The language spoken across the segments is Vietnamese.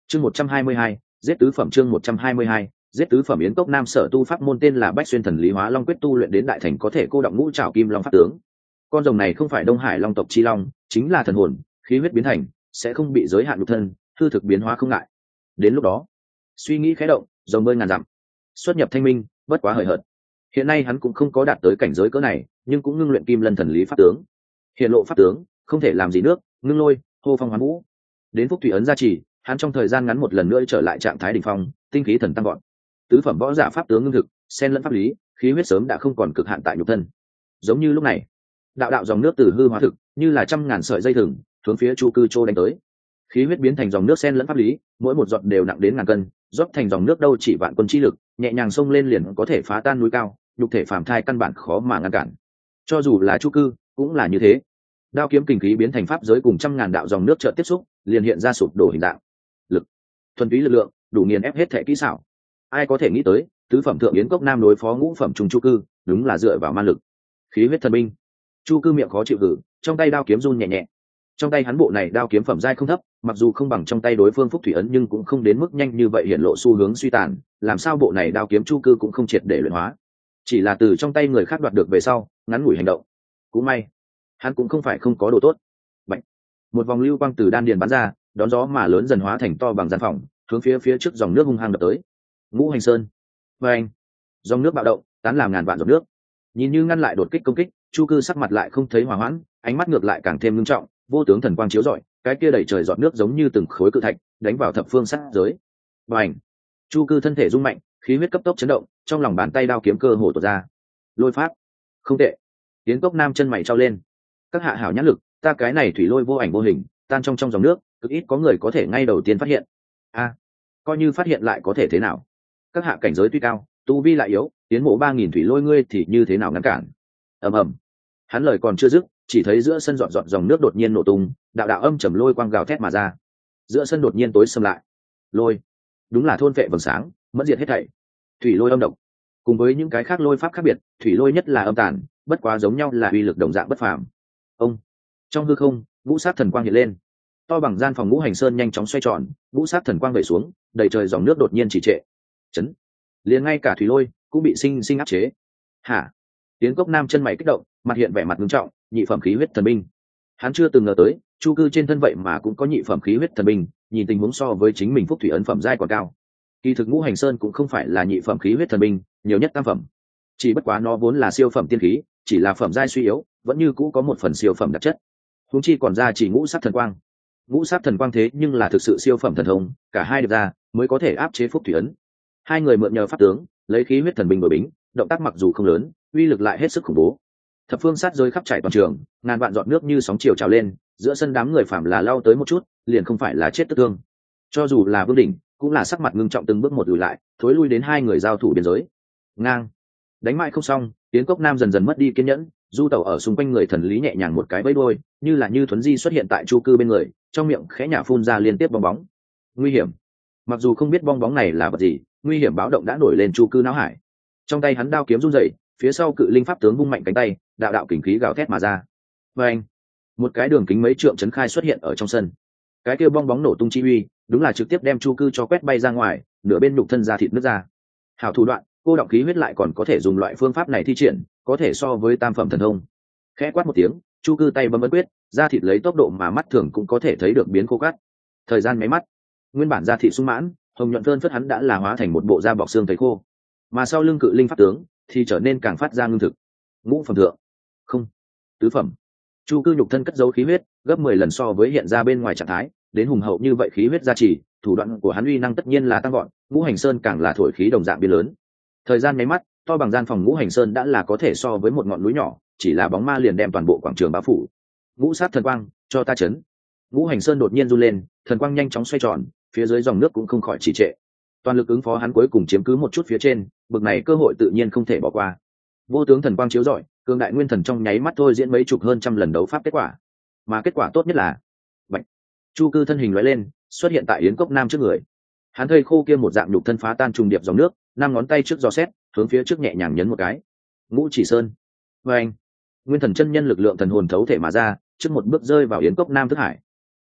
Chương 122, giết tứ phẩm. Chương 122, giết tứ phẩm. Yến Cốc Nam sở tu pháp môn tên là Bách Xuyên Thần Lý Hóa Long Quyết, tu luyện đến đại thành có thể cô động ngũ trảo kim long pháp tướng. Con rồng này không phải Đông Hải Long tộc chi long, chính là thần hồn, khí huyết biến thành, sẽ không bị giới hạn nhục thân, hư thực biến hóa không ngại. Đến lúc đó, suy nghĩ khẽ động, rồng bơi ngàn dặm, xuất nhập thanh minh, bất quá hời hợt. Hiện nay hắn cũng không có đạt tới cảnh giới cỡ này, nhưng cũng ngưng luyện Kim Lân Thần Lý pháp tướng. Hiện lộ pháp tướng, không thể làm gì nước, ngưng lôi, hô phong hoán vũ. Đến Phúc Thủy ấn gia trì, hắn trong thời gian ngắn một lần nữa trở lại trạng thái đỉnh phong, tinh khí thần tăng gọn. Tứ phẩm võ giả pháp tướng ngưng thực, xen lẫn pháp lý, khí huyết sớm đã không còn cực hạn tại nhục thân. Giống như lúc này, đạo đạo dòng nước từ hư hóa thực, như là trăm ngàn sợi dây thừng, hướng phía Chu Cư Chô đánh tới. Khí huyết biến thành dòng nước xen lẫn pháp lý, mỗi một giọt đều nặng đến ngàn cân, rót thành dòng nước đâu chỉ vạn quân chi lực, nhẹ nhàng xông lên liền có thể phá tan núi cao, nhục thể phàm thai căn bản khó mà ngăn cản. Cho dù là Chu Cư, cũng là như thế. Đao kiếm kình khí biến thành pháp giới cùng trăm ngàn đạo dòng nước chợt tiếp xúc, liền hiện ra sụp đổ hình dạng. Lực, thuần túy lực lượng, đủ nghiền ép hết thể kỹ xảo. Ai có thể nghĩ tới, tứ phẩm thượng Yến Cốc Nam đối phó ngũ phẩm trùng Chu Cư, đúng là dựa vào man lực. Khí huyết thần binh. Chu Cư miệng khó chịu hử, trong tay đao kiếm run nhẹ nhẹ. Trong tay hắn bộ này đao kiếm phẩm giai không thấp, mặc dù không bằng trong tay đối phương Phúc Thủy ấn nhưng cũng không đến mức nhanh như vậy hiện lộ xu hướng suy tàn, làm sao bộ này đao kiếm Chu Cư cũng không triệt để luyện hóa, chỉ là từ trong tay người khác đoạt được về sau, ngắn ngủi hành động. Cũng may, hắn cũng không phải không có đồ tốt. Bạch. Một vòng lưu quang từ đan điền bắn ra, đón gió mà lớn dần hóa thành to bằng gian phòng, hướng phía trước dòng nước hung hăng đập tới. Ngũ Hành Sơn. Và anh. Dòng nước bạo động, tán làm ngàn vạn giọt nước. Nhìn như ngăn lại đột kích công kích, Chu Cư sắc mặt lại không thấy hòa hoãn, ánh mắt ngược lại càng thêm nghiêm trọng, vô tướng thần quang chiếu rọi, cái kia đẩy trời giọt nước giống như từng khối cự thạch đánh vào thập phương sát giới. Bành. Chu Cư thân thể rung mạnh, khí huyết cấp tốc chấn động, trong lòng bàn tay đao kiếm cơ hồ tuột ra. Lôi pháp. Không tệ. Yến Cốc Nam chân mày trao lên. Các hạ hảo nhãn lực, ta cái này thủy lôi vô ảnh vô hình, tan trong dòng nước, cực ít có người có thể ngay đầu tiên phát hiện. Coi như phát hiện lại có thể thế nào? Các hạ cảnh giới tuy cao, tu vi lại yếu, tiến mộ 3000 thủy lôi ngươi thì như thế nào ngăn cản? Ầm ầm. Hắn lời còn chưa dứt, chỉ thấy giữa sân dọn dòng nước đột nhiên nổ tung, đạo đạo âm trầm lôi quang gào thét mà ra. Giữa sân đột nhiên tối sầm lại. Lôi, đúng là thôn vệ vầng sáng, mất diệt hết thảy. Thủy lôi âm độc, cùng với những cái khác lôi pháp khác biệt, thủy lôi nhất là âm tàn, bất quá giống nhau là uy lực đồng dạng bất phàm. Ông. Trong hư không, ngũ sát thần quang hiện lên. To bằng gian phòng Ngũ Hành Sơn nhanh chóng xoay tròn, ngũ sát thần quang vẩy xuống, đầy trời dòng nước đột nhiên chỉ trệ. Chấn. Liền ngay cả thủy lôi cũng bị sinh sinh áp chế. Hả? Yến Cốc Nam chân mày kích động, mặt hiện vẻ mặt nghiêm trọng, nhị phẩm khí huyết thần binh. Hắn chưa từng ngờ tới, Chu Cư trên thân vậy mà cũng có nhị phẩm khí huyết thần binh, nhìn tình huống so với chính mình Phúc Thủy ấn phẩm giai còn cao. Kỳ thực Ngũ Hành Sơn cũng không phải là nhị phẩm khí huyết thần binh, nhiều nhất tam phẩm. Chỉ bất quá nó vốn là siêu phẩm tiên khí, chỉ là phẩm giai suy yếu, vẫn như cũ có một phần siêu phẩm đặc chất. Huống chi còn ra chỉ ngũ sát thần quang. Ngũ sát thần quang thế nhưng là thực sự siêu phẩm thần thông, cả hai được ra mới có thể áp chế Phúc Thủy ấn. Hai người mượn nhờ pháp tướng, lấy khí huyết thần binh đổi bính, động tác mặc dù không lớn, uy lực lại hết sức khủng bố. Thập phương sát rơi khắp trải toàn trường, ngàn vạn giọt nước như sóng chiều trào lên, giữa sân đám người phàm là lao tới một chút, liền không phải là chết tức thương. Cho dù là Vương Đỉnh, cũng là sắc mặt ngưng trọng từng bước một lùi lại, thối lui đến hai người giao thủ biên giới. Ngang, đánh mãi không xong, Yến Cốc Nam dần dần mất đi kiên nhẫn, du tẩu ở xung quanh người thần lý nhẹ nhàng một cái vẫy đuôi, như là như thuấn di xuất hiện tại Chu Cư bên người, trong miệng khẽ nhả phun ra liên tiếp bong bóng. Nguy hiểm. Mặc dù không biết bong bóng này là vật gì, nguy hiểm báo động đã nổi lên Chu Cư não hải. Trong tay hắn đao kiếm run rẩy, phía sau cự linh pháp tướng vung mạnh cánh tay, đạo đạo kình khí gào thét mà ra. Và anh, một cái đường kính mấy trượng chấn khai xuất hiện ở trong sân. Cái kia bong bóng nổ tung chi uy, đúng là trực tiếp đem Chu Cư cho quét bay ra ngoài, nửa bên nhục thân ra thịt nứt ra. Hảo thủ đoạn, cô động khí huyết lại còn có thể dùng loại phương pháp này thi triển, có thể so với tam phẩm thần thông. Khẽ quát một tiếng, Chu Cư tay bấm ấn quyết, da thịt lấy tốc độ mà mắt thường cũng có thể thấy được biến khô cát. Thời gian mấy mắt, nguyên bản da thịt sung mãn, hồng nhuận phơn phất hắn đã là hóa thành một bộ da bọc xương thấy khô, mà sau lưng cự linh pháp tướng thì trở nên càng phát ra ngưng thực. Ngũ phẩm thượng, không, tứ phẩm. Chu Cư nhục thân cất giấu khí huyết gấp 10 lần so với hiện ra bên ngoài trạng thái, đến hùng hậu như vậy khí huyết gia trì, thủ đoạn của hắn uy năng tất nhiên là tăng gọn, Ngũ Hành Sơn càng là thổi khí đồng dạng biến lớn. Thời gian mấy mắt, to bằng gian phòng Ngũ Hành Sơn đã là có thể so với một ngọn núi nhỏ, chỉ là bóng ma liền đem toàn bộ quảng trường bao phủ. Ngũ sát thần quang, cho ta chấn. Ngũ Hành Sơn đột nhiên run lên, thần quang nhanh chóng xoay tròn, phía dưới dòng nước cũng không khỏi trì trệ. Toàn lực ứng phó hắn cuối cùng chiếm cứ một chút phía trên, bực này cơ hội tự nhiên không thể bỏ qua. Vô tướng thần quang chiếu rọi, cường đại nguyên thần trong nháy mắt thôi diễn mấy chục hơn trăm lần đấu pháp kết quả. Mà kết quả tốt nhất là, Bạch. Chu Cư thân hình lóe lên, xuất hiện tại Yến Cốc Nam trước người. Hắn thây khô kia một dạng nhục thân phá tan trùng điệp dòng nước, năm ngón tay trước giò xét, hướng phía trước nhẹ nhàng nhấn một cái. Ngũ Chỉ Sơn. Và anh, nguyên thần chân nhân lực lượng thần hồn thấu thể mà ra, trước một bước rơi vào Yến Cốc Nam thức hải.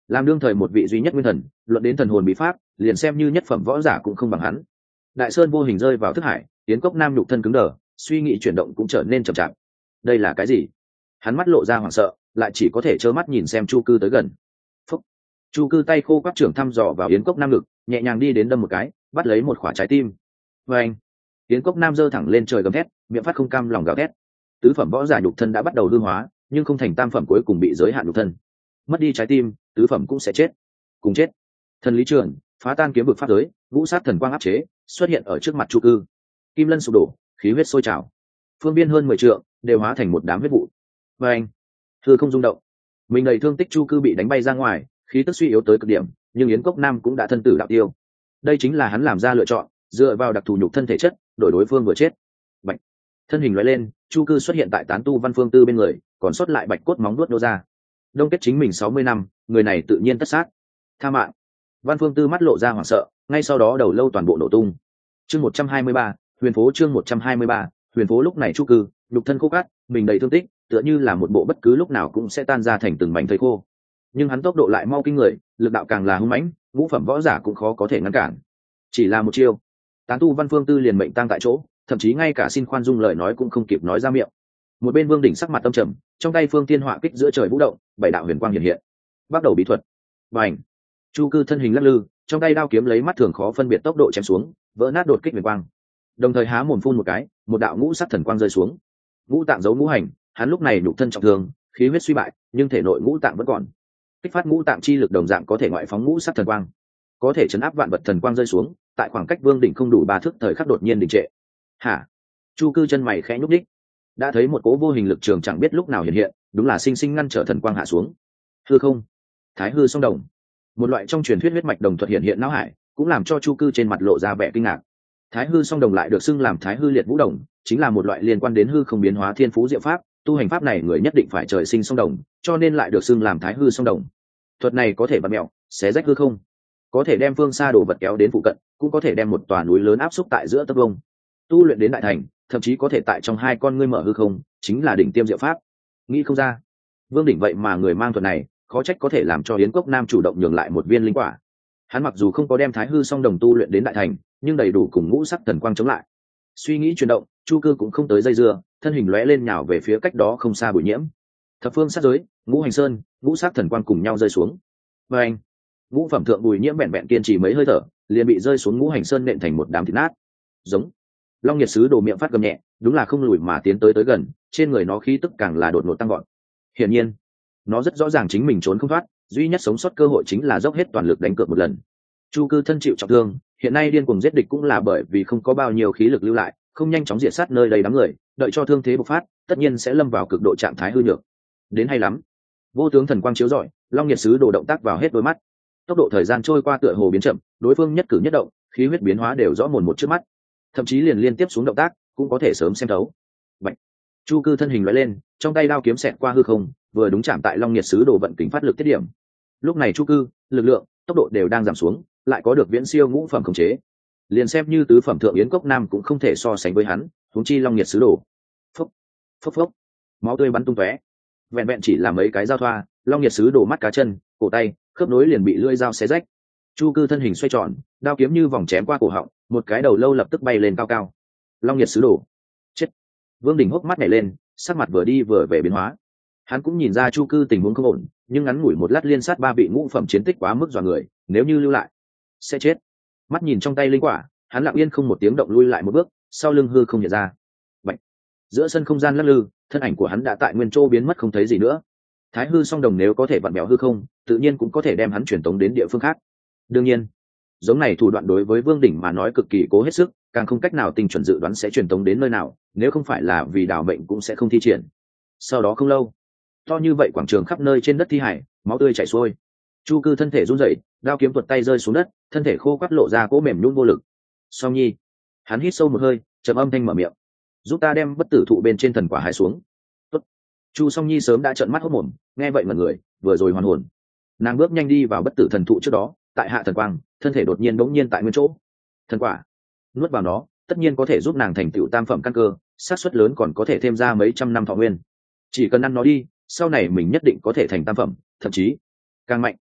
làm đương thời một vị duy nhất nguyên thần, luận đến thần hồn bí pháp liền xem như nhất phẩm võ giả cũng không bằng hắn. Đại sơn vô hình rơi vào thức hải, Yến Cốc Nam nhục thân cứng đờ, suy nghĩ chuyển động cũng trở nên chậm chạp. Đây là cái gì? Hắn mắt lộ ra hoảng sợ, lại chỉ có thể trơ mắt nhìn xem Chu Cư tới gần. Phúc. Chu Cư tay khô quắt trưởng thăm dò vào Yến Cốc Nam ngực, nhẹ nhàng đi đến đâm một cái, bắt lấy một quả trái tim. Và anh. Yến Cốc Nam giơ thẳng lên trời gầm thét, miệng phát không cam lòng gào thét. Tứ phẩm võ giả nhục thân đã bắt đầu hư hóa, nhưng không thành tam phẩm cuối cùng bị giới hạn nhục thân. Mất đi trái tim, tứ phẩm cũng sẽ chết. Cùng chết. Thần lý trường, phá tan kiếm vực pháp giới, ngũ sát thần quang áp chế, xuất hiện ở trước mặt Chu Cư. Kim lân sụp đổ, khí huyết sôi trào. Phương biên hơn 10 trượng đều hóa thành một đám huyết vụ. Và anh. Hư không rung động. Mình đầy thương tích Chu Cư bị đánh bay ra ngoài, khí tức suy yếu tới cực điểm, nhưng Yến Cốc Nam cũng đã thân tử đạo tiêu. Đây chính là hắn làm ra lựa chọn, dựa vào đặc thù nhục thân thể chất, đổi đối phương vừa chết. Bạch. Thân hình lóe lên, Chu Cư xuất hiện tại tán tu Văn Phương Tư bên người, còn sót lại bạch cốt móng nuốt nô ra. Đông kết chính mình 60 năm, người này tự nhiên tất sát. Tha mạng. Văn Phương Tư mắt lộ ra hoảng sợ, ngay sau đó đầu lâu toàn bộ nổ tung. Chương 123, Huyền phố chương 123, Huyền phố lúc này Chu Cư, nhục thân khô cát, mình đầy thương tích, tựa như là một bộ bất cứ lúc nào cũng sẽ tan ra thành từng mảnh thây khô. Nhưng hắn tốc độ lại mau kinh người, lực đạo càng là hung mãnh, ngũ phẩm võ giả cũng khó có thể ngăn cản. Chỉ là một chiêu, tán tu Văn Phương Tư liền mệnh tang tại chỗ, thậm chí ngay cả xin khoan dung lời nói cũng không kịp nói ra miệng. Một bên Vương Đỉnh sắc mặt tâm trầm, trong tay Phương Thiên Họa kích giữa trời vũ động, bảy đạo huyền quang hiện hiện. Bắt đầu bí thuật. Bành. Chu Cư thân hình lắc lư, trong tay đao kiếm lấy mắt thường khó phân biệt tốc độ chém xuống, vỡ nát đột kích huyền quang. Đồng thời há mồm phun một cái, một đạo ngũ sắc thần quang rơi xuống. Ngũ tạng giấu ngũ hành, hắn lúc này nhục thân trọng thương, khí huyết suy bại, nhưng thể nội ngũ tạng vẫn còn. Kích phát ngũ tạng chi lực đồng dạng có thể ngoại phóng ngũ sắc thần quang, có thể chấn áp vạn vật thần quang rơi xuống, tại khoảng cách Vương Đỉnh không đủ 3 thước thời khắc đột nhiên đình trệ. Hả? Chu Cư chân mày khẽ nhúc nhích, đã thấy một cỗ vô hình lực trường chẳng biết lúc nào hiện hiện, đúng là sinh sinh ngăn trở thần quang hạ xuống. Hư không, Thái hư song đồng, một loại trong truyền thuyết huyết mạch đồng thuật hiện hiện não hải, cũng làm cho Chu Cư trên mặt lộ ra vẻ kinh ngạc. Thái hư song đồng lại được xưng làm Thái hư liệt vũ đồng, chính là một loại liên quan đến hư không biến hóa thiên phú diệu pháp, tu hành pháp này người nhất định phải trời sinh song đồng, cho nên lại được xưng làm Thái hư song đồng. Thuật này có thể vặn mèo, xé rách hư không, có thể đem phương xa đồ vật kéo đến phụ cận, cũng có thể đem một tòa núi lớn áp xúc tại giữa tấc vông. Tu luyện đến đại thành, thậm chí có thể tại trong hai con ngươi mở hư không, chính là đỉnh tiêm diệu pháp. Nghĩ không ra, Vương Đỉnh vậy mà người mang thuật này, khó trách có thể làm cho Yến Cốc Nam chủ động nhường lại một viên linh quả. Hắn mặc dù không có đem Thái hư song đồng tu luyện đến đại thành, nhưng đầy đủ cùng ngũ sắc thần quang chống lại. Suy nghĩ chuyển động, Chu Cư cũng không tới dây dưa, thân hình lóe lên nhào về phía cách đó không xa Bụi Nhiễm. Thập phương sát giới, ngũ hành sơn, ngũ sắc thần quang cùng nhau rơi xuống. Và anh, ngũ phẩm thượng Bùi Nhiễm vẹn vẹn kiên trì mấy hơi thở, liền bị rơi xuống ngũ hành sơn nện thành một đám thịt nát. Giống. Long Nhiệt Sứ đồ miệng phát gầm nhẹ, đúng là không lùi mà tiến tới gần, trên người nó khí tức càng là đột ngột tăng gọn. Hiển nhiên, nó rất rõ ràng chính mình trốn không thoát, duy nhất sống sót cơ hội chính là dốc hết toàn lực đánh cược một lần. Chu Cư thân chịu trọng thương, hiện nay điên cuồng giết địch cũng là bởi vì không có bao nhiêu khí lực lưu lại, không nhanh chóng diệt sát nơi đầy đám người, đợi cho thương thế bộc phát, tất nhiên sẽ lâm vào cực độ trạng thái hư nhược. Đến hay lắm. Vô tướng thần quang chiếu rọi, Long Nhiệt Sứ đồ động tác vào hết đôi mắt. Tốc độ thời gian trôi qua tựa hồ biến chậm, đối phương nhất cử nhất động, khí huyết biến hóa đều rõ mồn một trước mắt. Thậm chí liền liên tiếp xuống động tác, cũng có thể sớm xem thấu. Bạch. Chu Cư thân hình lóe lên, trong tay đao kiếm xẹt qua hư không, vừa đúng chạm tại Long Nhiệt Sứ đồ vận kính phát lực tiết điểm. Lúc này Chu Cư, lực lượng, tốc độ đều đang giảm xuống, lại có được viễn siêu ngũ phẩm khống chế. Liền xem như tứ phẩm thượng Yến Cốc Nam cũng không thể so sánh với hắn, huống chi Long Nhiệt Sứ đồ. Phốc, phốc phốc, máu tươi bắn tung tóe. Vẹn vẹn chỉ là mấy cái giao thoa, Long Nhiệt Sứ đồ mắt cá chân, cổ tay, khớp nối liền bị lưỡi dao xé rách. Chu Cư thân hình xoay tròn, đao kiếm như vòng chém qua cổ họng, một cái đầu lâu lập tức bay lên cao cao. Long Nhiệt Sứ đồ, chết! Vương Đỉnh hốc mắt nhảy lên, sắc mặt vừa đi vừa về biến hóa. Hắn cũng nhìn ra Chu Cư tình huống không ổn, nhưng ngắn ngủi một lát liên sát 3 vị ngũ phẩm chiến tích quá mức dọa người, nếu như lưu lại sẽ chết. Mắt nhìn trong tay linh quả, hắn lặng yên không một tiếng động lui lại một bước, sau lưng hư không hiện ra. Bạch. Giữa sân không gian lắc lư, thân ảnh của hắn đã tại nguyên chỗ biến mất không thấy gì nữa. Thái hư song đồng nếu có thể vặn bèo hư không, tự nhiên cũng có thể đem hắn truyền tống đến địa phương khác. Đương nhiên, giống này thủ đoạn đối với Vương Đỉnh mà nói cực kỳ cố hết sức, càng không cách nào tinh chuẩn dự đoán sẽ truyền tống đến nơi nào, nếu không phải là vì đảo mệnh cũng sẽ không thi triển. Sau đó không lâu, to như vậy quảng trường khắp nơi trên đất thi hải, máu tươi chảy xuôi. Chu Cư thân thể run rẩy, đao kiếm tuột tay rơi xuống đất, thân thể khô quắt lộ ra cỗ mềm nhũn vô lực. Song Nhi, hắn hít sâu một hơi, trầm âm thanh mở miệng, giúp ta đem bất tử thụ bên trên thần quả hái xuống. Tốt. Chu Song Nhi sớm đã trợn mắt hốt mồm, nghe vậy ngẩn người, vừa rồi hoàn hồn. Nàng bước nhanh đi vào bất tử thần thụ trước đó, tại hạ thần quang, thân thể đột nhiên bỗng nhiên tại nguyên chỗ. Thần quả, nuốt vào nó, tất nhiên có thể giúp nàng thành tựu tam phẩm căn cơ, xác suất lớn còn có thể thêm ra mấy trăm năm thọ nguyên. Chỉ cần ăn nó đi, sau này mình nhất định có thể thành tam phẩm, thậm chí càng mạnh.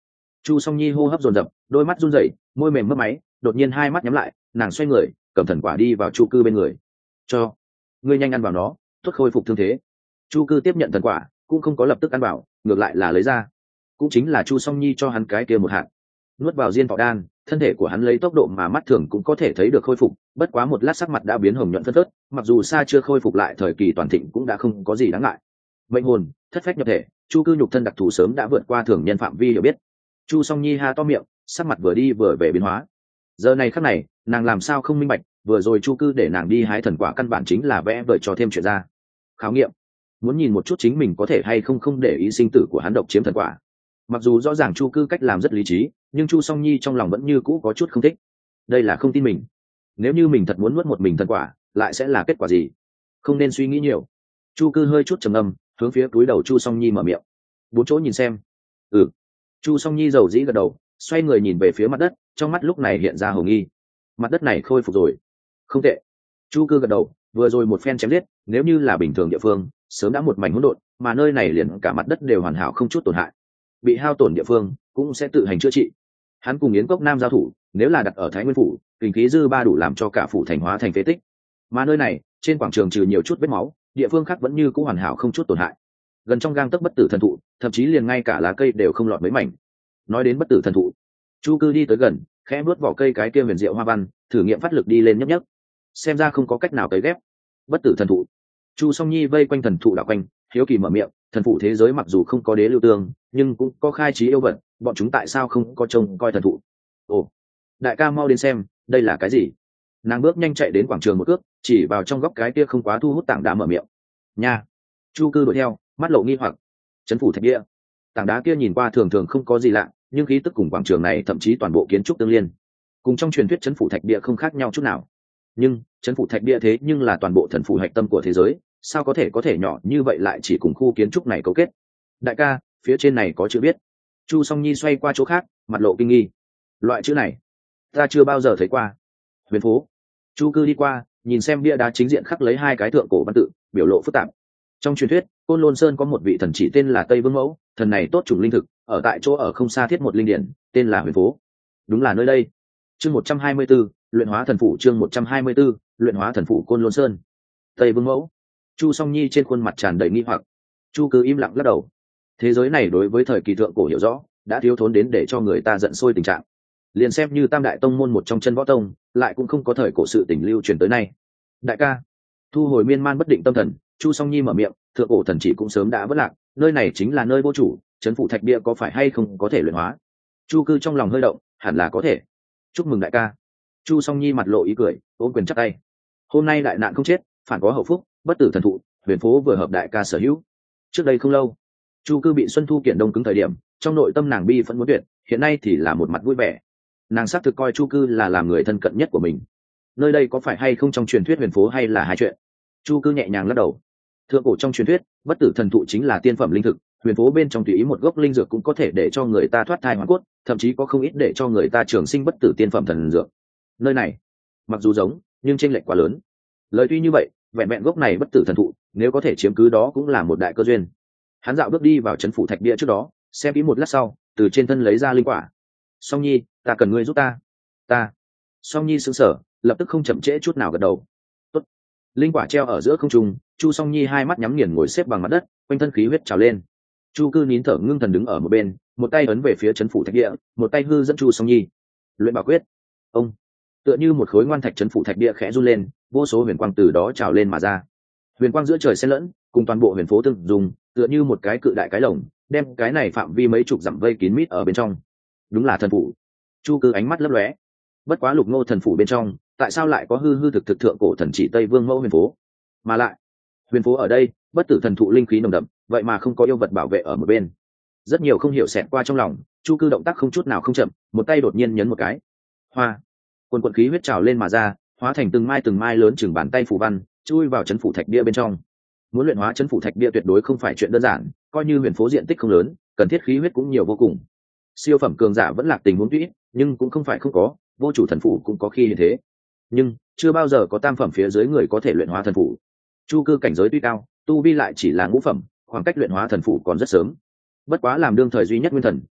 Chu Song Nhi hô hấp dồn dập, đôi mắt run rẩy, môi mềm mấp máy, đột nhiên hai mắt nhắm lại, nàng xoay người, cầm thần quả đi vào Chu Cư bên người. "Cho, ngươi nhanh ăn vào nó, tốt khôi phục thương thế." Chu Cư tiếp nhận thần quả, cũng không có lập tức ăn vào, ngược lại là lấy ra, cũng chính là Chu Song Nhi cho hắn cái kia một hạt. Nuốt vào diên thọ đan, thân thể của hắn lấy tốc độ mà mắt thường cũng có thể thấy được khôi phục, bất quá một lát sắc mặt đã biến hồng nhuận phân phớt, mặc dù xa chưa khôi phục lại thời kỳ toàn thịnh cũng đã không có gì đáng ngại. Mệnh hồn, thất phách nhập thể, Chu Cư nhục thân đặc thù sớm đã vượt qua thường nhân phạm vi hiểu biết. Chu Song Nhi ha to miệng, sắc mặt vừa đi vừa về biến hóa. Giờ này khắc này, nàng làm sao không minh bạch, vừa rồi Chu Cư để nàng đi hái thần quả căn bản chính là vẽ vời cho thêm chuyện ra. Khảo nghiệm, muốn nhìn một chút chính mình có thể hay không để ý sinh tử của hắn độc chiếm thần quả. Mặc dù rõ ràng Chu Cư cách làm rất lý trí, nhưng Chu Song Nhi trong lòng vẫn như cũ có chút không thích. Đây là không tin mình. Nếu như mình thật muốn nuốt một mình thần quả, lại sẽ là kết quả gì? Không nên suy nghĩ nhiều. Chu Cư hơi chút trầm ngâm, hướng phía túi đầu Chu Song Nhi mở miệng. Bốn chỗ nhìn xem. Ừ. Chu Song Nhi dầu dĩ gật đầu, xoay người nhìn về phía mặt đất, trong mắt lúc này hiện ra hồ nghi. Mặt đất này khôi phục rồi. Không tệ. Chu Cư gật đầu, vừa rồi một phen chém giết, nếu như là bình thường địa phương, sớm đã một mảnh hỗn độn, mà nơi này liền cả mặt đất đều hoàn hảo không chút tổn hại. Bị hao tổn địa phương cũng sẽ tự hành chữa trị. Hắn cùng Yến Cốc Nam giao thủ, nếu là đặt ở Thái Nguyên phủ, kinh khí dư ba đủ làm cho cả phủ thành hóa thành phế tích. Mà nơi này, trên quảng trường trừ nhiều chút vết máu, địa phương khác vẫn như cũ hoàn hảo không chút tổn hại. Gần trong gang tấc bất tử thần thụ, thậm chí liền ngay cả lá cây đều không lọt mấy mảnh. Nói đến bất tử thần thụ, Chu Cư đi tới gần, khẽ vuốt vỏ cây cái kia huyền diệu hoa văn, thử nghiệm phát lực đi lên nhấp nhấp. Xem ra không có cách nào cấy ghép. Bất tử thần thụ. Chu Song Nhi vây quanh thần thụ đảo quanh, hiếu kỳ mở miệng, thần phụ thế giới mặc dù không có đế lưu tương, nhưng cũng có khai trí yêu vật, bọn chúng tại sao không có trông coi thần thụ? Ồ, đại ca mau đến xem, đây là cái gì? Nàng bước nhanh chạy đến quảng trường một cước, chỉ vào trong góc cái kia không quá thu hút tảng đá mở miệng. Nha. Chu Cư đuổi theo, mắt lộ nghi hoặc. Trấn phủ thạch địa. Tảng đá kia nhìn qua thường thường không có gì lạ, nhưng khí tức cùng quảng trường này thậm chí toàn bộ kiến trúc tương liên, cùng trong truyền thuyết trấn phủ thạch địa không khác nhau chút nào. Nhưng trấn phủ thạch địa thế nhưng là toàn bộ thần phủ hạch tâm của thế giới, sao có thể nhỏ như vậy lại chỉ cùng khu kiến trúc này cấu kết? Đại ca, phía trên này có chữ viết. Chu Song Nhi xoay qua chỗ khác, mặt lộ kinh nghi. Loại chữ này ta chưa bao giờ thấy qua. Huyền phố. Chu Cư đi qua, nhìn xem bia đá chính diện khắc lấy hai cái thượng cổ văn tự, biểu lộ phức tạp. Trong truyền thuyết, Côn Lôn Sơn có một vị thần chỉ tên là Tây Vương Mẫu, thần này tốt chủng linh thực, ở tại chỗ ở không xa thiết một linh điển, tên là Huyền phố. Đúng là nơi đây. Chương 124, luyện hóa thần phủ. Chương 124, luyện hóa thần phủ Côn Lôn Sơn. Tây Vương Mẫu. Chu Song Nhi trên khuôn mặt tràn đầy nghi hoặc. Chu Cư im lặng lắc đầu. Thế giới này đối với thời kỳ thượng cổ hiểu rõ, đã thiếu thốn đến để cho người ta giận sôi tình trạng. Liền xem như Tam đại tông môn một trong chân võ tông, lại cũng không có thời cổ sự tình lưu truyền tới nay. Đại ca, thu hồi miên man bất định tâm thần, Chu Song Nhi mở miệng, thượng cổ thần chỉ cũng sớm đã vất lạc, nơi này chính là nơi vô chủ, trấn phủ thạch bia có phải hay không có thể luyện hóa? Chu Cư trong lòng hơi động, hẳn là có thể. Chúc mừng đại ca. Chu Song Nhi mặt lộ ý cười, ôm quyền chắp tay. Hôm nay đại nạn không chết, phản có hậu phúc, bất tử thần thụ, huyền phố vừa hợp đại ca sở hữu. Trước đây không lâu, Chu Cư bị Xuân Thu kiện đông cứng thời điểm, trong nội tâm nàng bi phẫn muốn tuyệt, hiện nay thì là một mặt vui vẻ. Nàng xác thực coi Chu Cư là làm người thân cận nhất của mình. Nơi đây có phải hay không trong truyền thuyết huyền phố hay là hai chuyện? Chu Cư nhẹ nhàng lắc đầu. Thượng cổ trong truyền thuyết, bất tử thần thụ chính là tiên phẩm linh thực, huyền phố bên trong tùy ý một gốc linh dược cũng có thể để cho người ta thoát thai hóa cốt, thậm chí có không ít để cho người ta trường sinh bất tử tiên phẩm thần dược. Nơi này, mặc dù giống, nhưng chênh lệch quá lớn. Lời tuy như vậy, vẹn vẹn gốc này bất tử thần thụ, nếu có thể chiếm cứ đó cũng là một đại cơ duyên. Hắn dạo bước đi vào trấn phủ thạch bia trước đó, xem kỹ một lát sau, từ trên thân lấy ra linh quả. Song Nhi, ta cần ngươi giúp ta. Ta. Song Nhi sững sờ, lập tức không chậm trễ chút nào gật đầu. Tốt. Linh quả treo ở giữa không trung, Chu Song Nhi hai mắt nhắm nghiền ngồi xếp bằng mặt đất, quanh thân khí huyết trào lên. Chu Cư nín thở ngưng thần đứng ở một bên, một tay ấn về phía trấn phủ thạch địa, một tay hư dẫn Chu Song Nhi. Luyện bảo quyết. Ông. Tựa như một khối ngoan thạch trấn phủ thạch địa khẽ run lên, vô số huyền quang từ đó trào lên mà ra. Huyền quang giữa trời xen lẫn, cùng toàn bộ huyền phố tương dùng, tựa như một cái cự đại cái lồng, đem cái này phạm vi mấy chục dặm vây kín mít ở bên trong. Đúng là thần phủ. Chu Cư ánh mắt lấp lóe. Bất quá Lục Ngô thần phủ bên trong, tại sao lại có hư hư thực thực thượng cổ thần chỉ Tây Vương Mẫu huyền phố? Mà lại, huyền phố ở đây, bất tử thần thụ linh khí nồng đậm, vậy mà không có yêu vật bảo vệ ở một bên. Rất nhiều không hiểu xẹt qua trong lòng, Chu Cư động tác không chút nào không chậm, một tay đột nhiên nhấn một cái. Hoa, quần quần khí huyết trào lên mà ra, hóa thành từng mai lớn chừng bàn tay phù văn, chui vào trấn phủ thạch bia bên trong. Muốn luyện hóa trấn phủ thạch bia tuyệt đối không phải chuyện đơn giản, coi như huyền phố diện tích không lớn, cần thiết khí huyết cũng nhiều vô cùng. Siêu phẩm cường giả vẫn lạc tình huống tuy, nhưng cũng không phải không có, vô chủ thần phủ cũng có khi như thế. Nhưng chưa bao giờ có tam phẩm phía dưới người có thể luyện hóa thần phủ. Chu Cư cảnh giới tuy cao, tu vi lại chỉ là ngũ phẩm, khoảng cách luyện hóa thần phủ còn rất sớm. Bất quá làm đương thời duy nhất nguyên thần,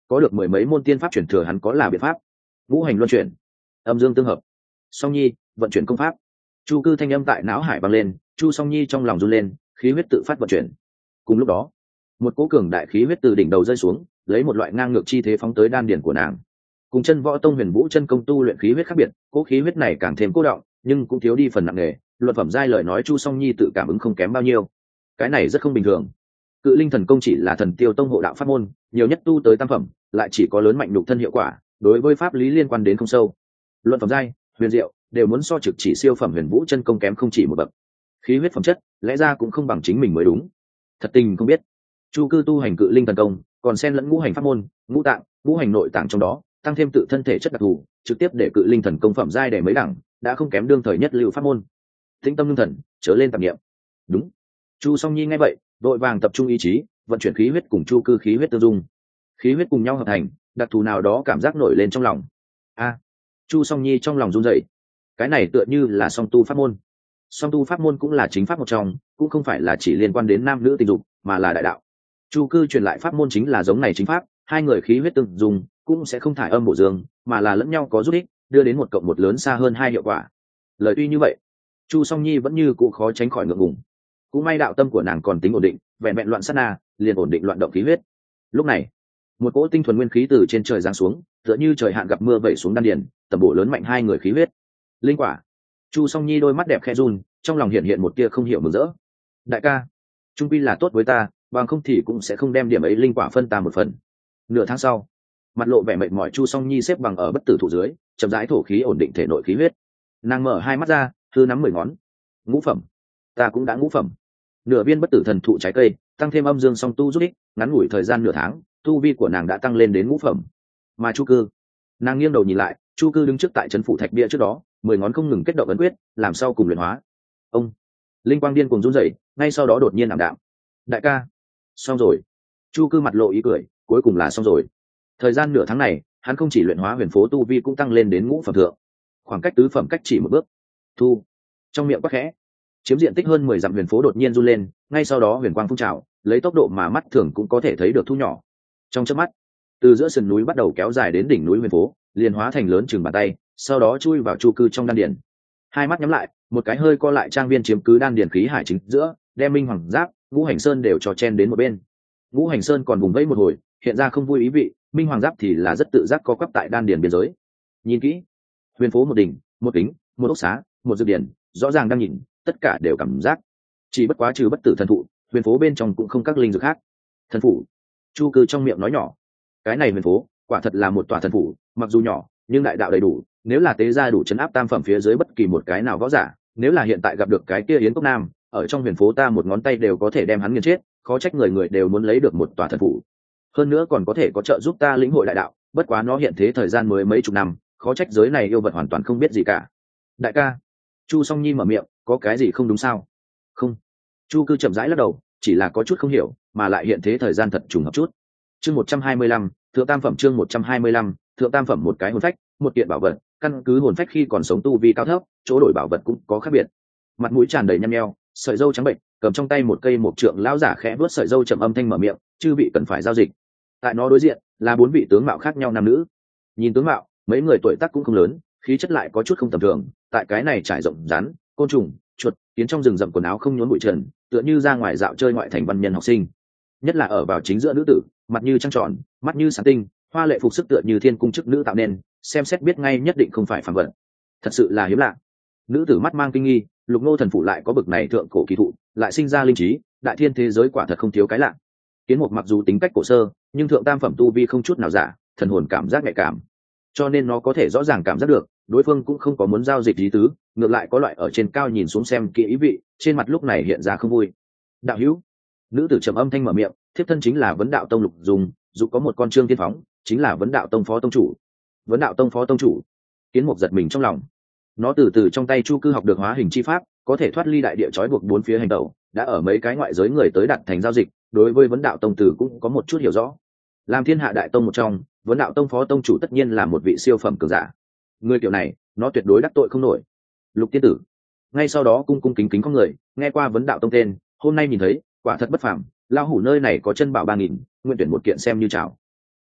có được mười mấy môn tiên pháp chuyển thừa hắn có là biện pháp. Ngũ hành luân chuyển, âm dương tương hợp. Song Nhi vận chuyển công pháp. Chu Cư thanh âm tại não hải vang lên, Chu Song Nhi trong lòng run lên, khí huyết tự phát vận chuyển. Cùng lúc đó, một cỗ cường đại khí huyết từ đỉnh đầu rơi xuống, lấy một loại ngang ngược chi thế phóng tới đan điển của nàng. Cùng chân võ tông huyền vũ chân công tu luyện khí huyết khác biệt, cỗ khí huyết này càng thêm cố động, nhưng cũng thiếu đi phần nặng nề. Luận phẩm giai lời nói Chu Song Nhi tự cảm ứng không kém bao nhiêu. Cái này rất không bình thường. Cự linh thần công chỉ là thần tiêu tông hộ đạo pháp môn, nhiều nhất tu tới tam phẩm, lại chỉ có lớn mạnh nhục thân hiệu quả, đối với pháp lý liên quan đến không sâu. Luận phẩm giai, huyền diệu đều muốn so trực chỉ siêu phẩm huyền vũ chân công kém không chỉ một bậc. Khí huyết phẩm chất, lẽ ra cũng không bằng chính mình mới đúng. Thật tình không biết, Chu Cư tu hành cự linh thần công, còn xen lẫn ngũ hành pháp môn, ngũ tạng, ngũ hành nội tạng trong đó, tăng thêm tự thân thể chất đặc thù, trực tiếp để cự linh thần công phẩm giai để mấy đẳng, đã không kém đương thời nhất lưu pháp môn. Tĩnh tâm lương thần, trở lên tạp niệm. Đúng. Chu Song Nhi nghe vậy, đội vàng tập trung ý chí, vận chuyển khí huyết cùng Chu Cư khí huyết tương dung. Khí huyết cùng nhau hợp thành, đặc thù nào đó cảm giác nổi lên trong lòng. Chu Song Nhi trong lòng run rẩy. Cái này tựa như là song tu pháp môn. Song tu pháp môn cũng là chính pháp một trong, cũng không phải là chỉ liên quan đến nam nữ tình dục, mà là đại đạo. Chu Cư truyền lại pháp môn chính là giống này chính pháp, hai người khí huyết tương dung, cũng sẽ không thải âm bổ dương, mà là lẫn nhau có giúp ích, đưa đến một cộng một lớn xa hơn hai hiệu quả. Lời tuy như vậy, Chu Song Nhi vẫn như cũ khó tránh khỏi ngượng ngùng. Cũng may đạo tâm của nàng còn tính ổn định, vẹn vẹn loạn sát na, liền ổn định loạn động khí huyết. Lúc này, một cỗ tinh thuần nguyên khí từ trên trời giáng xuống, tựa như trời hạn gặp mưa vẩy xuống đan điền, tầm bổ lớn mạnh hai người khí huyết. Linh quả. Chu Song Nhi đôi mắt đẹp khẽ run, trong lòng hiện hiện một tia không hiểu mừng rỡ. Đại ca, trung quy là tốt với ta, bằng không thì cũng sẽ không đem điểm ấy linh quả phân ta một phần. Nửa tháng sau, mặt lộ vẻ mệt mỏi Chu Song Nhi xếp bằng ở bất tử thụ dưới, chậm rãi thổ khí ổn định thể nội khí huyết. Nàng mở hai mắt ra, thư nắm 10 ngón. Ngũ phẩm, ta cũng đã ngũ phẩm. Nửa viên bất tử thần thụ trái cây, tăng thêm âm dương song tu giúp ích, ngắn ngủi thời gian nửa tháng, tu vi của nàng đã tăng lên đến ngũ phẩm. Mà Chu Cư, nàng nghiêng đầu nhìn lại, Chu Cư đứng trước tại trấn phủ thạch bia trước đó, 10 ngón không ngừng kết động ấn quyết, làm sau cùng luyện hóa. Ông, linh quang điên cuồng run rẩy, ngay sau đó đột nhiên ảm đạm. Đại ca, xong rồi. Chu Cư mặt lộ ý cười, cuối cùng là xong rồi. Thời gian nửa tháng này, hắn không chỉ luyện hóa huyền phố tu vi cũng tăng lên đến ngũ phẩm thượng, khoảng cách tứ phẩm cách chỉ một bước. Thu, trong miệng quát khẽ, chiếm diện tích hơn 10 dặm huyền phố đột nhiên run lên, ngay sau đó huyền quang phun trào, lấy tốc độ mà mắt thường cũng có thể thấy được thu nhỏ. Trong chớp mắt, từ giữa sườn núi bắt đầu kéo dài đến đỉnh núi huyền phố, liền hóa thành lớn chừng bàn tay, sau đó chui vào Chu Cư trong đan điền. Hai mắt nhắm lại, một cái hơi co lại trang viên chiếm cứ đan điền khí hải chính giữa, đem minh hoàng giáp, ngũ hành sơn đều cho chen đến một bên. Ngũ hành sơn còn vùng vẫy một hồi, hiện ra không vui ý vị, minh hoàng giáp thì là rất tự giác co quắp tại đan điền biên giới. Nhìn kỹ, huyền phố một đỉnh, một kính, một ốc xá, một dược điển, rõ ràng đang nhìn, tất cả đều cảm giác. Chỉ bất quá trừ bất tử thần thụ, huyền phố bên trong cũng không các linh dược khác. Thần phủ, Chu Cư trong miệng nói nhỏ, cái này huyền phố quả thật là một tòa thần phủ, mặc dù nhỏ nhưng đại đạo đầy đủ, nếu là tế gia đủ chấn áp tam phẩm phía dưới bất kỳ một cái nào võ giả, nếu là hiện tại gặp được cái kia Yến Cốc Nam, ở trong huyền phố ta một ngón tay đều có thể đem hắn nghiền chết, khó trách người người đều muốn lấy được một tòa thần phủ. Hơn nữa còn có thể có trợ giúp ta lĩnh hội đại đạo, bất quá nó hiện thế thời gian mới mấy chục năm, khó trách giới này yêu vật hoàn toàn không biết gì cả. Đại ca, Chu Song Nhi mở miệng, có cái gì không đúng sao? Không. Chu Cư chậm rãi lắc đầu, chỉ là có chút không hiểu, mà lại hiện thế thời gian thật trùng hợp chút. Chương 125, thượng tam phẩm. Chương 125, thượng tam phẩm. Một cái hồn phách, một kiện bảo vật, căn cứ hồn phách khi còn sống tu vi cao thấp, chỗ đổi bảo vật cũng có khác biệt. Mặt mũi tràn đầy nhăn nheo, sợi râu trắng bệnh, cầm trong tay một cây mộc trượng lão giả khẽ vuốt sợi râu trầm âm thanh mở miệng, chư vị cần phải giao dịch. Tại nó đối diện là 4 vị tướng mạo khác nhau nam nữ. Nhìn tướng mạo, mấy người tuổi tác cũng không lớn, khí chất lại có chút không tầm thường. Tại cái này trải rộng rắn, côn trùng, chuột, kiến trong rừng rậm quần áo không nhốn bụi trần, tựa như ra ngoài dạo chơi ngoại thành văn nhân học sinh. Nhất là ở vào chính giữa nữ tử, mặt như trăng tròn, mắt như sáng tinh, hoa lệ phục sức tựa như thiên cung chức nữ tạo nên, xem xét biết ngay nhất định không phải phàm vật. Thật sự là hiếm lạ. Nữ tử mắt mang kinh nghi, Lục Nô thần phụ lại có bực này thượng cổ kỳ thụ, lại sinh ra linh trí, đại thiên thế giới quả thật không thiếu cái lạ. Kiến Mục mặc dù tính cách cổ sơ, nhưng thượng tam phẩm tu vi không chút nào giả, thần hồn cảm giác nhạy cảm, cho nên nó có thể rõ ràng cảm giác được đối phương cũng không có muốn giao dịch ý tứ, ngược lại có loại ở trên cao nhìn xuống xem kỹ ý vị, trên mặt lúc này hiện ra không vui. Đạo hữu, nữ tử trầm âm thanh mở miệng, thiếp thân chính là Vấn Đạo Tông Lục Dung, dù có một con trương tiên phóng, chính là Vấn Đạo Tông phó tông chủ. Vấn Đạo Tông phó tông chủ? Kiến Mục giật mình trong lòng. Nó từ từ trong tay Chu Cư học được hóa hình chi pháp, có thể thoát ly đại địa trói buộc bốn phía hành động, đã ở mấy cái ngoại giới người tới đặt thành giao dịch, đối với Vấn Đạo Tông tử cũng có một chút hiểu rõ. Làm Thiên Hạ Đại Tông một trong, Vấn Đạo Tông phó tông chủ tất nhiên là một vị siêu phẩm cường giả. Người kiểu này, nó tuyệt đối đắc tội không nổi. Lục tiên tử. Ngay sau đó cung cung kính kính có người, nghe qua Vấn Đạo Tông tên, hôm nay nhìn thấy, quả thật bất phàm, lao hủ nơi này có chân bảo 3000, nguyện tuyển một kiện xem như chào.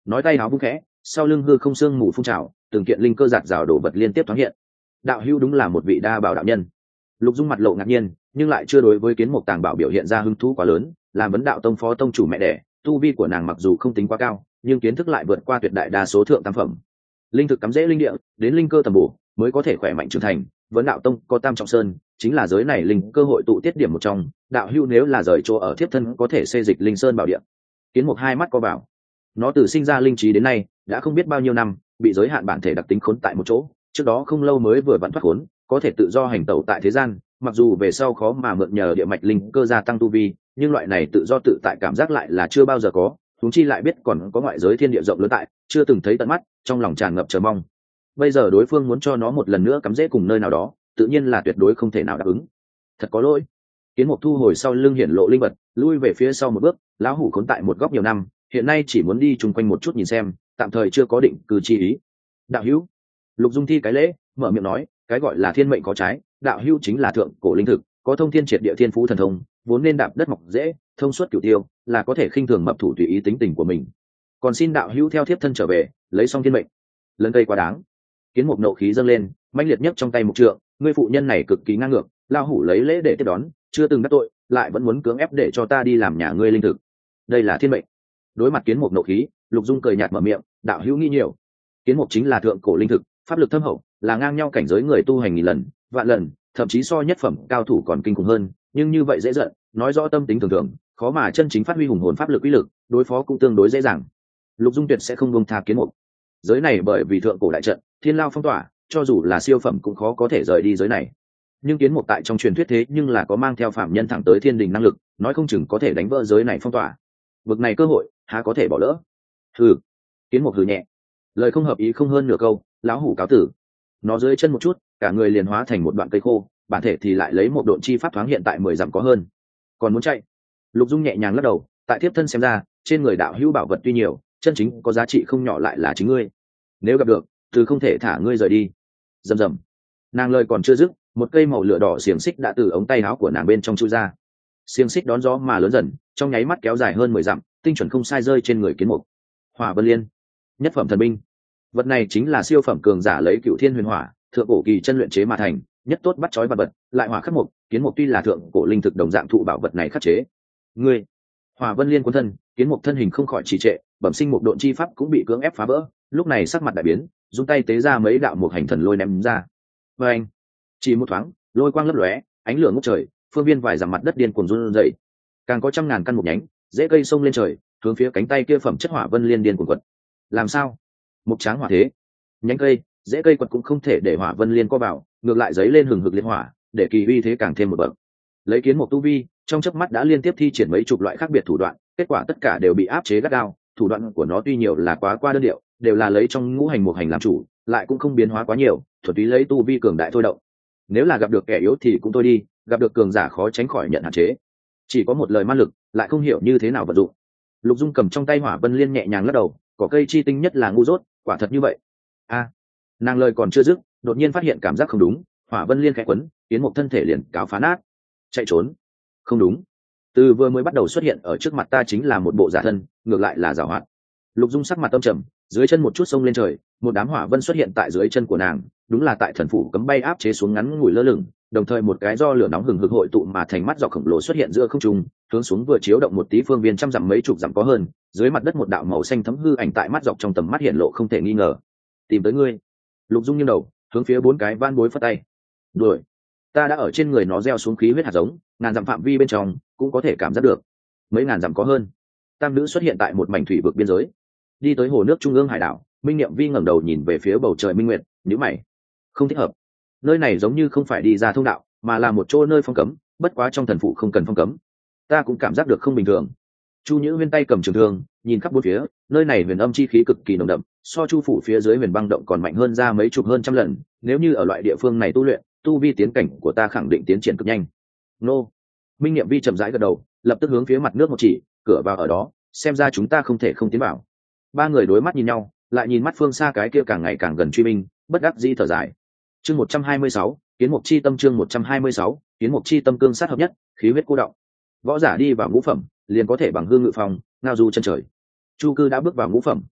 nói tay áo vung khẽ, sau lưng hư không xương mù phun trào, từng kiện linh cơ giạt rào đổ vật liên tiếp thoáng hiện. Đạo hữu đúng là một vị đa bảo đạo nhân. Lục Dung mặt lộ ngạc nhiên, nhưng lại chưa đối với kiến mục tàng bảo biểu hiện ra hứng thú quá lớn, làm vấn đạo tông phó tông chủ mẹ đẻ, tu vi của nàng mặc dù không tính quá cao, nhưng kiến thức lại vượt qua tuyệt đại đa số thượng tam phẩm. Linh thực cắm rễ linh địa, đến linh cơ tầm bổ mới có thể khỏe mạnh trưởng thành. Vấn đạo tông có Tam Trọng Sơn, chính là giới này linh cơ hội tụ tiết điểm một trong. Đạo hữu nếu là rời chỗ ở thiếp thân có thể xê dịch linh sơn bảo địa. Kiến mục hai mắt co vào, nó từ sinh ra linh trí đến nay đã không biết bao nhiêu năm, bị giới hạn bản thể đặc tính khốn tại một chỗ. Trước đó không lâu mới vừa vặn thoát khốn, có thể tự do hành tẩu tại thế gian. Mặc dù về sau khó mà mượn nhờ địa mạch linh cơ gia tăng tu vi, nhưng loại này tự do tự tại cảm giác lại là chưa bao giờ có. Chúng chi lại biết còn có ngoại giới thiên địa rộng lớn tại, chưa từng thấy tận mắt, trong lòng tràn ngập chờ mong. Bây giờ đối phương muốn cho nó một lần nữa cắm rễ cùng nơi nào đó, tự nhiên là tuyệt đối không thể nào đáp ứng. Thật có lỗi. Kiến Mục thu hồi sau lưng hiển lộ linh vật, lui về phía sau một bước. Lão hủ khốn tại một góc nhiều năm, hiện nay chỉ muốn đi chung quanh một chút nhìn xem, tạm thời chưa có định cư chi ý. Đạo hữu. Lục Dung thi cái lễ, mở miệng nói, cái gọi là thiên mệnh có trái, đạo hữu chính là thượng cổ linh thực, có thông thiên triệt địa thiên phú thần thông, vốn nên đạp đất mọc dễ, thông suốt cửu tiêu, là có thể khinh thường mập thủ tùy ý tính tình của mình. Còn xin đạo hữu theo thiếp thân trở về, lấy xong thiên mệnh. Lần cây quá đáng. Kiến Mục nộ khí dâng lên, mãnh liệt nhất trong tay một trượng, ngươi phụ nhân này cực kỳ ngang ngược, lao hủ lấy lễ để tiếp đón, chưa từng đắc tội, lại vẫn muốn cưỡng ép để cho ta đi làm nhà ngươi linh thực. Đây là thiên mệnh. Đối mặt Kiến Mục nộ khí, Lục Dung cười nhạt mở miệng, đạo hữu nghĩ nhiều. Kiến Mục chính là thượng cổ linh thực, pháp lực thâm hậu, là ngang nhau cảnh giới người tu hành nghìn lần, vạn lần, thậm chí so nhất phẩm cao thủ còn kinh khủng hơn, nhưng như vậy dễ giận, nói rõ tâm tính thường thường, khó mà chân chính phát huy hùng hồn pháp lực uy lực, đối phó cũng tương đối dễ dàng. Lục Dung tuyệt sẽ không buông tha Kiến Mục. Giới này bởi vì thượng cổ đại trận, thiên lao phong tỏa, cho dù là siêu phẩm cũng khó có thể rời đi giới này. Nhưng Kiến Mục tại trong truyền thuyết thế nhưng là có mang theo phạm nhân thẳng tới thiên đình năng lực, nói không chừng có thể đánh vỡ giới này phong tỏa. Vực này cơ hội, há có thể bỏ lỡ. Hừ. Kiến Mục hừ nhẹ, lời không hợp ý không hơn nửa câu, lão hủ cáo tử. Nó dưới chân một chút, cả người liền hóa thành một đoạn cây khô, bản thể thì lại lấy một độn chi pháp thoáng hiện tại 10 dặm có hơn. Còn muốn chạy? Lục Dung nhẹ nhàng lắc đầu, tại thiếp thân xem ra, trên người đạo hữu bảo vật tuy nhiều, chân chính có giá trị không nhỏ lại là chính ngươi. Nếu gặp được, từ không thể thả ngươi rời đi. Rầm rầm. Nàng lời còn chưa dứt, một cây màu lửa đỏ xiềng xích đã từ ống tay áo của nàng bên trong chui ra. Xiềng xích đón gió mà lớn dần, trong nháy mắt kéo dài hơn 10 dặm, tinh chuẩn không sai rơi trên người Kiến Mục. Hỏa Vân Liên, nhất phẩm thần binh. Vật này chính là siêu phẩm cường giả lấy Cửu Thiên Huyền Hỏa, thượng cổ kỳ chân luyện chế mà thành, nhất tốt bắt chói vật vật, lại hỏa khắc mục. Kiến Mục tuy là thượng cổ linh thực đồng dạng thụ bảo vật này khắc chế. Ngươi, Hỏa Vân Liên cuốn thân, Kiến Mục thân hình không khỏi trì trệ, bẩm sinh một độn chi pháp cũng bị cưỡng ép phá vỡ. Lúc này sắc mặt đại biến, dùng tay tế ra mấy đạo một hành thần lôi ném ra. Và anh, chỉ một thoáng, lôi quang lấp lóe, ánh lửa ngút trời, phương viên vài dặm mặt đất điên cuồng run rẩy. Càng có trăm ngàn căn một nhánh, rễ cây xông lên trời, hướng phía cánh tay kia phẩm chất Hỏa Vân Liên điên cuồng quật. Làm sao? Mục tráng hỏa thế, nhánh cây, rễ cây quật cũng không thể để Hỏa Vân Liên co vào, ngược lại giấy lên hừng hực liên hỏa, để kỳ uy thế càng thêm một bậc. Lấy Kiến Mục tu vi, trong chớp mắt đã liên tiếp thi triển mấy chục loại khác biệt thủ đoạn, kết quả tất cả đều bị áp chế gắt gao. Thủ đoạn của nó tuy nhiều là quá qua đơn điệu, đều là lấy trong ngũ hành một hành làm chủ, lại cũng không biến hóa quá nhiều, thuần túy lấy tu vi cường đại thôi động. Nếu là gặp được kẻ yếu thì cũng thôi đi, gặp được cường giả khó tránh khỏi nhận hạn chế. Chỉ có một lời ma lực, lại không hiểu như thế nào vận dụng. Lục Dung cầm trong tay Hỏa Vân Liên nhẹ nhàng lắc đầu, cỏ cây chi tinh nhất là ngu dốt, quả thật như vậy. A, nàng lời còn chưa dứt, đột nhiên phát hiện cảm giác không đúng, Hỏa Vân Liên khẽ quấn, Kiến Mục thân thể liền cáo phá nát. Chạy trốn? Không đúng. Từ vừa mới bắt đầu xuất hiện ở trước mặt ta chính là một bộ giả thân, ngược lại là giảo hoạt. Lục Dung sắc mặt âm trầm, dưới chân một chút sông lên trời, một đám hỏa vân xuất hiện tại dưới chân của nàng, đúng là tại thần phủ cấm bay áp chế xuống ngắn ngủi lơ lửng, đồng thời một cái do lửa nóng hừng hực hội tụ mà thành mắt dọc khổng lồ xuất hiện giữa không trung, hướng xuống vừa chiếu động một tí phương viên trăm dặm mấy chục dặm có hơn, dưới mặt đất một đạo màu xanh thấm hư ảnh tại mắt dọc trong tầm mắt hiện lộ không thể nghi ngờ. Tìm tới ngươi. Lục Dung nghiêng đầu, hướng phía bốn cái van bối phất tay. Đuổi. Ta đã ở trên người nó gieo xuống khí huyết hạt giống, ngàn dặm phạm vi bên trong cũng có thể cảm giác được. Mấy ngàn dặm có hơn. Tam nữ xuất hiện tại một mảnh thủy vực biên giới, đi tới hồ nước trung ương hải đảo. Minh Niệm Vi ngẩng đầu nhìn về phía bầu trời minh nguyệt, nhíu mày. Không thích hợp. Nơi này giống như không phải đi ra thông đạo, mà là một chỗ nơi phong cấm, bất quá trong thần phụ không cần phong cấm. Ta cũng cảm giác được không bình thường. Chu Nhữ Huyên tay cầm trường thương, nhìn khắp bốn phía, nơi này huyền âm chi khí cực kỳ nồng đậm, so Chu phủ phía dưới huyền băng động còn mạnh hơn ra mấy chục hơn trăm lần. Nếu như ở loại địa phương này tu luyện, tu vi tiến cảnh của ta khẳng định tiến triển cực nhanh. Nô. Minh Niệm Vi chậm rãi gật đầu, lập tức hướng phía mặt nước một chỉ, cửa vào ở đó, xem ra chúng ta không thể không tiến vào. Ba người đối mắt nhìn nhau, lại nhìn mắt phương xa cái kia càng ngày càng gần truy binh, bất đắc dĩ thở dài. Chương 126, Kiến Mục chi tâm. Chương 126, Kiến Mục chi tâm cương sát hợp nhất, khí huyết cô động. Võ giả đi vào ngũ phẩm, liền có thể bằng hương ngự phòng, ngao du chân trời. Chu Cư đã bước vào ngũ phẩm,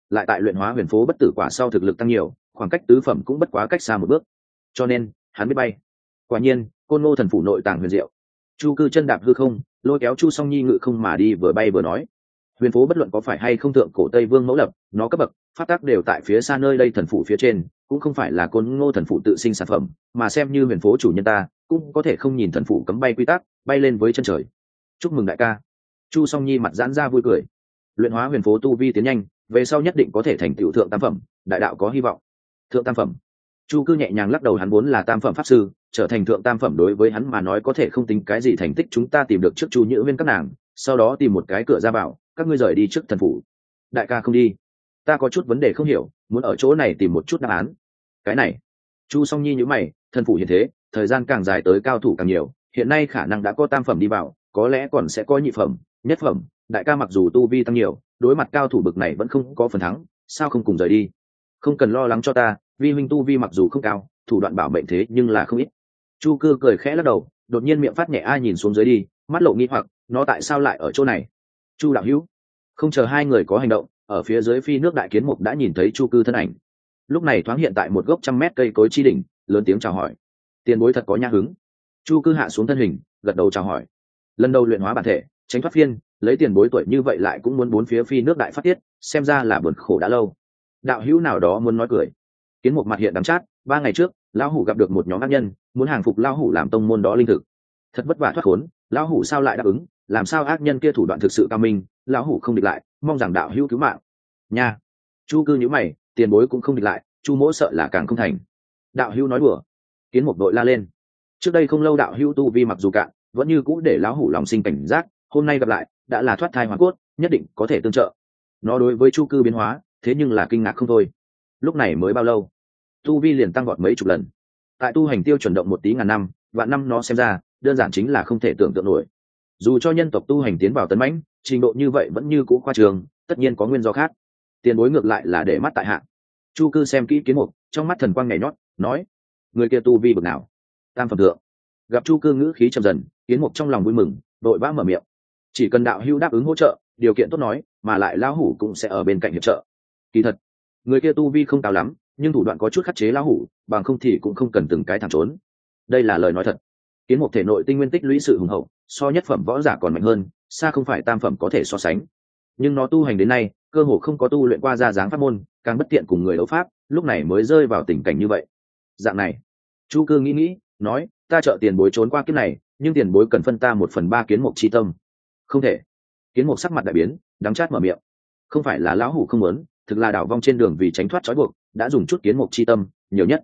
lại tại luyện hóa huyền phố bất tử quả sau thực lực tăng nhiều, khoảng cách tứ phẩm cũng bất quá cách xa một bước, cho nên hắn biết bay. Quả nhiên Côn Ngô thần phủ nội tàng huyền diệu. Chu Cư chân đạp hư không, lôi kéo Chu Song Nhi ngự không mà đi, vừa bay vừa nói: huyền phố bất luận có phải hay không thượng cổ Tây Vương mẫu lập, nó cấp bậc pháp tắc đều tại phía xa nơi đây thần phủ phía trên, cũng không phải là Côn Ngô thần phủ tự sinh sản phẩm, mà xem như huyền phố chủ nhân ta cũng có thể không nhìn thần phủ cấm bay quy tắc, bay lên với chân trời. Chúc mừng đại ca. Chu Song Nhi mặt giãn ra vui cười. Luyện hóa huyền phố tu vi tiến nhanh, về sau nhất định có thể thành tựu thượng tam phẩm, đại đạo có hy vọng. Thượng tam phẩm. Chu Cư nhẹ nhàng lắc đầu, hắn vốn là tam phẩm pháp sư, trở thành thượng tam phẩm đối với hắn mà nói có thể không tính cái gì thành tích. Chúng ta tìm được trước Chu Nhữ Viên các nàng, sau đó tìm một cái cửa ra vào, các ngươi rời đi trước thần phủ. Đại ca không đi, ta có chút vấn đề không hiểu, muốn ở chỗ này tìm một chút đáp án. Cái này, Chu Song Nhi nhíu mày, thần phủ hiện thế, thời gian càng dài tới cao thủ càng nhiều, hiện nay khả năng đã có tam phẩm đi vào, có lẽ còn sẽ có nhị phẩm, nhất phẩm. Đại ca mặc dù tu vi tăng nhiều, đối mặt cao thủ bực này vẫn không có phần thắng, sao không cùng rời đi? Không cần lo lắng cho ta, vi huynh tu vi mặc dù không cao, thủ đoạn bảo mệnh thế nhưng là không ít. Chu Cư cười khẽ lắc đầu, đột nhiên miệng phát nhẹ, ai nhìn xuống dưới đi, mắt lộ nghi hoặc, nó tại sao lại ở chỗ này? Chu đạo hữu. Không chờ hai người có hành động, ở phía dưới phi nước đại kiến mục đã nhìn thấy Chu Cư thân ảnh. Lúc này thoáng hiện tại một gốc 100 mét cây cối chi đỉnh, lớn tiếng chào hỏi. Tiền bối thật có nhã hứng. Chu Cư hạ xuống thân hình, gật đầu chào hỏi. Lần đầu luyện hóa bản thể, tránh thoát phiên, lấy tiền bối tuổi như vậy lại cũng muốn bốn phía phi nước đại phát tiết, xem ra là buồn khổ đã lâu. Đạo hữu nào đó muốn nói cười. Kiến mục mặt hiện đắng chát, 3 ngày trước lão hủ gặp được một nhóm ác nhân, muốn hàng phục lão hủ làm tông môn đó linh thực. Thật vất vả thoát khốn, lão hủ sao lại đáp ứng? Làm sao ác nhân kia thủ đoạn thực sự cao minh, lão hủ không địch lại, mong rằng đạo hữu cứu mạng. Nha. Chu Cư nhíu mày, tiền bối cũng không địch lại, Chu mỗ sợ là càng không thành. Đạo hữu nói đùa. Kiến mục đội la lên. Trước đây không lâu đạo hữu tu vi mặc dù cạn, vẫn như cũ để lão hủ lòng sinh cảnh giác, hôm nay gặp lại đã là thoát thai hoàn cốt, nhất định có thể tương trợ. Nó đối với Chu Cư biến hóa thế nhưng là kinh ngạc không thôi. Lúc này mới bao lâu, tu vi liền tăng vọt mấy chục lần. Tại tu hành tiêu chuẩn động một tí ngàn năm, vạn năm nó xem ra đơn giản chính là không thể tưởng tượng nổi. Dù cho nhân tộc tu hành tiến vào tấn mãnh, trình độ như vậy vẫn như cũ khoa trường, tất nhiên có nguyên do khác. Tiền bối ngược lại là để mắt tại hạ. Chu Cư xem kỹ kiến mục, trong mắt thần quang nhảy nhót, nói: người kia tu vi bậc nào? Tam phẩm thượng. Gặp Chu Cư ngữ khí trầm dần, kiến mục trong lòng vui mừng, vội vã mở miệng: chỉ cần đạo hữu đáp ứng hỗ trợ, điều kiện tốt nói, mà lại lão hủ cũng sẽ ở bên cạnh hiệp trợ. Kỳ thật, người kia tu vi không cao lắm, nhưng thủ đoạn có chút khắc chế lão hủ, bằng không thì cũng không cần từng cái thẳng trốn. Đây là lời nói thật. Kiến mục thể nội tinh nguyên tích lũy sự hùng hậu, so nhất phẩm võ giả còn mạnh hơn, xa không phải tam phẩm có thể so sánh. Nhưng nó tu hành đến nay, cơ hồ không có tu luyện qua ra dáng pháp môn, càng bất tiện cùng người đấu pháp, lúc này mới rơi vào tình cảnh như vậy. Dạng này, Chu Cư nghĩ, nói: ta trợ tiền bối trốn qua kiếp này, nhưng tiền bối cần phân ta 1/3 kiến mục chi tâm. Không thể. Kiến mục sắc mặt đại biến, đắng chát mở miệng: không phải là lão hủ không muốn, thực là đảo vong trên đường vì tránh thoát trói buộc, đã dùng chút kiến mục chi tâm, nhiều nhất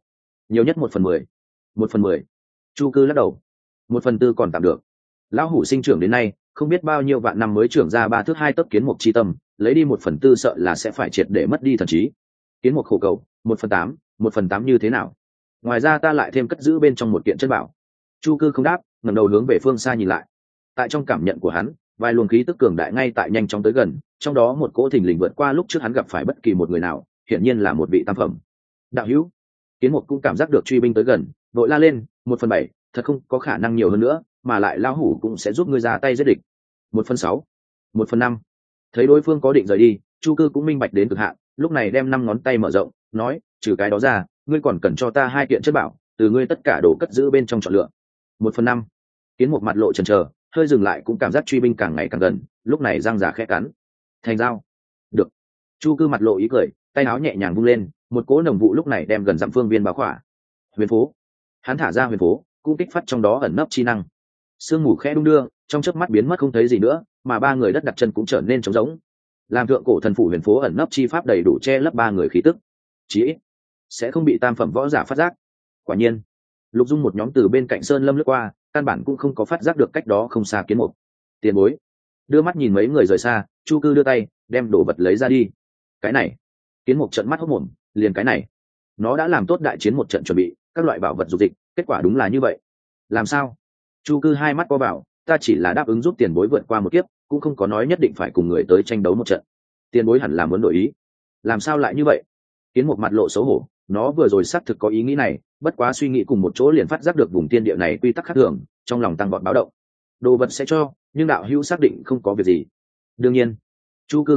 1/10. 1/10. Chu Cư lắc đầu. 1/4 còn tạm được. Lão hủ sinh trưởng đến nay, không biết bao nhiêu vạn năm mới trưởng ra 3 thước 2 tấc kiến mục chi tâm, lấy đi 1/4 sợ là sẽ phải triệt để mất đi thần trí. Kiến mục khổ cầu: 1/8, 1/8 như thế nào? Ngoài ra ta lại thêm cất giữ bên trong một kiện chân bảo. Chu Cư không đáp, ngẩng đầu hướng về phương xa nhìn lại. Tại trong cảm nhận của hắn, vài luồng khí tức cường đại ngay tại nhanh chóng tới gần, trong đó một cỗ thình lình vượt qua lúc trước hắn gặp phải bất kỳ một người nào, hiển nhiên là một vị tam phẩm. Đạo hữu. Kiến mục cũng cảm giác được truy binh tới gần, vội la lên: 1/7, thật không có khả năng nhiều hơn nữa, mà lại lão hủ cũng sẽ giúp ngươi ra tay giết địch. 1/6, 1/5. Thấy đối phương có định rời đi, Chu Cư cũng minh bạch đến cực hạn, lúc này đem 5 ngón tay mở rộng, nói: trừ cái đó ra, ngươi còn cần cho ta 2 kiện chất bảo, từ ngươi tất cả đồ cất giữ bên trong chọn lựa. 1/5. Kiến mục mặt lộ chần chờ, hơi dừng lại, cũng cảm giác truy binh càng ngày càng gần, lúc này răng giả khẽ cắn. Thành giao. Được. Chu Cư mặt lộ ý cười, tay áo nhẹ nhàng vung lên, một cỗ nồng vụ lúc này đem gần dặm phương viên bao khỏa. Huyền phố. Hắn thả ra huyền phố, cũng kích phát trong đó ẩn nấp chi năng. Sương mù khẽ đung đưa, trong chớp mắt biến mất không thấy gì nữa, mà 3 người đất đặt chân cũng trở nên trống rỗng. Làm thượng cổ thần phủ huyền phố ẩn nấp chi pháp đầy đủ che lấp 3 người khí tức, chí ít sẽ không bị tam phẩm võ giả phát giác. Quả nhiên, Lục Dung một nhóm từ bên cạnh sơn lâm lướt qua, căn bản cũng không có phát giác được cách đó không xa kiến mục. Tiền bối. Đưa mắt nhìn mấy người rời xa, Chu Cư đưa tay đem đồ vật lấy ra đi. Cái này. Kiến mục trợn mắt hốt mồm, liền cái này. Nó đã làm tốt đại chiến một trận chuẩn bị, các loại bảo vật dục dịch, kết quả đúng là như vậy. Làm sao? Chu Cư hai mắt co vào, ta chỉ là đáp ứng giúp tiền bối vượt qua một kiếp, cũng không có nói nhất định phải cùng người tới tranh đấu một trận. Tiền bối hẳn là muốn đổi ý. Làm sao lại như vậy? Kiến mục mặt lộ xấu hổ, nó vừa rồi xác thực có ý nghĩ này, bất quá suy nghĩ cùng một chỗ liền phát giác được vùng thiên địa này quy tắc khác thường, trong lòng tăng vọt báo động. Đồ vật sẽ cho, nhưng đạo hữu xác định không có việc gì. Đương nhiên. Chu Cư gật đầu,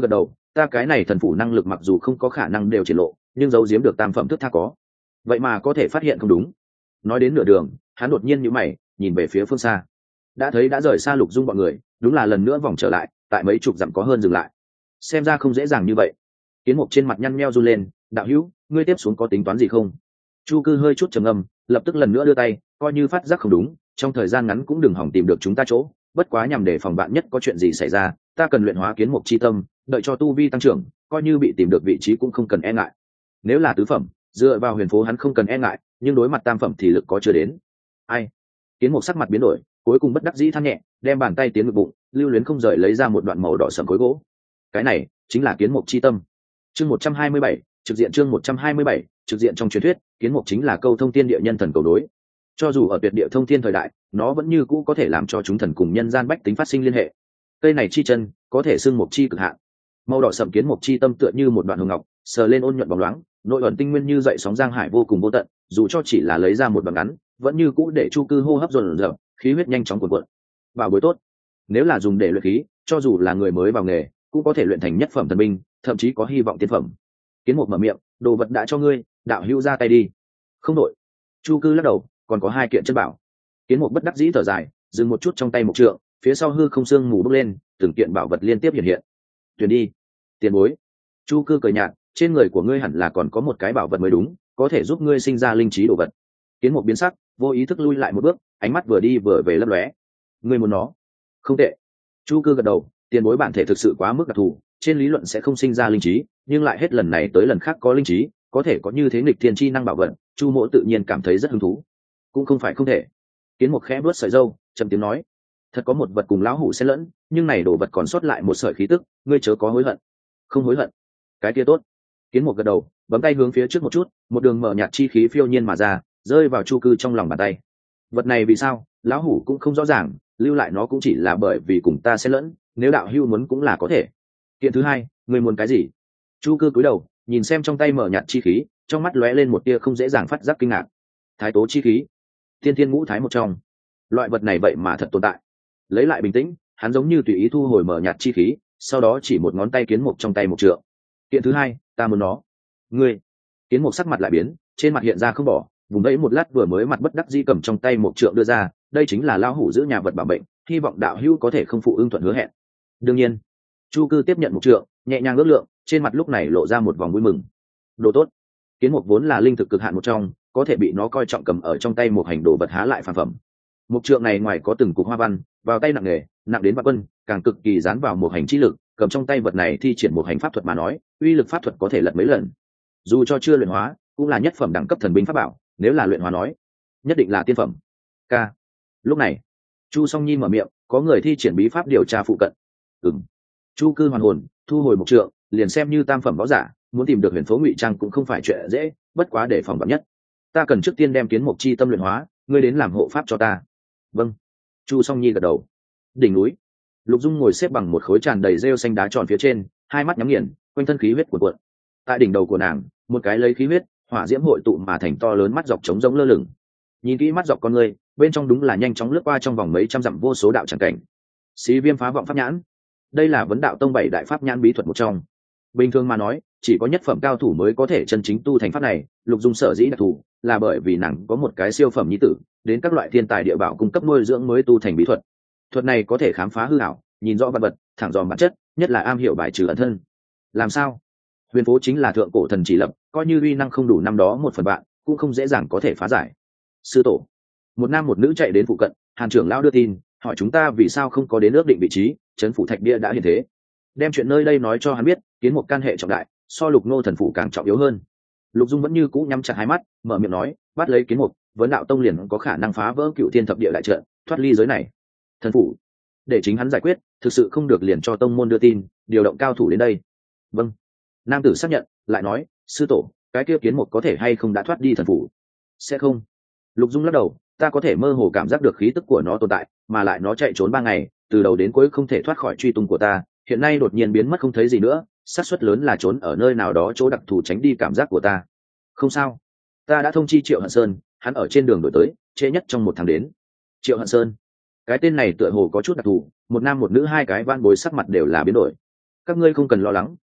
ta cái này thần phủ năng lực mặc dù không có khả năng đều triển lộ, nhưng giấu giếm được tam phẩm thức tha có, vậy mà có thể phát hiện không đúng. Nói đến nửa đường, hắn đột nhiên nhíu mày, nhìn về phía phương xa, đã thấy đã rời xa Lục Dung bọn người, đúng là lần nữa vòng trở lại, tại mấy chục dặm có hơn dừng lại. Xem ra không dễ dàng như vậy. Kiến Mục trên mặt nhăn nheo run lên, đạo hữu, ngươi tiếp xuống có tính toán gì không? Chu Cư hơi chút trầm ngâm, lập tức lần nữa đưa tay, coi như phát giác không đúng, trong thời gian ngắn cũng đừng hỏng tìm được chúng ta chỗ, bất quá nhằm để phòng bạn nhất có chuyện gì xảy ra, ta cần luyện hóa Kiến Mục chi tâm, đợi cho tu vi tăng trưởng, coi như bị tìm được vị trí cũng không cần e ngại. Nếu là tứ phẩm, dựa vào huyền phố hắn không cần e ngại, nhưng đối mặt tam phẩm thì lực có chưa đến. Ai? Kiến Mục sắc mặt biến đổi, cuối cùng bất đắc dĩ than nhẹ, đem bàn tay tiến ngực bụng, lưu luyến không rời lấy ra một đoạn màu đỏ sẫm khối gỗ. Cái này chính là Kiến Mục chi tâm. Chương 127, trực diện chương 127, trực diện trong truyền thuyết, Kiến Mục chính là câu thông tiên địa nhân thần cầu đối. Cho dù ở tuyệt địa thông thiên thời đại, nó vẫn như cũ có thể làm cho chúng thần cùng nhân gian bách tính phát sinh liên hệ. Cây này chi chân, có thể xưng mục chi cực hạn. Màu đỏ sẫm Kiến Mục chi tâm tựa như một đoạn hồng ngọc, sờ lên ôn nhuận bóng loáng, nội ẩn tinh nguyên như dậy sóng giang hải vô cùng vô tận, dù cho chỉ là lấy ra một đoạn ngắn, vẫn như cũ để Chu Cư hô hấp dồn dập, khí huyết nhanh chóng cuộn cuộn. Bảo bối tốt, nếu là dùng để luyện khí, cho dù là người mới vào nghề, cũng có thể luyện thành nhất phẩm thần binh, thậm chí có hy vọng tiên phẩm. Kiến Mục mở miệng, đồ vật đã cho ngươi, đạo hữu ra tay đi. Không đội. Chu Cư lắc đầu, còn có hai kiện chân bảo. Kiến Mục bất đắc dĩ thở dài, dừng một chút trong tay một trượng, phía sau hư không xương mù bốc lên, từng kiện bảo vật liên tiếp hiện hiện. Tuyển đi, tiền bối. Chu Cư cười nhạt, trên người của ngươi hẳn là còn có một cái bảo vật mới đúng, có thể giúp ngươi sinh ra linh trí đồ vật. Kiến Mục biến sắc, vô ý thức lui lại một bước, ánh mắt vừa đi vừa về lấp lóe. Ngươi muốn nó? Không tệ. Chu Cư gật đầu, tiền bối bản thể thực sự quá mức đặc thù, trên lý luận sẽ không sinh ra linh trí, nhưng lại hết lần này tới lần khác có linh trí, có thể có như thế nghịch thiên chi năng bảo vật, Chu Mỗ tự nhiên cảm thấy rất hứng thú. Cũng không phải không thể. Kiến Mục khẽ vuốt sợi râu, trầm tiếng nói, thật có một vật cùng lão hủ xen lẫn, nhưng này đồ vật còn sót lại một sợi khí tức, ngươi chớ có hối hận. Không hối hận. Cái kia tốt. Kiến Mục gật đầu, bấm tay hướng phía trước một chút, một đường mở nhạt chi khí phiêu nhiên mà ra, rơi vào Chu Cư trong lòng bàn tay. Vật này vì sao, lão hủ cũng không rõ ràng, lưu lại nó cũng chỉ là bởi vì cùng ta xen lẫn, nếu đạo hưu muốn cũng là có thể. Kiện thứ hai, ngươi muốn cái gì? Chu Cư cúi đầu, nhìn xem trong tay mở nhạt chi khí, trong mắt lóe lên một tia không dễ dàng phát giác kinh ngạc. Thái tố chi khí, tiên thiên ngũ thái một trong, loại vật này vậy mà thật tồn tại. Lấy lại bình tĩnh, hắn giống như tùy ý thu hồi mở nhạt chi khí, sau đó chỉ một ngón tay Kiến Mục trong tay một trượng. Kiện thứ hai, ta muốn nó. Ngươi? Kiến Mục sắc mặt lại biến, trên mặt hiện ra không bỏ, vùng đấy một lát vừa mới mặt bất đắc dĩ cầm trong tay một trượng đưa ra, đây chính là lão hủ giữ nhà vật bảo mệnh, hy vọng đạo hữu có thể không phụ ưng thuận hứa hẹn. Đương nhiên. Chu Cư tiếp nhận một trượng, nhẹ nhàng ước lượng, trên mặt lúc này lộ ra một vòng vui mừng. Đồ tốt. Kiến Mục vốn là linh thực cực hạn một trong, có thể bị nó coi trọng cầm ở trong tay một hành đồ vật há lại phàm phẩm. Một trượng này ngoài có từng cục hoa văn, vào tay nặng nghề, nặng đến vạn quân, càng cực kỳ dán vào một hành chi lực, cầm trong tay vật này thi triển một hành pháp thuật mà nói, uy lực pháp thuật có thể lật mấy lần. Dù cho chưa luyện hóa, cũng là nhất phẩm đẳng cấp thần binh pháp bảo, nếu là luyện hóa nói, nhất định là tiên phẩm. K. Lúc này, Chu Song Nhi mở miệng, có người thi triển bí pháp điều tra phụ cận. Ừm. Chu Cư hoàn hồn, thu hồi một trượng, liền xem như tam phẩm võ giả, muốn tìm được huyền phố ngụy trang cũng không phải chuyện dễ, bất quá để phòng vạn nhất, ta cần trước tiên đem Kiến Mục chi tâm luyện hóa, ngươi đến làm hộ pháp cho ta. Vâng. Chu Song Nhi gật đầu. Đỉnh núi, Lục Dung ngồi xếp bằng một khối tràn đầy rêu xanh đá tròn phía trên, hai mắt nhắm nghiền, quanh thân khí huyết cuộn cuộn. Tại đỉnh đầu của nàng, một cái lấy khí huyết, hỏa diễm hội tụ mà thành to lớn mắt dọc trống rỗng lơ lửng. Nhìn kỹ mắt dọc con người, bên trong đúng là nhanh chóng lướt qua trong vòng mấy trăm dặm vô số đạo tràng cảnh. Xí Viêm phá vọng pháp nhãn, đây là vấn đạo tông 7 đại pháp nhãn bí thuật một trong. Bình thường mà nói, chỉ có nhất phẩm cao thủ mới có thể chân chính tu thành pháp này. Lục Dung sở dĩ đặc thù, là bởi vì nàng có một cái siêu phẩm nhi tử, đến các loại thiên tài địa bảo cung cấp nuôi dưỡng mới tu thành bí thuật. Thuật này có thể khám phá hư ảo, nhìn rõ vật vật, thẳng dòm bản chất, nhất là am hiểu bài trừ ẩn thân. Làm sao? Huyền phố chính là thượng cổ thần chỉ lập, coi như uy năng không đủ năm đó 1/3, cũng không dễ dàng có thể phá giải. Sư tổ, một nam một nữ chạy đến phụ cận, Hàn trưởng lão đưa tin, hỏi chúng ta vì sao không có đến ước định vị trí, trấn phủ thạch bia đã hiện thế. Đem chuyện nơi đây nói cho hắn biết, Kiến Mục can hệ trọng đại, so Lục Nô thần phủ càng trọng yếu hơn. Lục Dung vẫn như cũ nhắm chặt hai mắt, mở miệng nói, bắt lấy Kiến Mục, vấn đạo tông liền có khả năng phá vỡ cựu thiên thập địa đại trận, thoát ly giới này. Thần phủ, để chính hắn giải quyết, thực sự không được liền cho tông môn đưa tin, điều động cao thủ đến đây. Vâng. Nam tử xác nhận, lại nói, sư tổ, cái kia Kiến Mục có thể hay không đã thoát đi thần phủ? Sẽ không. Lục Dung lắc đầu, ta có thể mơ hồ cảm giác được khí tức của nó tồn tại, mà lại nó chạy trốn 3 ngày, từ đầu đến cuối không thể thoát khỏi truy tung của ta, hiện nay đột nhiên biến mất không thấy gì nữa, xác suất lớn là trốn ở nơi nào đó chỗ đặc thù tránh đi cảm giác của ta. Không sao, ta đã thông chi Triệu Hận Sơn, hắn ở trên đường đổi tới, trễ nhất trong 1 tháng đến. Triệu Hận Sơn, cái tên này tựa hồ có chút đặc thù, một nam một nữ hai cái van bối sắc mặt đều là biến đổi. Các ngươi không cần lo lắng,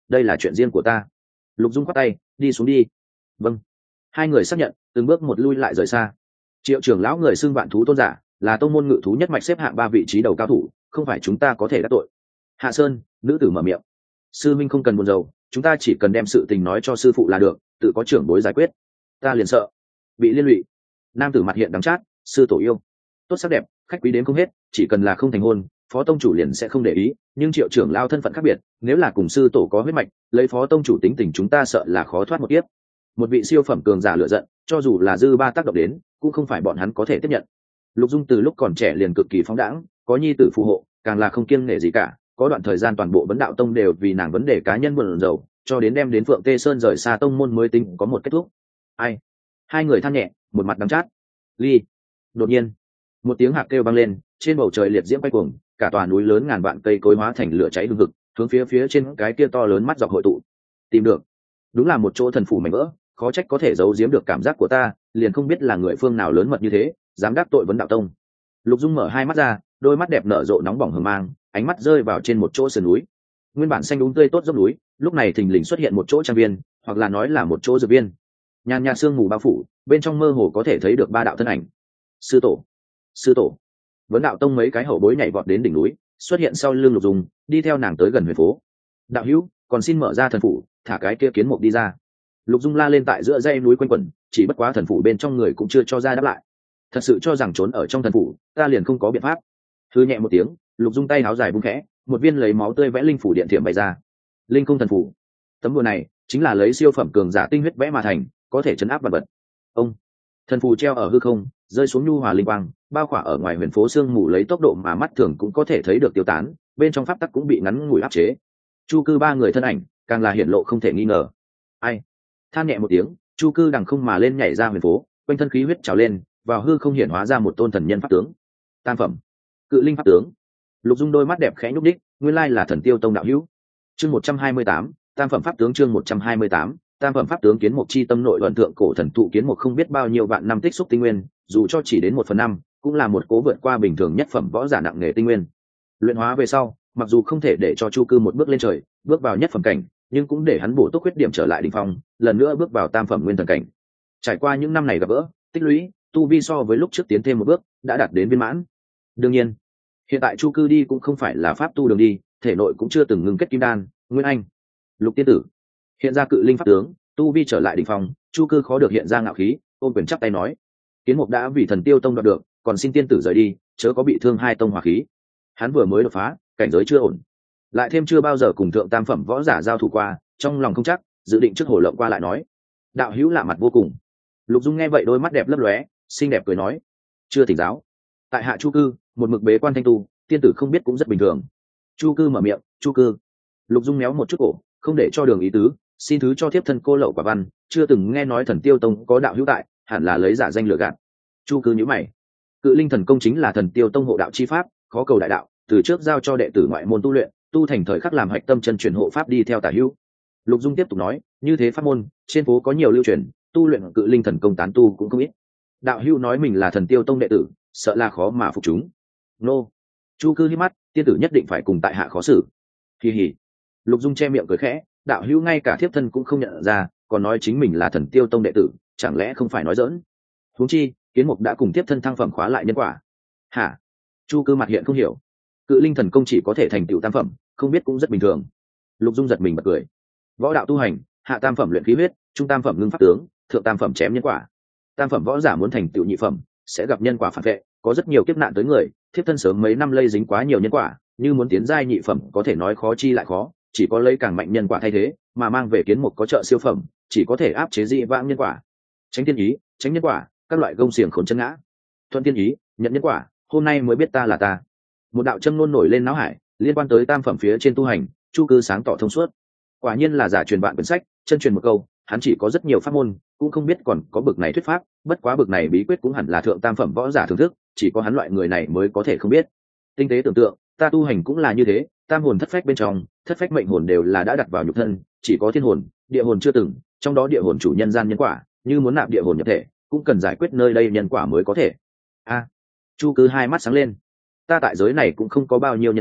đây là chuyện riêng của ta. Lục Dung khoát tay, đi xuống đi. Vâng. Hai người xác nhận, từng bước một lui lại rời xa. Triệu trưởng lão người xưng vạn thú tôn giả, là tông môn ngự thú nhất mạch xếp hạng 3 vị trí đầu cao thủ, không phải chúng ta có thể đắc tội. Hạ Sơn, nữ tử mở miệng. Sư minh không cần buồn rầu, chúng ta chỉ cần đem sự tình nói cho sư phụ là được, tự có trưởng bối giải quyết. Ta liền sợ bị liên lụy. Nam tử mặt hiện đắng chát, sư tổ yêu tốt sắc đẹp, khách quý đến không hết, chỉ cần là không thành hôn, phó tông chủ liền sẽ không để ý, nhưng Triệu trưởng lao thân phận khác biệt, nếu là cùng sư tổ có huyết mạch, lấy phó tông chủ tính tình chúng ta sợ là khó thoát một kiếp. Một vị siêu phẩm cường giả lựa giận, cho dù là dư ba tác động đến, cũng không phải bọn hắn có thể tiếp nhận. Lục Dung từ lúc còn trẻ liền cực kỳ phóng đãng, có nhi tử phù hộ, càng là không kiêng nể gì cả, có đoạn thời gian toàn bộ vấn đạo tông đều vì nàng vấn đề cá nhân buồn rầu, cho đến đem đến Phượng Tê Sơn rời xa tông môn mới tính có một kết thúc. Ai? Hai người than nhẹ, một mặt đắng chát. Ly. Đột nhiên, một tiếng hạc kêu vang lên, trên bầu trời liệt diễm quay cuồng, cả tòa núi lớn ngàn vạn cây cối hóa thành lửa cháy hừng hực, hướng phía trên cái kia to lớn mắt dọc hội tụ. Tìm được. Đúng là một chỗ thần phủ mảnh vỡ, khó trách có thể giấu giếm được cảm giác của ta, liền không biết là người phương nào lớn mật như thế, dám đắc tội vấn đạo tông. Lục Dung mở hai mắt ra, đôi mắt đẹp nở rộ nóng bỏng hừng mang, ánh mắt rơi vào trên một chỗ sườn núi. Nguyên bản xanh đúng tươi tốt dốc núi, lúc này thình lình xuất hiện một chỗ trang viên, hoặc là nói là một chỗ dược viên. Nhàn nhạt sương mù bao phủ, bên trong mơ hồ có thể thấy được ba đạo thân ảnh. Sư tổ, sư tổ. Vấn đạo tông mấy cái hậu bối nhảy vọt đến đỉnh núi, xuất hiện sau lưng Lục Dung, đi theo nàng tới gần huyền phố. Đạo hữu, còn xin mở ra thần phủ, thả cái kia kiến mục đi ra. Lục Dung la lên tại giữa dãy núi quanh quẩn, chỉ bất quá thần phủ bên trong người cũng chưa cho ra đáp lại. Thật sự cho rằng trốn ở trong thần phủ, ta liền không có biện pháp. Hư nhẹ một tiếng, Lục Dung tay áo dài vung khẽ, một viên lấy máu tươi vẽ linh phủ điện thiểm bày ra. Linh cung thần phủ. Tấm bùa này chính là lấy siêu phẩm cường giả tinh huyết vẽ mà thành, có thể chấn áp vật vật. Ông. Thần phù treo ở hư không, rơi xuống nhu hòa linh quang, bao khỏa ở ngoài huyền phố sương mù lấy tốc độ mà mắt thường cũng có thể thấy được tiêu tán, bên trong pháp tắc cũng bị ngắn ngủi áp chế. Chu Cư ba người thân ảnh, càng là hiển lộ không thể nghi ngờ. Ai? Than nhẹ một tiếng, Chu Cư đằng không mà lên nhảy ra huyền phố, quanh thân khí huyết trào lên, vào hư không hiển hóa ra một tôn thần nhân pháp tướng. Tam phẩm, Cự Linh pháp tướng. Lục Dung đôi mắt đẹp khẽ nhúc đích, nguyên lai là Thần Tiêu Tông đạo hữu. Chương 128, Tam phẩm pháp tướng chương 128, Tam phẩm pháp tướng kiến mục chi tâm nội luận thượng cổ thần thụ kiến mục không biết bao nhiêu vạn năm tích xúc tinh nguyên, dù cho chỉ đến 1/5, cũng là một cố vượt qua bình thường nhất phẩm võ giả nặng nghề tinh nguyên. Luyện hóa về sau, mặc dù không thể để cho Chu Cư một bước lên trời, bước vào nhất phẩm cảnh, nhưng cũng để hắn bổ túc khuyết điểm trở lại đỉnh phong, lần nữa bước vào tam phẩm nguyên thần cảnh. Trải qua những năm này gặp gỡ, tích lũy, tu vi so với lúc trước tiến thêm một bước, đã đạt đến viên mãn. Đương nhiên, hiện tại Chu Cư đi cũng không phải là pháp tu đường đi, thể nội cũng chưa từng ngưng kết kim đan, nguyên anh. Lục tiên tử, hiện ra cự linh pháp tướng, tu vi trở lại đỉnh phong, Chu Cư khó được hiện ra ngạo khí, ôm quyền chắp tay nói: Kiến mục đã vì Thần Tiêu Tông đoạt được, còn xin tiên tử rời đi, chớ có bị thương hai tông hòa khí. Hắn vừa mới đột phá, cảnh giới chưa ổn, lại thêm chưa bao giờ cùng thượng tam phẩm võ giả giao thủ qua, trong lòng không chắc, dự định trước hồ lộng qua lại nói: đạo hữu lạ mặt vô cùng. Lục Dung nghe vậy đôi mắt đẹp lấp lóe, xinh đẹp cười nói: chưa thỉnh giáo. Tại hạ Chu Cư, một mực bế quan thanh tu, tiên tử không biết cũng rất bình thường. Chu Cư mở miệng: Chu Cư. Lục Dung méo một chút cổ, không để cho đường ý tứ, xin thứ cho thiếp thân cô lậu quả văn, chưa từng nghe nói Thần Tiêu Tông có đạo hữu tại, hẳn là lấy giả danh lừa gạt. Chu Cư nhíu mày. Cự linh thần công chính là Thần Tiêu Tông hộ đạo chi pháp, khó cầu đại đạo, từ trước giao cho đệ tử ngoại môn tu luyện, tu thành thời khắc làm hạch tâm chân truyền hộ pháp đi theo tả hữu. Lục Dung tiếp tục nói: như thế pháp môn trên phố có nhiều lưu truyền, tu luyện cự linh thần công tán tu cũng không ít. Đạo hữu nói mình là Thần Tiêu Tông đệ tử, sợ là khó mà phục chúng. Nô. Chu Cư hí mắt, tiên tử nhất định phải cùng tại hạ khó xử. Kỳ hỉ. Lục Dung che miệng cười khẽ, đạo hữu ngay cả thiếp thân cũng không nhận ra, còn nói chính mình là Thần Tiêu Tông đệ tử, chẳng lẽ không phải nói dỡn? Huống chi, kiến mục đã cùng thiếp thân thăng phẩm khóa lại nhân quả. Hả? Chu Cư mặt hiện không hiểu. Cự linh thần công chỉ có thể thành tựu tam phẩm, không biết cũng rất bình thường. Lục Dung giật mình bật cười. Võ đạo tu hành, hạ tam phẩm luyện khí huyết, trung tam phẩm ngưng pháp tướng, thượng tam phẩm chém nhân quả. Tam phẩm võ giả muốn thành tựu nhị phẩm, sẽ gặp nhân quả phản vệ, có rất nhiều kiếp nạn tới người, thiếp thân sớm mấy năm lây dính quá nhiều nhân quả, như muốn tiến giai nhị phẩm có thể nói khó chi lại khó, chỉ có lấy càng mạnh nhân quả thay thế, mà mang về kiến mục có trợ siêu phẩm, chỉ có thể áp chế dị vãng nhân quả. Tránh tiên ý, tránh nhân quả, các loại gông xiềng khốn chân ngã. Thuận tiên ý, nhận nhân quả, hôm nay mới biết ta là ta. Một đạo châm nôn nổi lên não hải, liên quan tới tam phẩm phía trên tu hành, Chu Cư sáng tỏ thông suốt. Quả nhiên là giả truyền bạn quyển sách, chân truyền một câu, hắn chỉ có rất nhiều pháp môn, cũng không biết còn có bực này thuyết pháp, bất quá bực này bí quyết cũng hẳn là thượng tam phẩm võ giả thưởng thức, chỉ có hắn loại người này mới có thể không biết. Tinh tế tưởng tượng, ta tu hành cũng là như thế, tam hồn thất phách bên trong, thất phách mệnh hồn đều là đã đặt vào nhục thân, chỉ có thiên hồn, địa hồn chưa từng, trong đó địa hồn chủ nhân gian nhân quả, như muốn nạp địa hồn nhập thể, cũng cần giải quyết nơi đây nhân quả mới có thể. A. Chu Cư hai mắt sáng lên. Ta tại giới này cũng không có bao nhiêu nhân quả,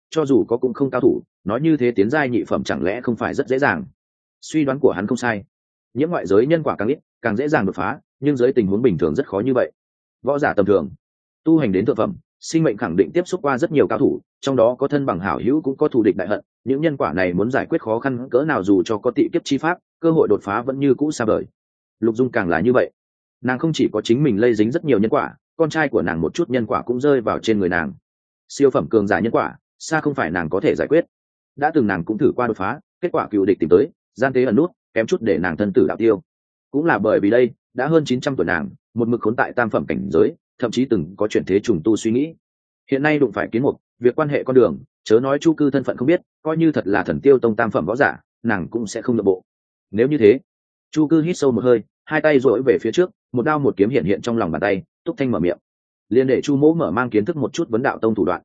cho dù có cũng không cao thủ, nói như thế tiến giai nhị phẩm chẳng lẽ không phải rất dễ dàng. Suy đoán của hắn không sai, nhiễm ngoại giới nhân quả càng ít càng dễ dàng đột phá, nhưng dưới tình huống bình thường rất khó như vậy. Võ giả tầm thường tu hành đến thượng phẩm, sinh mệnh khẳng định tiếp xúc qua rất nhiều cao thủ, trong đó có thân bằng hảo hữu cũng có thù địch đại hận, những nhân quả này muốn giải quyết khó khăn cỡ nào, dù cho có tị kiếp chi pháp, cơ hội đột phá vẫn như cũ xa vời. Lục Dung càng là như vậy, nàng không chỉ có chính mình lây dính rất nhiều nhân quả, con trai của nàng một chút nhân quả cũng rơi vào trên người nàng. Siêu phẩm cường giả nhân quả xa không phải nàng có thể giải quyết. Đã từng nàng cũng thử qua đột phá, kết quả cựu địch tìm tới, gian tế ẩn nút, kém chút để nàng thân tử đạo tiêu. Cũng là bởi vì đây, đã hơn 900 tuổi nàng, một mực khốn tại tam phẩm cảnh giới, thậm chí từng có chuyển thế trùng tu suy nghĩ. Hiện nay đụng phải kiến mục, việc quan hệ con đường, chớ nói Chu Cư thân phận không biết, coi như thật là Thần Tiêu Tông tam phẩm võ giả, nàng cũng sẽ không nhượng bộ. Nếu như thế, Chu Cư hít sâu một hơi, hai tay duỗi về phía trước, một đao một kiếm hiện hiện trong lòng bàn tay, túc thanh mở miệng. Liên để Chu Mỗ mở mang kiến thức một chút vấn đạo tông thủ đoạn.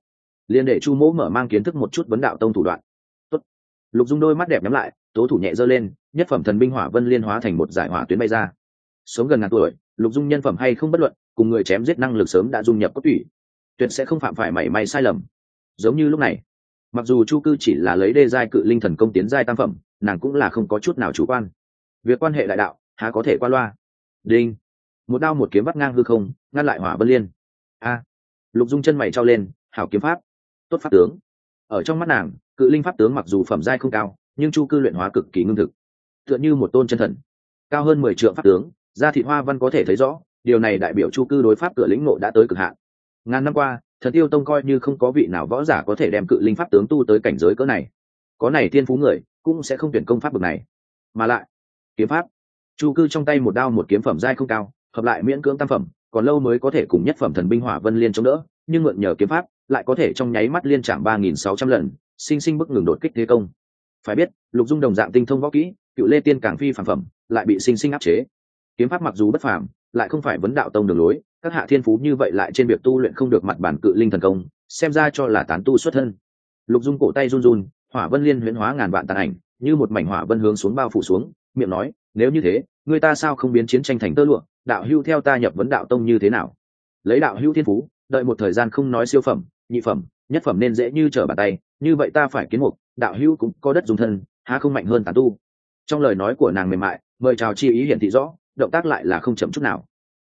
Tốt. Lục Dung đôi mắt đẹp nhắm lại, tố thủ nhẹ giơ lên, nhất phẩm thần binh hỏa vân liên hóa thành một dải hỏa tuyến bay ra. Sống gần ngàn tuổi, Lục Dung nhân phẩm hay không bất luận, cùng người chém giết năng lực sớm đã dung nhập cốt tủy, tuyệt sẽ không phạm phải mảy may sai lầm. Giống như lúc này, mặc dù Chu Cư chỉ là lấy đê giai cự linh thần công tiến giai tam phẩm, nàng cũng là không có chút nào chủ quan. Việc quan hệ đại đạo, há có thể qua loa. Đinh, một đao một kiếm vắt ngang hư không, ngăn lại hỏa vân liên. A, Lục Dung chân mày trao lên, hảo kiếm pháp, tốt pháp tướng. Ở trong mắt nàng, cự linh pháp tướng mặc dù phẩm giai không cao, nhưng Chu Cư luyện hóa cực kỳ ngưng thực, tựa như một tôn chân thần. Cao hơn 10 trượng pháp tướng, da thịt hoa văn có thể thấy rõ, điều này đại biểu Chu Cư đối pháp cửa lĩnh ngộ đã tới cực hạn. Ngàn năm qua, Thần Tiêu Tông coi như không có vị nào võ giả có thể đem cự linh pháp tướng tu tới cảnh giới cỡ này. Có này thiên phú người, cũng sẽ không tuyển công pháp bậc này. Mà lại, kiếm pháp, Chu Cư trong tay một đao một kiếm phẩm giai không cao, hợp lại miễn cưỡng tam phẩm, còn lâu mới có thể cùng nhất phẩm thần binh hỏa vân liên chống đỡ, nhưng mượn nhờ kiếm pháp, lại có thể trong nháy mắt liên chạm 3600 lần, sinh sinh bức ngừng đột kích thế công. Phải biết, Lục Dung đồng dạng tinh thông võ kỹ, cựu lê tiên càng phi phàm phẩm, lại bị sinh sinh áp chế. Kiếm pháp mặc dù bất phàm, lại không phải vấn đạo tông đường lối, các hạ thiên phú như vậy lại trên việc tu luyện không được mặt bản cự linh thần công, xem ra cho là tán tu xuất thân. Lục Dung cổ tay run run, hỏa vân liên huyễn hóa ngàn vạn tàn ảnh, như một mảnh hỏa vân hướng xuống bao phủ xuống, miệng nói, nếu như thế, người ta sao không biến chiến tranh thành tơ lụa, đạo hưu theo ta nhập vấn đạo tông như thế nào? Lấy đạo hưu thiên phú, đợi một thời gian không nói siêu phẩm, nhị phẩm, nhất phẩm nên dễ như trở bàn tay, như vậy ta phải kiến mục, đạo hưu cũng có đất dùng thân, há không mạnh hơn tán tu? Trong lời nói của nàng mềm mại, mời chào chi ý hiển thị rõ, động tác lại là không chậm chút nào.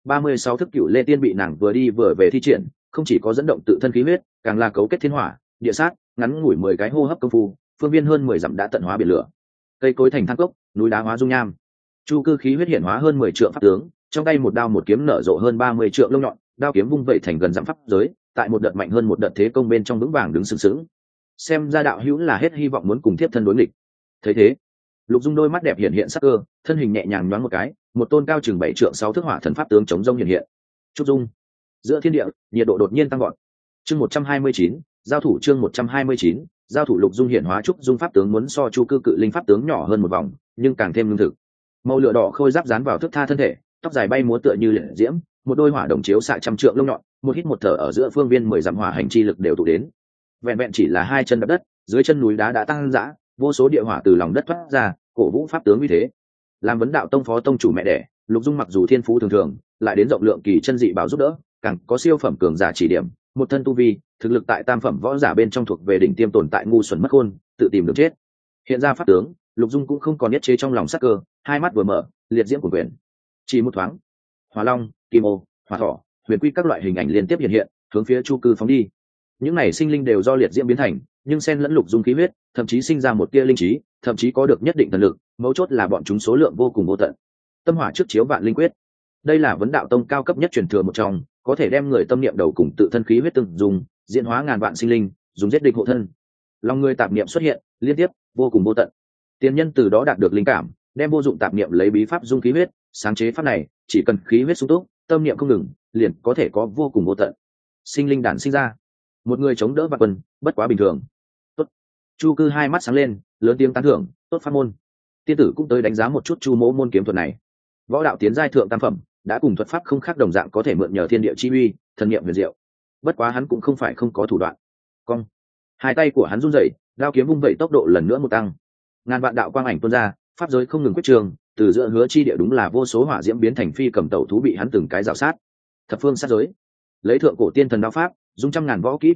36 thức cửu lê tiên bị nàng vừa đi vừa về thi triển, không chỉ có dẫn động tự thân khí huyết, càng là cấu kết thiên hỏa, địa sát, ngắn ngủi 10 cái hô hấp công phu, phương viên hơn 10 dặm đã tận hóa biển lửa. Cây cối thành than cốc, núi đá hóa dung nham. Chu Cư khí huyết hiển hóa hơn 10 trượng pháp tướng, trong tay một đao một kiếm nở rộ hơn 30 trượng lông nhọn, đao kiếm vung vẩy thành gần dặm pháp giới, tại một đợt mạnh hơn một đợt thế công bên trong vững vàng đứng sừng sững. Xem ra đạo hữu là hết hy vọng muốn cùng tiếp thân đối nghịch. Thấy thế, Lục Dung đôi mắt đẹp hiện hiện sắc cơ, thân hình nhẹ nhàng nhoáng một cái, một tôn cao chừng 7 trượng 6 thước hỏa thần pháp tướng chống rông hiện hiện. Trúc Dung, giữa thiên địa, nhiệt độ đột nhiên tăng vọt. Chương 129, giao thủ chương 129, giao thủ. Lục Dung hiện hóa Trúc Dung pháp tướng muốn so Chu Cư cự linh pháp tướng nhỏ hơn một vòng, nhưng càng thêm lương thực. Màu lửa đỏ khôi giáp dán vào thước tha thân thể, tóc dài bay múa tựa như liệt diễm, một đôi hỏa đồng chiếu xạ trăm trượng lông nhọn, một hít một thở ở giữa phương viên 10 dặm hỏa hành chi lực đều tụ đến. Vẹn vẹn chỉ là hai chân đập đất, dưới chân núi đá đã tăng dã, vô số địa hỏa từ lòng đất thoát ra, cổ vũ pháp tướng như thế. Làm vấn đạo tông phó tông chủ mẹ đẻ, Lục Dung mặc dù thiên phú thường thường, lại đến rộng lượng kỳ chân dị bảo giúp đỡ, càng có siêu phẩm cường giả chỉ điểm, một thân tu vi, thực lực tại tam phẩm võ giả bên trong thuộc về đỉnh tiêm tồn tại, ngu xuẩn mất khôn, tự tìm đường chết. Hiện ra pháp tướng, Lục Dung cũng không còn nhất chế trong lòng sắc cơ, hai mắt vừa mở, liệt diễm của quyền. Chỉ một thoáng, Hỏa Long, Kim Ô, Hỏa Thỏ, Huyền Quy các loại hình ảnh liên tiếp hiện hiện, hướng phía Chu Cư phóng đi. Những này sinh linh đều do liệt diễm biến thành, nhưng xen lẫn Lục Dung khí huyết, thậm chí sinh ra một tia linh trí, thậm chí có được nhất định thần lực, mấu chốt là bọn chúng số lượng vô cùng vô tận. Tâm hỏa trước chiếu vạn linh quyết, đây là vấn đạo tông cao cấp nhất truyền thừa một trong, có thể đem người tâm niệm đầu cùng tự thân khí huyết từng dùng, diễn hóa ngàn vạn sinh linh, dùng giết địch hộ thân. Lòng người tạp niệm xuất hiện, liên tiếp, vô cùng vô tận. Tiền nhân từ đó đạt được linh cảm, đem vô dụng tạp niệm lấy bí pháp dung khí huyết, sáng chế pháp này, chỉ cần khí huyết sung túc, tâm niệm không ngừng, liền có thể có vô cùng vô tận sinh linh đản sinh ra. Một người chống đỡ vạn quân, bất quá bình thường. Tốt. Chu Cư hai mắt sáng lên, lớn tiếng tán thưởng, tốt pháp môn. Tiên tử cũng tới đánh giá một chút Chu Mỗ môn kiếm thuật này. Võ đạo tiến giai thượng tam phẩm, đã cùng thuật pháp không khác đồng dạng, có thể mượn nhờ thiên địa chi uy, thần niệm huyền diệu. Bất quá hắn cũng không phải không có thủ đoạn. Cong. Hai tay của hắn run rẩy, đao kiếm vung vẩy tốc độ lần nữa một tăng. Ngàn vạn đạo quang ảnh tuôn ra, pháp giới không ngừng quyết trường, từ giữa hứa chi địa đúng là vô số hỏa diễm biến thành phi cầm tẩu thú bị hắn từng cái rào sát. Thập phương sát giới, lấy thượng cổ tiên thần đao pháp, dùng trăm ngàn võ kỹ kiếm quyết,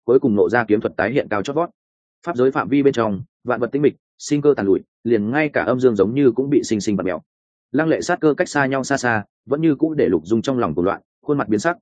cuối cùng nộ ra kiếm thuật tái hiện cao chót vót. Pháp giới phạm vi bên trong vạn vật tĩnh mịch, sinh cơ tàn lụi, liền ngay cả âm dương giống như cũng bị sinh sinh bật mèo. Lăng lệ sát cơ cách xa nhau xa xa, vẫn như cũ để Lục Dung trong lòng cuồng loạn, khuôn mặt biến sắc.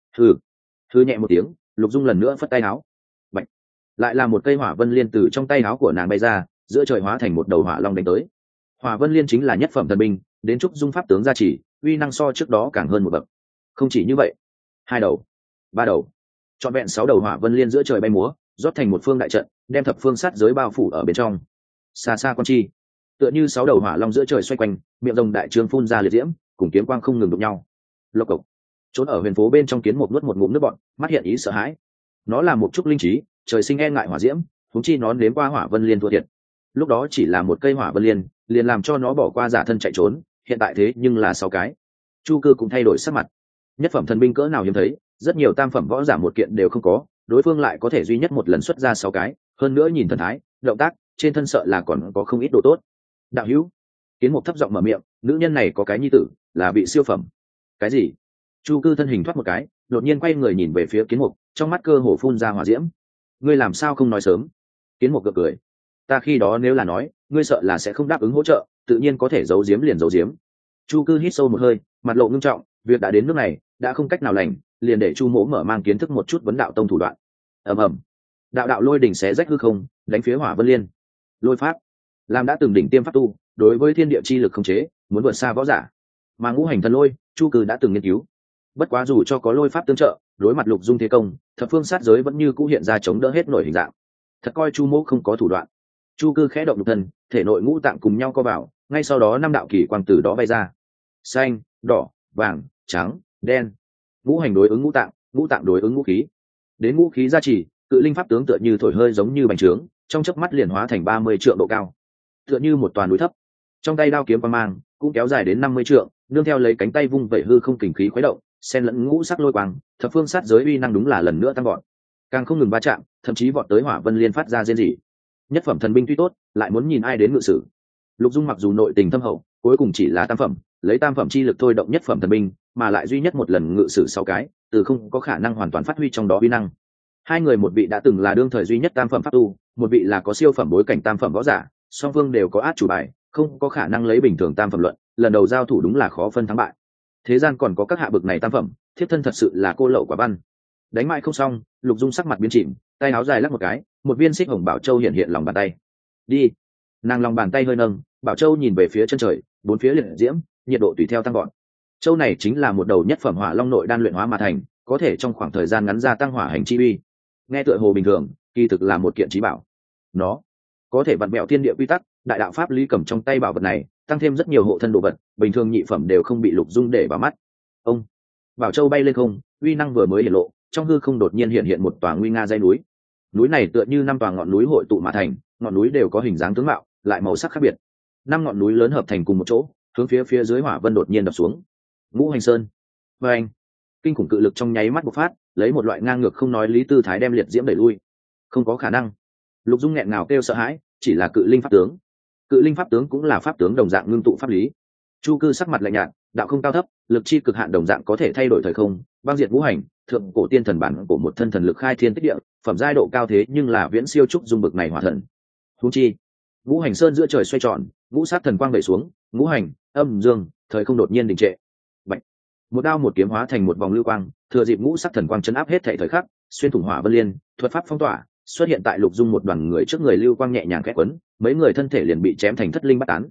Hừ nhẹ một tiếng, Lục Dung lần nữa phất tay áo. Bạch. Lại là một cây hỏa vân liên từ trong tay áo của nàng bay ra, giữa trời hóa thành một đầu hỏa long đánh tới. Hỏa vân liên chính là nhất phẩm thần binh, đến Trúc Dung pháp tướng gia trì, uy năng so trước đó càng hơn một bậc. Không chỉ như vậy, 2 đầu, 3 đầu, trọn vẹn 6 đầu hỏa vân liên giữa trời bay múa, rót thành một phương đại trận, đem thập phương sát giới bao phủ ở bên trong. Xa xa quan chi, tựa như 6 đầu hỏa long giữa trời xoay quanh, miệng rồng đại trường phun ra liệt diễm, cùng kiếm quang không ngừng đụng nhau. Lộc cộc. Trốn ở huyền phố bên trong kiến mục nuốt một ngụm nước bọt, mắt hiện ý sợ hãi. Nó là một chút linh trí, trời sinh e ngại hỏa diễm, huống chi nó nếm qua hỏa vân liên thua thiệt. Lúc đó chỉ là một cây hỏa vân liên, liền làm cho nó bỏ qua giả thân chạy trốn, hiện tại thế nhưng là 6 cái. Chu Cư cũng thay đổi sắc mặt. Nhất phẩm thần binh cỡ nào hiếm thấy, rất nhiều tam phẩm võ giả một kiện đều không có, đối phương lại có thể duy nhất một lần xuất ra 6 cái, hơn nữa nhìn thần thái, động tác, trên thân sợ là còn có không ít đồ tốt. Đạo hữu. Kiến Mục thấp giọng mở miệng, nữ nhân này có cái nhi tử, là vị siêu phẩm. Cái gì? Chu Cư thân hình thoát một cái, đột nhiên quay người nhìn về phía Kiến Mục, trong mắt cơ hồ phun ra hỏa diễm. Ngươi làm sao không nói sớm? Kiến Mục gượng cười. Ta khi đó nếu là nói, ngươi sợ là sẽ không đáp ứng hỗ trợ, tự nhiên có thể giấu giếm liền giấu giếm. Chu Cư hít sâu một hơi, mặt lộ ngưng trọng, việc đã đến nước này, đã không cách nào lành, liền để Chu Mỗ mở mang kiến thức một chút vấn đạo tông thủ đoạn. Ầm ầm. Đạo lôi đỉnh xé rách hư không, đánh phía Hỏa Vân Liên. Lôi pháp, làm đã từng đỉnh tiêm pháp tu, đối với thiên địa chi lực khống chế, muốn vượt xa võ giả. Mà ngũ hành thần lôi, Chu Cư đã từng nghiên cứu. Bất quá dù cho có lôi pháp tương trợ, đối mặt Lục Dung thế công, thập phương sát giới vẫn như cũ hiện ra chống đỡ hết nổi hình dạng. Thật coi Chu Mỗ không có thủ đoạn. Chu Cư khẽ động nhục thân, thể nội ngũ tạng cùng nhau co vào, ngay sau đó 5 đạo kỳ quang từ đó bay ra. Xanh, đỏ, vàng, trắng, đen. Ngũ hành đối ứng ngũ tạng đối ứng ngũ khí. Đến ngũ khí gia trì, cự linh pháp tướng tựa như thổi hơi giống như bành trướng, trong chớp mắt liền hóa thành 30 trượng độ cao. Tựa như một toàn núi thấp. Trong tay đao kiếm quang mang, cũng kéo dài đến 50 trượng, nương theo lấy cánh tay vung vẩy hư không kình khí khuấy động, xen lẫn ngũ sắc lôi quang, thập phương sát giới uy năng đúng là lần nữa tăng vọt. Càng không ngừng va chạm, thậm chí vọt tới Hỏa Vân Liên phát ra rên rỉ. Nhất phẩm thần binh tuy tốt, lại muốn nhìn ai đến ngự sử. Lục Dung mặc dù nội tình thâm hậu, cuối cùng chỉ là tam phẩm, lấy tam phẩm chi lực thôi động nhất phẩm thần binh, mà lại duy nhất một lần ngự sử 6 cái, từ không có khả năng hoàn toàn phát huy trong đó uy năng. Hai người, một vị đã từng là đương thời duy nhất tam phẩm pháp tu, một vị là có siêu phẩm bối cảnh tam phẩm võ giả, song phương đều có át chủ bài, không có khả năng lấy bình thường tam phẩm luận, lần đầu giao thủ đúng là khó phân thắng bại. Thế gian còn có các hạ bực này tam phẩm, thiếp thân thật sự là cô lậu quả văn. Đánh mãi không xong, Lục Dung sắc mặt biến chìm, tay áo dài lắc một cái, một viên xích hồng bảo châu hiện hiện lòng bàn tay. Đi. Nàng lòng bàn tay hơi nâng, bảo châu nhìn về phía chân trời, bốn phía liệt diễm, nhiệt độ tùy theo tăng gọn. Châu này chính là một đầu nhất phẩm hỏa long nội đan luyện hóa mà thành, có thể trong khoảng thời gian ngắn gia tăng hỏa hành chi uy. Nghe tựa hồ bình thường, kỳ thực là một kiện chí bảo. Nó có thể vặn bẹo thiên địa quy tắc, đại đạo pháp lý cầm trong tay bảo vật này, tăng thêm rất nhiều hộ thân đồ vật, bình thường nhị phẩm đều không bị Lục Dung để vào mắt. Ông bảo châu bay lên không, uy năng vừa mới hiện lộ, trong hư không đột nhiên hiện một tòa nguy nga dãy núi. Núi này tựa như 5 tòa ngọn núi hội tụ mà thành, ngọn núi đều có hình dáng tướng mạo, lại màu sắc khác biệt. 5 ngọn núi lớn hợp thành cùng một chỗ, hướng phía dưới hỏa vân đột nhiên đập xuống. Ngũ Hành Sơn. Và anh, kinh khủng cự lực trong nháy mắt bộc phát, lấy một loại ngang ngược không nói lý tư thái đem liệt diễm đẩy lui. Không có khả năng. Lục Dung nghẹn ngào kêu sợ hãi, chỉ là cự linh pháp tướng. Cự linh pháp tướng cũng là pháp tướng đồng dạng ngưng tụ pháp lý. Chu Cư sắc mặt lạnh nhạt, đạo không cao thấp, lực chi cực hạn đồng dạng có thể thay đổi thời không, băng diệt ngũ hành, thượng cổ tiên thần bản của một thân thần lực khai thiên tích địa, phẩm giai độ cao thế nhưng là viễn siêu trúc dung bực này hỏa thần. Huống chi, Ngũ Hành Sơn giữa trời xoay tròn, ngũ sát thần quang đẩy xuống, ngũ hành, âm dương, thời không đột nhiên đình trệ. Bạch. Một đao một kiếm hóa thành một vòng lưu quang, thừa dịp ngũ sát thần quang chấn áp hết thảy thời khắc, xuyên thủng Hỏa Vân Liên, thuật pháp phong tỏa, xuất hiện tại Lục Dung một đoàn người trước người, lưu quang nhẹ nhàng khẽ quấn, mấy người thân thể liền bị chém thành thất linh bát tán.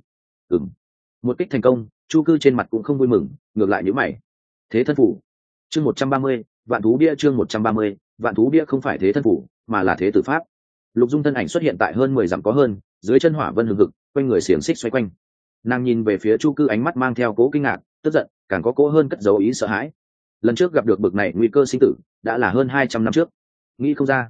Một kích thành công, Chu Cư trên mặt cũng không vui mừng, ngược lại nhíu mày. Thế thân phủ. Chương 130, Vạn thú bia. Chương 130, Vạn thú bia không phải thế thân phủ, mà là thế tử pháp. Lục Dung thân ảnh xuất hiện tại hơn 10 dặm có hơn, dưới chân hỏa vân hừng hực, quanh người xiềng xích xoay quanh. Nàng nhìn về phía Chu Cư, ánh mắt mang theo cố kinh ngạc, tức giận, càng có cố hơn cất dấu ý sợ hãi. Lần trước gặp được bực này nguy cơ sinh tử, đã là hơn 200 năm trước. Nghĩ không ra.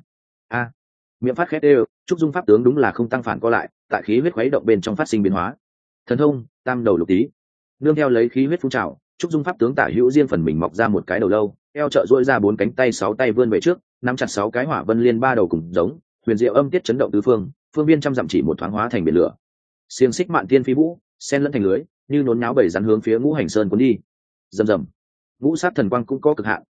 Miệng phát khét đều, Trúc Dung pháp tướng đúng là không tăng phản co lại, tại khí huyết khuấy động bên trong phát sinh biến hóa. Thần thông, tam đầu lục tí. Nương theo lấy khí huyết phun trào, Trúc Dung pháp tướng tả hữu riêng phần mình mọc ra một cái đầu lâu, eo trợ duỗi ra 4 cánh tay 6 tay vươn về trước, nắm chặt 6 cái Hỏa Vân Liên 3 đầu cùng giống, huyền diệu âm tiết chấn động tứ phương, phương viên trăm dặm chỉ một thoáng hóa thành biển lửa. Xiềng xích mạn tiên phi vũ, xen lẫn thành lưới, như nốn nháo bầy rắn hướng phía Ngũ Hành Sơn cuốn đi. Rầm rầm. Ngũ sát thần quang cũng có cực hạn,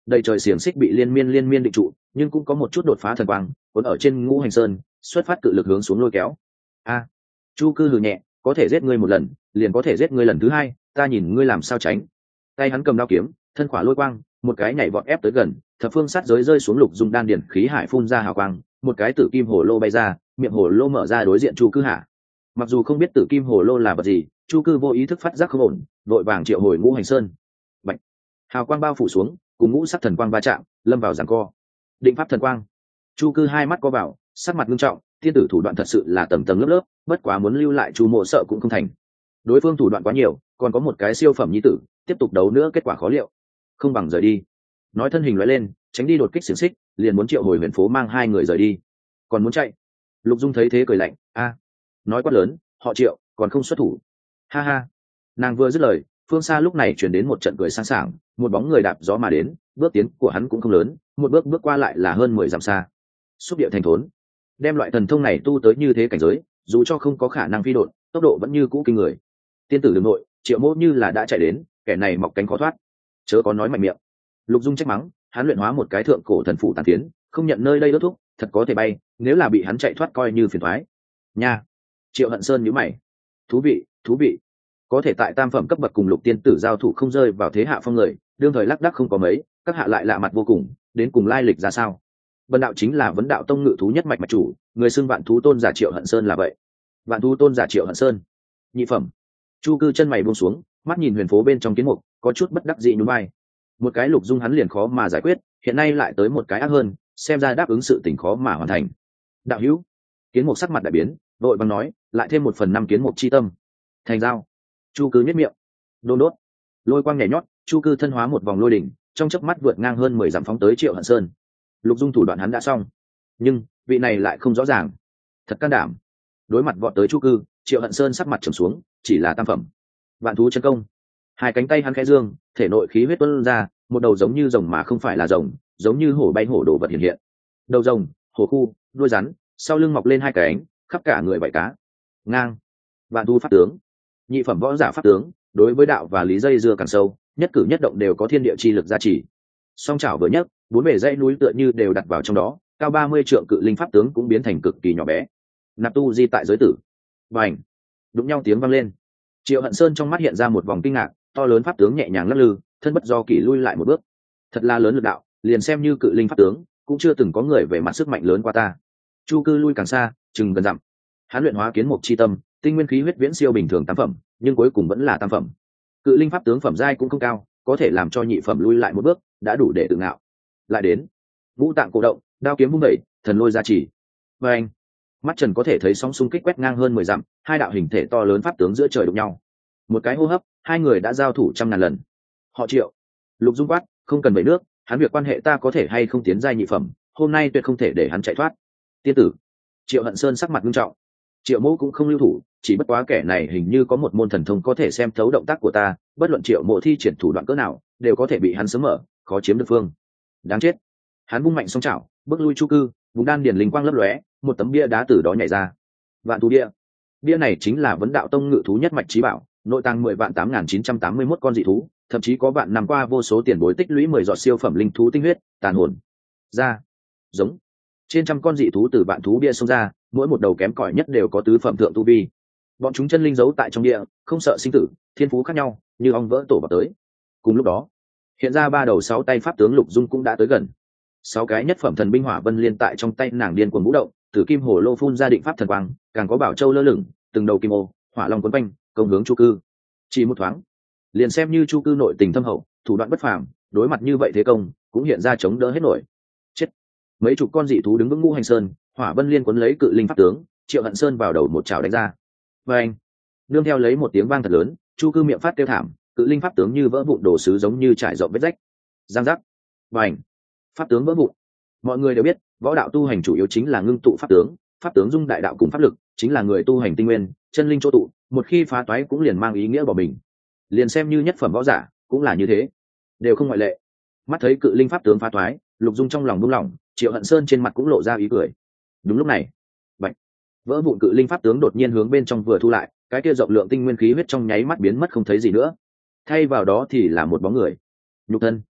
đầy trời xiềng xích bị liên miên định trụ, nhưng cũng có một chút đột phá thần quang cuốn ở trên ngũ hành sơn, xuất phát cự lực hướng xuống lôi kéo. A, Chu Cư hừ nhẹ, có thể giết ngươi một lần liền có thể giết ngươi lần thứ hai, ta nhìn ngươi làm sao tránh. Tay hắn cầm đao kiếm, thân khỏa lôi quang, một cái nhảy vọt ép tới gần, thập phương sát giới rơi xuống, Lục Dung đan điển khí hải phun ra hào quang, một cái tử kim hồ lô bay ra, miệng hồ lô mở ra đối diện Chu Cư hạ. Mặc dù không biết tử kim hồ lô là vật gì, Chu Cư vô ý thức phát giác không ổn, vội vàng triệu hồi ngũ hành sơn. Bạch, hào quang bao phủ xuống, cùng ngũ sắc thần quang va chạm, lâm vào giằng co. Định pháp thần quang. Chu Cư hai mắt co vào, sắc mặt nghiêm trọng, thiên tử thủ đoạn thật sự là tầng tầng lớp lớp, bất quá muốn lưu lại Chu Mộ sợ cũng không thành. Đối phương thủ đoạn quá nhiều, còn có một cái siêu phẩm nhi tử, tiếp tục đấu nữa kết quả khó liệu. Không bằng rời đi. Nói thân hình lóe lên, tránh đi đột kích xiển xích, liền muốn triệu hồi huyền phố mang hai người rời đi. Còn muốn chạy. Lục Dung thấy thế cười lạnh, a, nói quát lớn, họ Triệu, còn không xuất thủ. Ha ha. Nàng vừa dứt lời, phương xa lúc này chuyển đến một trận cười sang sảng, một bóng người đạp gió mà đến, bước tiến của hắn cũng không lớn, một bước bước qua lại là hơn 10 dặm xa. Xúc địa thành thốn. Đem loại thần thông này tu tới như thế cảnh giới, dù cho không có khả năng phi độn, tốc độ vẫn như cũ kinh người. Tiên tử đường nội, Triệu Mỗ như là đã chạy đến, kẻ này mọc cánh khó thoát. Chớ có nói mạnh miệng. Lục Dung trách mắng, hắn luyện hóa một cái thượng cổ thần phụ tàn tiến, không nhận nơi đây đốt thúc, thật có thể bay, nếu là bị hắn chạy thoát coi như phiền toái. Nha. Triệu Hận Sơn nhíu mày. Thú vị. Có thể tại tam phẩm cấp bậc cùng Lục tiên tử giao thủ không rơi vào thế hạ phong người, đương thời lác đác không có mấy, các hạ lại lạ mặt vô cùng, đến cùng lai lịch ra sao? Vân đạo chính là vấn đạo tông ngự thú nhất mạch mạch chủ, người xưng vạn thú tôn giả Triệu Hận Sơn là vậy. Vạn thú tôn giả Triệu Hận Sơn. Nhị phẩm. Chu Cư chân mày buông xuống, mắt nhìn huyền phố bên trong kiến mục, có chút bất đắc dĩ nhún vai. Một cái Lục Dung hắn liền khó mà giải quyết, hiện nay lại tới một cái ác hơn, xem ra đáp ứng sự tình khó mà hoàn thành. Đạo hữu. Kiến mục sắc mặt đại biến, vội vàng nói, lại thêm 1/5 kiến mục chi tâm. Thành giao. Chu Cư nhếch miệng. Đôn đốt. Lôi quang nhảy nhót, Chu Cư thân hóa một vòng lôi đỉnh, trong chớp mắt vượt ngang hơn 10 dặm phóng tới Triệu Hận Sơn. Lục Dung thủ đoạn hắn đã xong, nhưng vị này lại không rõ ràng. Thật can đảm. Đối mặt vọt tới Chu Cư, Triệu Hận Sơn sắc mặt trầm xuống, chỉ là tam phẩm. Vạn thú chân công. Hai cánh tay hắn khẽ dương, thể nội khí huyết tuôn ra, một đầu giống như rồng mà không phải là rồng, giống như hổ bay hổ đồ vật hiện hiện. Đầu rồng, hổ khu, đuôi rắn, sau lưng mọc lên hai cánh, khắp cả người vảy cá. Ngang. Vạn thú pháp tướng. Nhị phẩm võ giả pháp tướng, đối với đạo và lý dây dưa càng sâu, nhất cử nhất động đều có thiên địa chi lực gia trì. Song chảo vừa nhấc, bốn bề dãy núi tựa như đều đặt vào trong đó, cao 30 trượng cự linh pháp tướng cũng biến thành cực kỳ nhỏ bé. Nạp tu di tại giới tử. Bành. Đụng nhau tiếng vang lên. Triệu Hận Sơn trong mắt hiện ra một vòng kinh ngạc, to lớn pháp tướng nhẹ nhàng lắc lư, thân bất do kỷ lui lại một bước. Thật là lớn lực đạo, liền xem như cự linh pháp tướng, cũng chưa từng có người về mặt sức mạnh lớn qua ta. Chu Cư lui càng xa, chừng gần dặm. Hắn luyện hóa kiến mục chi tâm, tinh nguyên khí huyết viễn siêu bình thường tam phẩm, nhưng cuối cùng vẫn là tam phẩm. Cự linh pháp tướng phẩm giai cũng không cao, có thể làm cho nhị phẩm lui lại một bước, đã đủ để tự ngạo. Lại đến, ngũ tạng cổ động, đao kiếm vung đẩy, thần lôi gia trì. Và anh, mắt Trần có thể thấy sóng xung kích quét ngang hơn 10 dặm, hai đạo hình thể to lớn pháp tướng giữa trời đụng nhau. Một cái hô hấp, hai người đã giao thủ trăm ngàn lần. Họ Triệu. Lục Dung quát, không cần vẩy nước, hắn việc quan hệ ta có thể hay không tiến giai nhị phẩm, hôm nay tuyệt không thể để hắn chạy thoát. Tiên tử. Triệu Hận Sơn sắc mặt nghiêm trọng. Triệu Mỗ cũng không lưu thủ, chỉ bất quá kẻ này hình như có một môn thần thông có thể xem thấu động tác của ta, bất luận Triệu Mộ thi triển thủ đoạn cỡ nào, đều có thể bị hắn sớm mở, khó chiếm được phương. Đáng chết. Hắn vung mạnh song chảo, bước lui Chu Cư, vùng đan điền linh quang lấp lóe, một tấm bia đá từ đó nhảy ra. Vạn thú bia. Bia này chính là vấn đạo tông ngự thú nhất mạch chí bảo, nội tàng 10,8.981 con dị thú, thậm chí có bạn năm qua vô số tiền bối tích lũy 10 giọt siêu phẩm linh thú tinh huyết, tàn hồn. Ra. Giống. Trên trăm con dị thú từ vạn thú bia xông ra, mỗi một đầu kém cỏi nhất đều có tứ phẩm thượng tu vi. Bọn chúng chân linh giấu tại trong địa, không sợ sinh tử, thiên phú khác nhau, như ong vỡ tổ vào tới. Cùng lúc đó, hiện ra 3 đầu 6 tay pháp tướng Lục Dung cũng đã tới gần. 6 cái nhất phẩm thần binh hỏa vân liên tại trong tay nàng điên cuồng vũ động, tử kim hồ lô phun ra định pháp thần quang, càng có bảo châu lơ lửng, từng đầu kim ô, hỏa long quấn quanh, công hướng Chu Cư. Chỉ một thoáng, liền xem như Chu Cư nội tình thâm hậu, thủ đoạn bất phàm, đối mặt như vậy thế công, cũng hiện ra chống đỡ hết nổi. Chết. Mấy chục con dị thú đứng vững ngũ hành sơn, hỏa vân liên cuốn lấy cự linh pháp tướng, Triệu Hận Sơn vào đầu một chảo đánh ra. Và anh, nương theo lấy một tiếng vang thật lớn, Chu Cư miệng phát kêu thảm, cự linh pháp tướng như vỡ vụn đồ sứ giống như trải rộng vết rách. Giang giác. Và anh, pháp tướng vỡ vụn. Mọi người đều biết, võ đạo tu hành chủ yếu chính là ngưng tụ pháp tướng dung đại đạo cùng pháp lực, chính là người tu hành tinh nguyên, chân linh chỗ tụ, một khi phá toái cũng liền mang ý nghĩa bỏ mình. Liền xem như nhất phẩm võ giả, cũng là như thế, đều không ngoại lệ. Mắt thấy cự linh pháp tướng phá toái, Lục Dung trong lòng buông lỏng, Triệu Hận Sơn trên mặt cũng lộ ra ý cười. Đúng lúc này, bạch, vỡ vụn cự linh pháp tướng đột nhiên hướng bên trong vừa thu lại, cái kia rộng lượng tinh nguyên khí huyết trong nháy mắt biến mất không thấy gì nữa, thay vào đó thì là một bóng người. Nhục thân.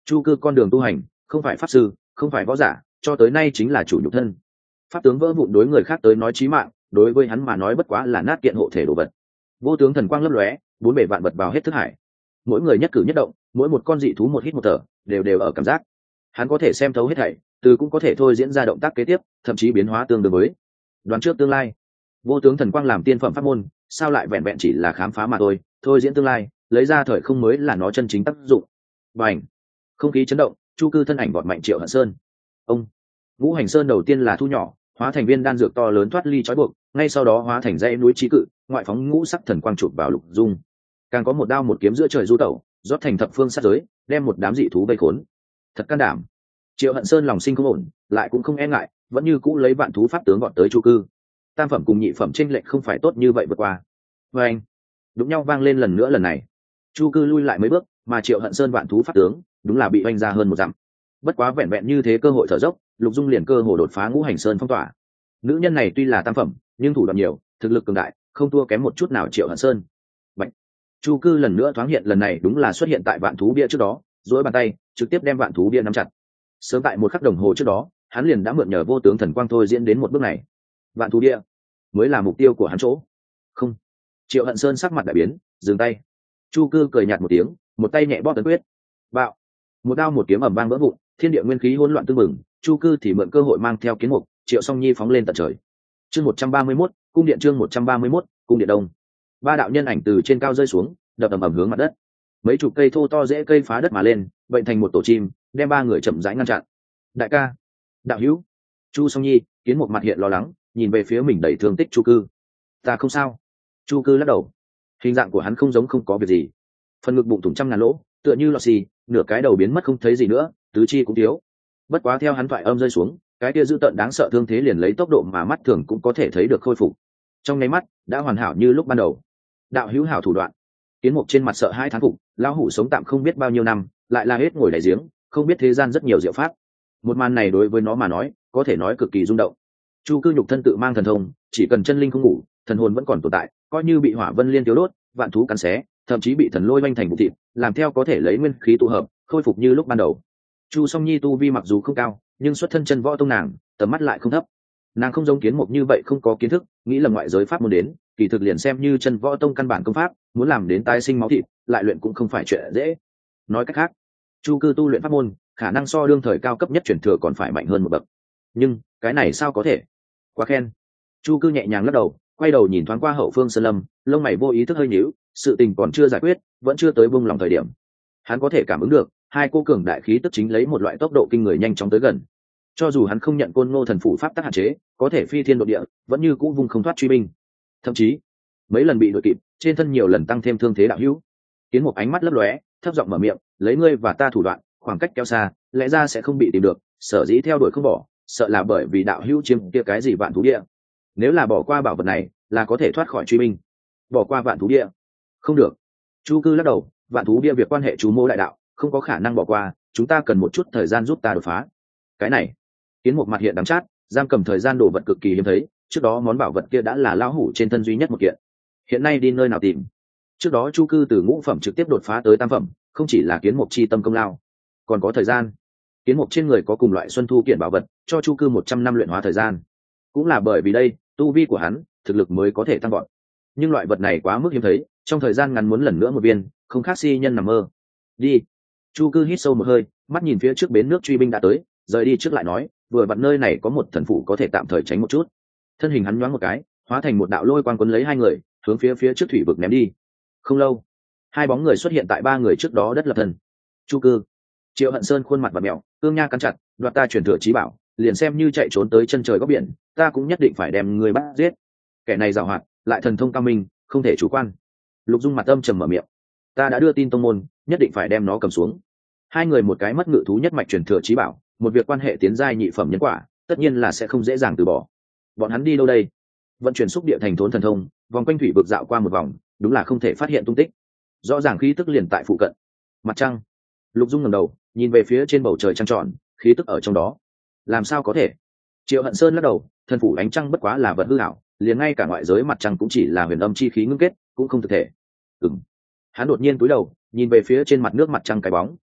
Chu cư con đường tu hành không phải pháp sư, không phải võ giả, cho tới nay chính là chủ nhục thân. Pháp tướng vỡ vụn đối người khác tới nói chí mạng, đối với hắn mà nói bất quá là nát kiện hộ thể đồ vật. Vô tướng thần quang lấp lóe, bốn bể vạn vật vào hết thức hải. Mỗi người nhất cử nhất động, mỗi một con dị thú một hít một thở, đều đều ở cảm giác. Hắn có thể xem thấu hết thảy, từ cũng có thể thôi diễn ra động tác kế tiếp, thậm chí biến hóa tương đương với đoán trước tương lai. Vô tướng thần quang làm tiên phẩm pháp môn, sao lại vẹn vẹn chỉ là khám phá mà thôi diễn tương lai, lấy ra thời không mới là nó chân chính tác dụng. Bành! Không khí chấn động, Chu cư thân ảnh vọt mạnh Triệu Hận Sơn. Ông Ngũ Hành Sơn đầu tiên là thu nhỏ, hóa thành viên đan dược to lớn thoát ly trói buộc, ngay sau đó hóa thành dãy núi trí cự, ngoại phóng ngũ sắc thần quang chụp vào Lục Dung. Càng có một đao một kiếm giữa trời du tẩu, rót thành thập phương sát giới, đem một đám dị thú vây khốn. Thật can đảm. Triệu Hận Sơn lòng sinh không ổn, lại cũng không e ngại, vẫn như cũ lấy vạn thú pháp tướng gọn tới Chu cư. Tam phẩm cùng nhị phẩm chênh lệch không phải tốt như vậy vượt qua. Và anh đụng nhau vang lên lần nữa, lần này Chu cư lui lại mấy bước, mà Triệu Hận Sơn vạn thú pháp tướng đúng là bị oanh ra hơn một dặm. Bất quá vẹn vẹn như thế cơ hội thở dốc, Lục Dung liền cơ hồ đột phá Ngũ Hành Sơn phong tỏa. Nữ nhân này tuy là tam phẩm, nhưng thủ đoạn nhiều, thực lực cường đại, không thua kém một chút nào Triệu Hận Sơn. Bạch. Chu cư lần nữa thoáng hiện, lần này đúng là xuất hiện tại vạn thú bia trước đó, duỗi bàn tay trực tiếp đem vạn thú bia nắm chặt. Sớm tại một khắc đồng hồ trước đó, hắn liền đã mượn nhờ vô tướng thần quang thôi diễn đến một bước này. Vạn thú bia mới là mục tiêu của hắn chỗ. Không. Triệu Hận Sơn sắc mặt đại biến, dừng tay. Chu cư cười nhạt một tiếng, một tay nhẹ bóp tấn quyết. Bạo. Một đao một kiếm ầm vang vỡ vụn, thiên địa nguyên khí hỗn loạn tương mừng. Chu cư thì mượn cơ hội mang theo kiến mục, Triệu Song Nhi phóng lên tận trời. Chương 131, cung điện chương 131, cung điện đông. Ba đạo nhân ảnh từ trên cao rơi xuống, đập ầm ầm hướng mặt đất. Mấy chục cây thô to rễ cây phá đất mà lên, bệnh thành một tổ chim, đem ba người chậm rãi ngăn chặn. Đại ca, đạo hữu. Chu Song Nhi kiến một mặt hiện lo lắng, nhìn về phía mình đầy thương tích Chu cư. Ta không sao. Chu cư lắc đầu. Hình dạng của hắn không giống không có việc gì, phần ngực bụng thủng trăm ngàn lỗ, tựa như lò xì, nửa cái đầu biến mất không thấy gì nữa, tứ chi cũng thiếu. Bất quá theo hắn thoại âm rơi xuống, cái kia dữ tợn đáng sợ thương thế liền lấy tốc độ mà mắt thường cũng có thể thấy được khôi phục. Trong nháy mắt đã hoàn hảo như lúc ban đầu. Đạo hữu hảo thủ đoạn. Kiến Mục trên mặt sợ hai thán phục, lão hủ sống tạm không biết bao nhiêu năm, lại là hết ngồi đại giếng, không biết thế gian rất nhiều diệu pháp. Một màn này đối với nó mà nói, có thể nói cực kỳ rung động. Chu cư nhục thân tự mang thần thông, chỉ cần chân linh không ngủ, thần hồn vẫn còn tồn tại, coi như bị hỏa vân liên thiếu đốt, vạn thú cắn xé, thậm chí bị thần lôi vanh thành bụi thịt, làm theo có thể lấy nguyên khí tụ hợp, khôi phục như lúc ban đầu. Chu Song Nhi tu vi mặc dù không cao, nhưng xuất thân chân võ tông nàng, tầm mắt lại không thấp. Nàng không giống Kiến Mục như vậy không có kiến thức, nghĩ là ngoại giới pháp muốn đến, kỳ thực liền xem như chân võ tông căn bản công pháp, muốn làm đến tái sinh máu thịt, lại luyện cũng không phải chuyện dễ. Nói cách khác, Chu cư tu luyện pháp môn, khả năng so đương thời cao cấp nhất truyền thừa còn phải mạnh hơn một bậc. Nhưng cái này sao có thể? Quá khen. Chu cư nhẹ nhàng lắc đầu, quay đầu nhìn thoáng qua hậu phương sơn lâm, lông mày vô ý thức hơi nhíu, sự tình còn chưa giải quyết, vẫn chưa tới buông lòng thời điểm. Hắn có thể cảm ứng được, hai cô cường đại khí tức chính lấy một loại tốc độ kinh người nhanh chóng tới gần. Cho dù hắn không nhận Côn Ngô thần phủ pháp tắc hạn chế, có thể phi thiên độ địa, vẫn như cũ vùng không thoát truy binh. Thậm chí, mấy lần bị đuổi kịp, trên thân nhiều lần tăng thêm thương thế đạo hữu. Kiến Một ánh mắt lấp lóe, thấp giọng mở miệng, lấy ngươi và ta thủ đoạn, khoảng cách kéo xa, lẽ ra sẽ không bị tìm được, sở dĩ theo đuổi không bỏ, sợ là bởi vì đạo hữu chiếm kia cái gì vạn thú địa. Nếu là bỏ qua bảo vật này, là có thể thoát khỏi truy binh. Bỏ qua vạn thú địa, không được. Chu cư lắc đầu, vạn thú địa việc quan hệ chú mô đại đạo, không có khả năng bỏ qua, chúng ta cần một chút thời gian giúp ta đột phá. Cái này, Kiến Một mặt hiện đắng chát, giam cầm thời gian đồ vật cực kỳ hiếm thấy, trước đó món bảo vật kia đã là lão hủ trên thân duy nhất một kiện. Hiện nay đi nơi nào tìm? Trước đó Chu cư từ ngũ phẩm trực tiếp đột phá tới tam phẩm, không chỉ là Kiến Một chi tâm công lao, còn có thời gian. Kiến Một trên người có cùng loại xuân thu kiện bảo vật, cho Chu cư 100 năm luyện hóa thời gian. Cũng là bởi vì đây, tu vi của hắn, thực lực mới có thể tăng gọn. Nhưng loại vật này quá mức hiếm thấy, trong thời gian ngắn muốn lần nữa một viên, không khác si nhân nằm mơ. Đi. Chu cư hít sâu một hơi, mắt nhìn phía trước bến nước truy binh đã tới, rời đi trước lại nói, vừa vặn nơi này có một thần phủ có thể tạm thời tránh một chút. Thân hình hắn nhoáng một cái, hóa thành một đạo lôi quang cuốn lấy hai người, hướng phía trước thủy vực ném đi. Không lâu, hai bóng người xuất hiện tại ba người trước đó đất lập thân. Chu cư. Triệu Hận Sơn khuôn mặt và mèo, cương nha cắn chặt, đoạt ta truyền thừa chí bảo, liền xem như chạy trốn tới chân trời góc biển, ta cũng nhất định phải đem người bắt giết. Kẻ này giàu hoạt, lại thần thông cao minh, không thể chủ quan. Lục Dung mặt âm trầm mở miệng, ta đã đưa tin tông môn, nhất định phải đem nó cầm xuống. Hai người một cái mất ngự thú nhất mạch truyền thừa chí bảo, một việc quan hệ tiến giai nhị phẩm nhân quả, tất nhiên là sẽ không dễ dàng từ bỏ. Bọn hắn đi đâu đây? Vận chuyển xúc địa thành thốn thần thông, vòng quanh thủy vực dạo qua một vòng, đúng là không thể phát hiện tung tích. Rõ ràng khí tức liền tại phụ cận. Mặt trăng. Lục Dung ngẩng đầu, nhìn về phía trên bầu trời trăng tròn, khí tức ở trong đó. Làm sao có thể? Triệu Hận Sơn lắc đầu, thần phủ ánh trăng bất quá là vật hư ảo, liền ngay cả ngoại giới mặt trăng cũng chỉ là huyền âm chi khí ngưng kết, cũng không thực thể. Hắn đột nhiên cúi đầu, nhìn về phía trên mặt nước mặt trăng cái bóng,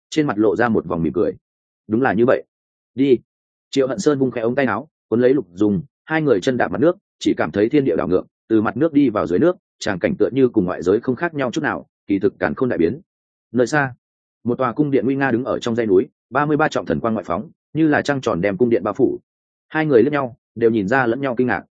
trên mặt lộ ra một vòng mỉm cười. Đúng là như vậy. Đi. Triệu Hận Sơn vung khẽ ống tay áo, cuốn lấy Lục Dung, hai người chân đạp mặt nước, chỉ cảm thấy thiên địa đảo ngược, từ mặt nước đi vào dưới nước, tràng cảnh tựa như cùng ngoại giới không khác nhau chút nào, kỳ thực càn khôn đại biến. Nơi xa, một tòa cung điện nguy nga đứng ở trong dãy núi, 33 trọng thần quang ngoại phóng, như là trăng tròn đem cung điện bao phủ. Hai người liếc nhau, đều nhìn ra lẫn nhau kinh ngạc.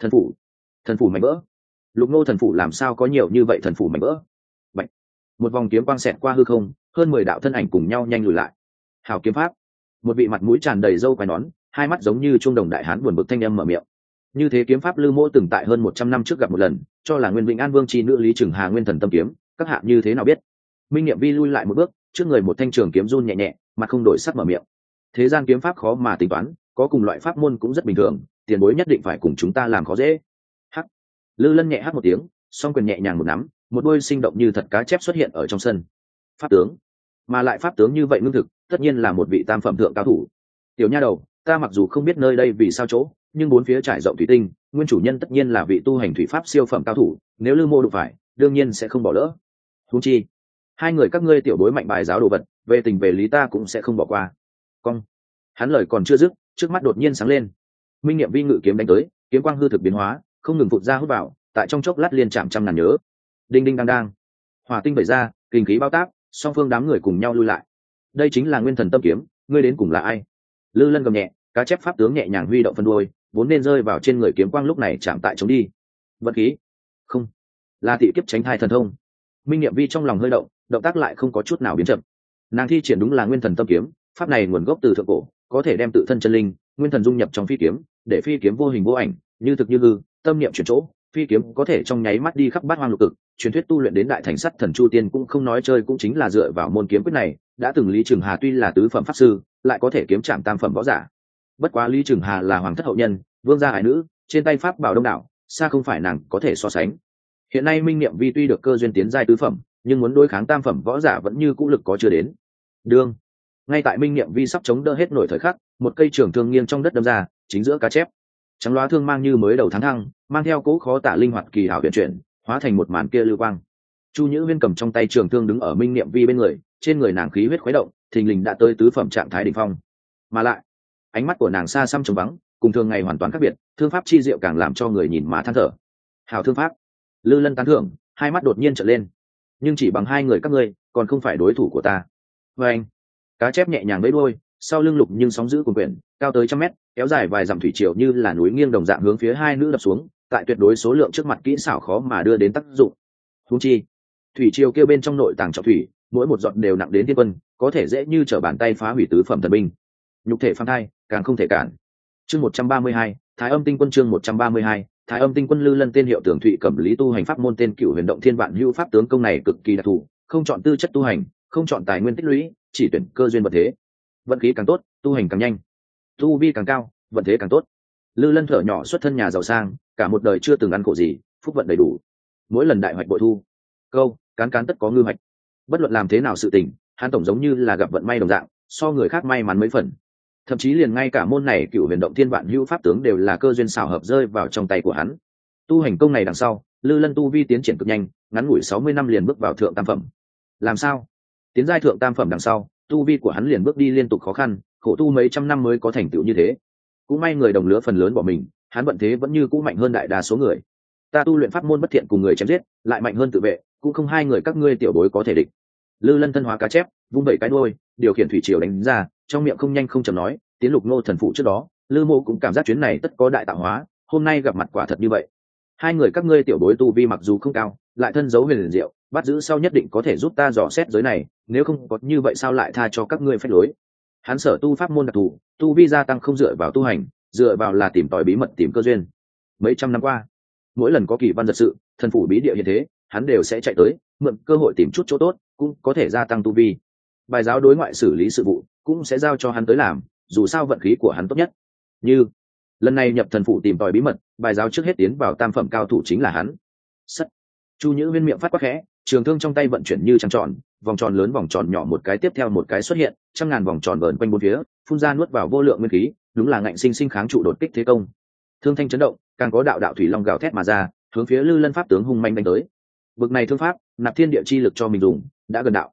Thần phủ mảnh vỡ. Lục Nô thần phủ làm sao có nhiều như vậy thần phủ mảnh vỡ? Bạch. Một vòng kiếm quang xẹt qua hư không, hơn 10 đạo thân ảnh cùng nhau nhanh lùi lại. Hảo kiếm pháp. Một vị mặt mũi tràn đầy râu quai nón, hai mắt giống như trung đồng đại hán buồn bực thanh âm mở miệng. Như thế kiếm pháp Lư Mỗ từng tại hơn 100 năm trước gặp một lần, cho là Nguyên Vĩnh An Vương chi nữ Lý Trừng Hà nguyên thần tâm kiếm, các hạ như thế nào biết? Minh Niệm Vi lui lại một bước, trước người một thanh trường kiếm run nhẹ nhẹ, mặt không đổi sắc mở miệng. Thế gian kiếm pháp khó mà tính toán, có cùng loại pháp môn cũng rất bình thường, tiền bối nhất định phải cùng chúng ta làm khó dễ. Hắc. Lư Lân nhẹ hắt một tiếng, song quyền nhẹ nhàng một nắm, một đôi sinh động như thật cá chép xuất hiện ở trong sân. Pháp tướng, mà lại pháp tướng như vậy ngưng thực, tất nhiên là một vị tam phẩm thượng cao thủ. Tiểu nha đầu, ta mặc dù không biết nơi đây vì sao chỗ, nhưng bốn phía trải rộng thủy tinh, nguyên chủ nhân tất nhiên là vị tu hành thủy pháp siêu phẩm cao thủ, nếu Lư Mô đụng phải, đương nhiên sẽ không bỏ lỡ. Huống chi, hai người các ngươi tiểu bối mạnh bài giáo đồ vật, về tình về lý ta cũng sẽ không bỏ qua. Cong. Hắn lời còn chưa dứt, trước mắt đột nhiên sáng lên. Minh Niệm Vi ngự kiếm đánh tới, kiếm quang hư thực biến hóa, không ngừng phụt ra hút vào, tại trong chốc lát liên chạm trăm ngàn nhớ. Đinh đinh đang đang, hỏa tinh bày ra, kinh khí bao tác, song phương đám người cùng nhau lui lại. Đây chính là nguyên thần tâm kiếm, ngươi đến cùng là ai? Lư Lân gầm nhẹ, cá chép pháp tướng nhẹ nhàng huy động phân đuôi, vốn nên rơi vào trên người kiếm quang lúc này chạm tại chống đi. Vật khí, không, là thị kiếp tránh thai thần thông. Minh Niệm Vi trong lòng hơi động, động tác lại không có chút nào biến chậm. Nàng thi triển đúng là nguyên thần tâm kiếm, pháp này nguồn gốc từ thượng cổ, có thể đem tự thân chân linh, nguyên thần dung nhập trong phi kiếm, để phi kiếm vô hình vô ảnh, như thực như hư, tâm niệm chuyển chỗ, phi kiếm có thể trong nháy mắt đi khắp bát hoang lục cực. Truyền thuyết tu luyện đến đại thành sắt thần chu tiên cũng không nói chơi, cũng chính là dựa vào môn kiếm quyết này. Đã từng Lý Trừng Hà tuy là tứ phẩm pháp sư, lại có thể kiếm chạm tam phẩm võ giả. Bất quá Lý Trừng Hà là hoàng thất hậu nhân, vương gia ái nữ, trên tay pháp bảo đông đảo, xa không phải nàng có thể so sánh. Hiện nay Minh Niệm Vi tuy được cơ duyên tiến giai tứ phẩm, nhưng muốn đối kháng tam phẩm võ giả vẫn như cũ lực có chưa đến. Đương, ngay tại Minh Niệm Vi sắp chống đỡ hết nổi thời khắc, một cây trường thương nghiêng trong đất đâm ra, chính giữa cá chép. Trắng loá thương mang như mới đầu tháng thăng, mang theo cỗ khó tả linh hoạt kỳ hảo huyền chuyển, hóa thành một màn kia lưu quang. Chu Nhữ Huyên cầm trong tay trường thương đứng ở Minh Niệm Vi bên người, trên người nàng khí huyết khuấy động, thình lình đã tới tứ phẩm trạng thái đỉnh phong. Mà lại, ánh mắt của nàng xa xăm trống vắng, cùng thường ngày hoàn toàn khác biệt, thương pháp chi diệu càng làm cho người nhìn mà than thở. Hảo thương pháp. Lư Lân tán thưởng, hai mắt đột nhiên trợn lên. Nhưng chỉ bằng hai người các ngươi, còn không phải đối thủ của ta. Và anh, cá chép nhẹ nhàng với đuôi, sau lưng lục nhưng sóng giữ cuồn quyển, cao tới trăm mét, kéo dài vài dặm thủy triều như là núi nghiêng đồng dạng hướng phía hai nữ đập xuống, tại tuyệt đối số lượng trước mặt kỹ xảo khó mà đưa đến tác dụng. Huống chi, thủy triều kêu bên trong nội tàng trọng thủy, mỗi một giọt đều nặng đến thiên quân, có thể dễ như trở bàn tay phá hủy tứ phẩm thần binh. Nhục thể phàm thai, càng không thể cản. Chương 132, Thái Âm Tinh Quân. Chương 132, Thái Âm Tinh Quân. Lư Lân tên hiệu Tưởng Thụy Cẩm Lý tu hành pháp môn tên Cửu Huyền Động Thiên Vạn Hữu pháp tướng công này cực kỳ đặc thù, không chọn tư chất tu hành, không chọn tài nguyên tích lũy, chỉ tuyển cơ duyên vận thế. Vận khí càng tốt, tu hành càng nhanh, tu vi càng cao, vận thế càng tốt. Lư Lân thở nhỏ xuất thân nhà giàu sang, cả một đời chưa từng ăn khổ gì, phúc vận đầy đủ. Mỗi lần đại hoạch bội thu, câu cán cán tất có ngư hoạch. Bất luận làm thế nào sự tình, hắn tổng giống như là gặp vận may đồng dạng, so người khác may mắn mấy phần. Thậm chí liền ngay cả môn này Cửu Huyền Động Thiên Vạn Hữu pháp tướng đều là cơ duyên xảo hợp rơi vào trong tay của hắn. Tu hành công này đằng sau, Lư Lân tu vi tiến triển cực nhanh, ngắn ngủi 60 năm liền bước vào thượng tam phẩm. Làm sao? Tiến giai thượng tam phẩm đằng sau, tu vi của hắn liền bước đi liên tục khó khăn, khổ tu mấy trăm năm mới có thành tựu như thế. Cũng may người đồng lứa phần lớn bỏ mình, hắn vận thế vẫn như cũ mạnh hơn đại đa số người. Ta tu luyện pháp môn bất thiện cùng người chém giết, lại mạnh hơn tự vệ, cũng không hai người các ngươi tiểu bối có thể địch. Lư Lân thân hóa cá chép, vung bảy cái đuôi, điều khiển thủy triều đánh ra, trong miệng không nhanh không chậm nói, tiến Lục Nô thần phụ trước đó, Lư Mô cũng cảm giác chuyến này tất có đại tạo hóa, hôm nay gặp mặt quả thật như vậy. Hai người các ngươi tiểu bối tu vi mặc dù không cao, lại thân giấu huyền liền diệu, bắt giữ sau nhất định có thể giúp ta dò xét giới này, nếu không có như vậy sao lại tha cho các ngươi phép lối. Hắn sở tu pháp môn đặc thù, tu vi gia tăng không dựa vào tu hành, dựa vào là tìm tòi bí mật tìm cơ duyên. Mấy trăm năm qua, mỗi lần có kỳ văn giật sự, thần phủ bí địa hiện thế, hắn đều sẽ chạy tới, mượn cơ hội tìm chút chỗ tốt, cũng có thể gia tăng tu vi. Bài giáo đối ngoại xử lý sự vụ, cũng sẽ giao cho hắn tới làm, dù sao vận khí của hắn tốt nhất. Như lần này nhập thần phủ tìm tòi bí mật, bài giáo trước hết tiến vào tam phẩm cao thủ chính là hắn. Sắt. Chu Nhữ Huyên miệng phát quắc khẽ, trường thương trong tay vận chuyển như trăng tròn, vòng tròn lớn vòng tròn nhỏ một cái tiếp theo một cái xuất hiện, trăm ngàn vòng tròn vờn quanh bốn phía, phun ra nuốt vào vô lượng nguyên khí, đúng là ngạnh sinh sinh kháng trụ đột kích thế công. Thương thanh chấn động, càng có đạo đạo thủy long gào thét mà ra, hướng phía Lư Lân pháp tướng hung manh đánh tới. Bực này thương pháp, nạp thiên địa chi lực cho mình dùng, đã gần đạo.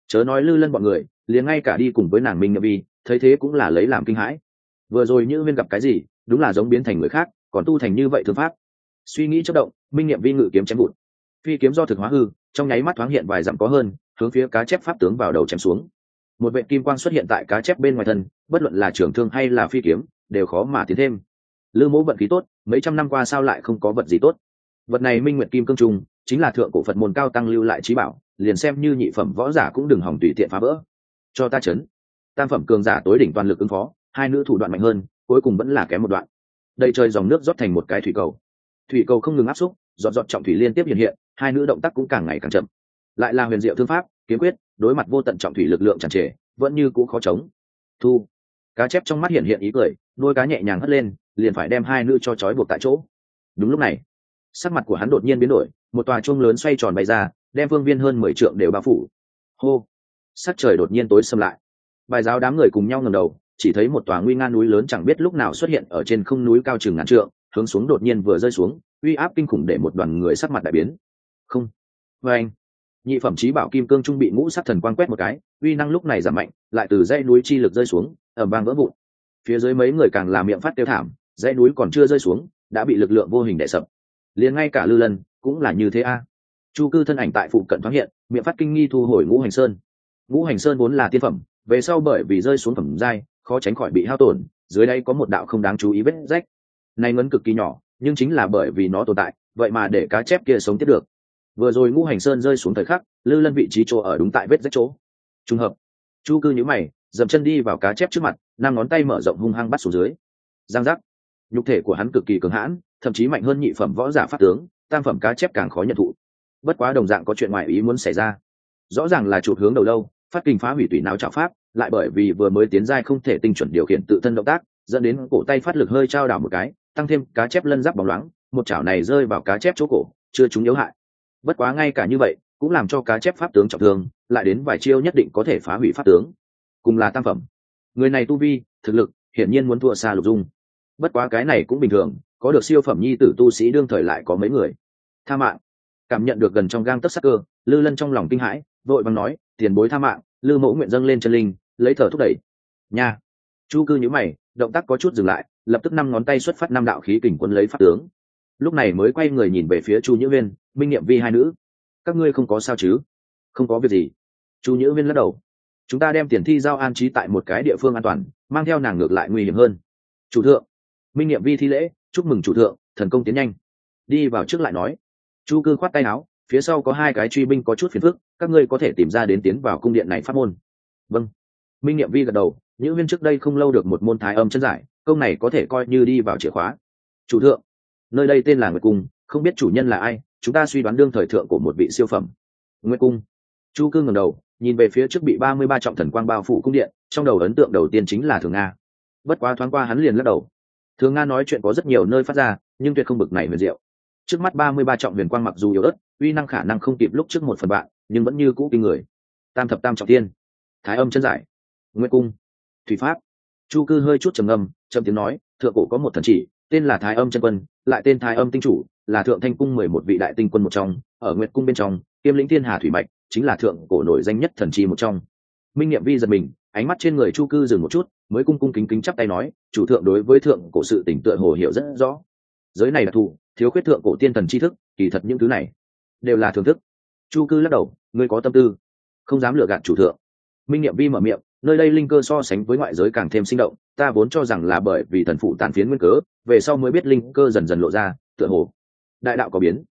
Chớ nói Lư Lân bọn người, liền ngay cả đi cùng với nàng Minh Niệm Vi thấy thế cũng là lấy làm kinh hãi. Vừa rồi Như Viên gặp cái gì, đúng là giống biến thành người khác, còn tu thành như vậy thương pháp. Suy nghĩ chớp động, Minh Niệm Vi ngự kiếm chém vụt. Phi kiếm do thực hóa hư, trong nháy mắt thoáng hiện vài dặm có hơn, hướng phía cá chép pháp tướng vào đầu chém xuống. Một vệt kim quang xuất hiện tại cá chép bên ngoài thân, bất luận là trường thương hay là phi kiếm, đều khó mà tiến thêm. Lư Mỗ vận khí tốt, mấy trăm năm qua sao lại không có vật gì tốt. Vật này Minh Nguyệt Kim Cương Trung, chính là thượng cổ Phật môn cao tăng lưu lại trí bảo, liền xem như nhị phẩm võ giả cũng đừng hòng tùy tiện phá vỡ. Cho ta chấn. Tam phẩm cường giả tối đỉnh toàn lực ứng phó, hai nữ thủ đoạn mạnh hơn, cuối cùng vẫn là kém một đoạn. Đầy trời dòng nước rót thành một cái thủy cầu. Thủy cầu không ngừng áp xúc, giọt giọt trọng thủy liên tiếp hiện hiện, hai nữ động tác cũng càng ngày càng chậm. Lại là huyền diệu thương pháp, kiếm quyết, đối mặt vô tận trọng thủy lực lượng tràn trề, vẫn như cũ khó chống. Thu. Cá chép trong mắt hiện hiện ý cười, đuôi cá nhẹ nhàng hất lên, liền phải đem hai nữ cho trói buộc tại chỗ. Đúng lúc này, sắc mặt của hắn đột nhiên biến đổi, một tòa chuông lớn xoay tròn bay ra, đem phương viên hơn 10 trượng đều bao phủ. Hô. Sắc trời đột nhiên tối sầm lại. Bài giáo đám người cùng nhau ngẩng đầu, chỉ thấy một tòa nguy nga núi lớn chẳng biết lúc nào xuất hiện ở trên không núi cao chừng ngàn trượng, hướng xuống đột nhiên vừa rơi xuống, uy áp kinh khủng để một đoàn người sắc mặt đại biến. Không. Và anh. Nhị phẩm chí bảo kim cương trung bị ngũ sắc thần quang quét một cái, uy năng lúc này giảm mạnh, lại từ dãy núi chi lực rơi xuống, ầm vang vỡ vụn. Phía dưới mấy người càng là miệng phát tiêu thảm, dãy núi còn chưa rơi xuống, đã bị lực lượng vô hình đè sập. Liền ngay cả Lư Lân cũng là như thế a. Chu Cư thân ảnh tại phụ cận thoáng hiện, miệng phát kinh nghi thu hồi Ngũ Hành Sơn. Ngũ Hành Sơn vốn là tiên phẩm, về sau bởi vì rơi xuống phẩm giai, khó tránh khỏi bị hao tổn, dưới đây có một đạo không đáng chú ý vết rách. Này ngấn cực kỳ nhỏ, nhưng chính là bởi vì nó tồn tại, vậy mà để cá chép kia sống tiếp được. Vừa rồi Ngũ Hành Sơn rơi xuống thời khắc, Lư Lân vị trí chỗ ở đúng tại vết rách chỗ. Trùng hợp. Chu Cư nhíu mày, dậm chân đi vào cá chép trước mặt, năm ngón tay mở rộng hung hăng bắt xuống dưới. Giang giác. Nhục thể của hắn cực kỳ cường hãn, thậm chí mạnh hơn nhị phẩm võ giả pháp tướng, tam phẩm cá chép càng khó nhận thụ. Bất quá đồng dạng có chuyện ngoài ý muốn xảy ra. Rõ ràng là chụp hướng đầu lâu, phát kinh phá hủy tùy não trảo pháp, lại bởi vì vừa mới tiến giai không thể tinh chuẩn điều khiển tự thân động tác, dẫn đến cổ tay phát lực hơi trao đảo một cái, tăng thêm cá chép lân giáp bóng loáng, một chảo này rơi vào cá chép chỗ cổ, chưa trúng yếu hại. Bất quá ngay cả như vậy, cũng làm cho cá chép pháp tướng trọng thương, lại đến vài chiêu nhất định có thể phá hủy pháp tướng. Cùng là tam phẩm, người này tu vi, thực lực, hiển nhiên muốn thua xa Lục Dung. Bất quá cái này cũng bình thường, có được siêu phẩm nhi tử tu sĩ đương thời lại có mấy người. Tha mạng. Cảm nhận được gần trong gang tấc sắc cơ, Lư Lân trong lòng kinh hãi, vội vàng nói, tiền bối tha mạng. Lư Mẫu nguyện dâng lên chân linh, lấy thở thúc đẩy. Nha. Chu Cư nhíu mày, động tác có chút dừng lại, lập tức năm ngón tay xuất phát năm đạo khí kình quân lấy pháp tướng. Lúc này mới quay người nhìn về phía Chu Nhữ Viên, Minh Niệm Vi hai nữ. Các ngươi không có sao chứ? Không có việc gì. Chu Nhữ Viên lắc đầu. Chúng ta đem Tiền Thi giao an trí tại một cái địa phương an toàn, mang theo nàng ngược lại nguy hiểm hơn. Chủ thượng. Minh Niệm Vi thi lễ, chúc mừng chủ thượng, thần công tiến nhanh. Đi vào trước lại nói. Chu Cư khoát tay áo, phía sau có hai cái truy binh có chút phiền phức, các ngươi có thể tìm ra đến tiến vào cung điện này pháp môn. Vâng. Minh Niệm Vi gật đầu, Nhữ Viên trước đây không lâu được một môn thái âm chân giải, công này có thể coi như đi vào chìa khóa. Chủ thượng, nơi đây tên là Nguyệt Cung, không biết chủ nhân là ai, chúng ta suy đoán đương thời thượng của một vị siêu phẩm. Nguyệt Cung. Chu Cư ngẩng đầu, nhìn về phía trước bị 33 trọng thần quang bao phủ cung điện, trong đầu ấn tượng đầu tiên chính là Thường Nga. Bất quá thoáng qua hắn liền lắc đầu. Thường Nga nói chuyện có rất nhiều nơi phát ra, nhưng tuyệt không bực này huyền diệu. Trước mắt 33 trọng huyền quang mặc dù yếu ớt, uy năng khả năng không kịp lúc trước 1/3, nhưng vẫn như cũ kinh người. Tam thập tam trọng thiên, thái âm chân giải, Nguyệt Cung, thủy pháp. Chu Cư hơi chút trầm ngâm, trầm tiếng nói, thượng cổ có một thần chỉ, tên là Thái Âm chân quân, lại tên Thái Âm tinh chủ, là thượng thanh cung 11 vị đại tinh quân một trong, ở Nguyệt Cung bên trong, kiêm lĩnh thiên hà thủy mạch, chính là thượng cổ nổi danh nhất thần chi một trong. Minh Niệm Vi giật mình, ánh mắt trên người Chu Cư dừng một chút, mới cung cung kính kính chắp tay nói, chủ thượng đối với thượng cổ sự tình tựa hồ hiểu rất rõ. Giới này đặc thù, thiếu khuyết thượng cổ tiên thần chi thức, kỳ thật những thứ này đều là thưởng thức. Chu Cư lắc đầu, ngươi có tâm tư, không dám lừa gạt chủ thượng. Minh Niệm Vi mở miệng, nơi đây linh cơ so sánh với ngoại giới càng thêm sinh động, ta vốn cho rằng là bởi vì thần phụ tàn phiến nguyên cớ, về sau mới biết linh cơ dần dần lộ ra, tựa hồ đại đạo có biến.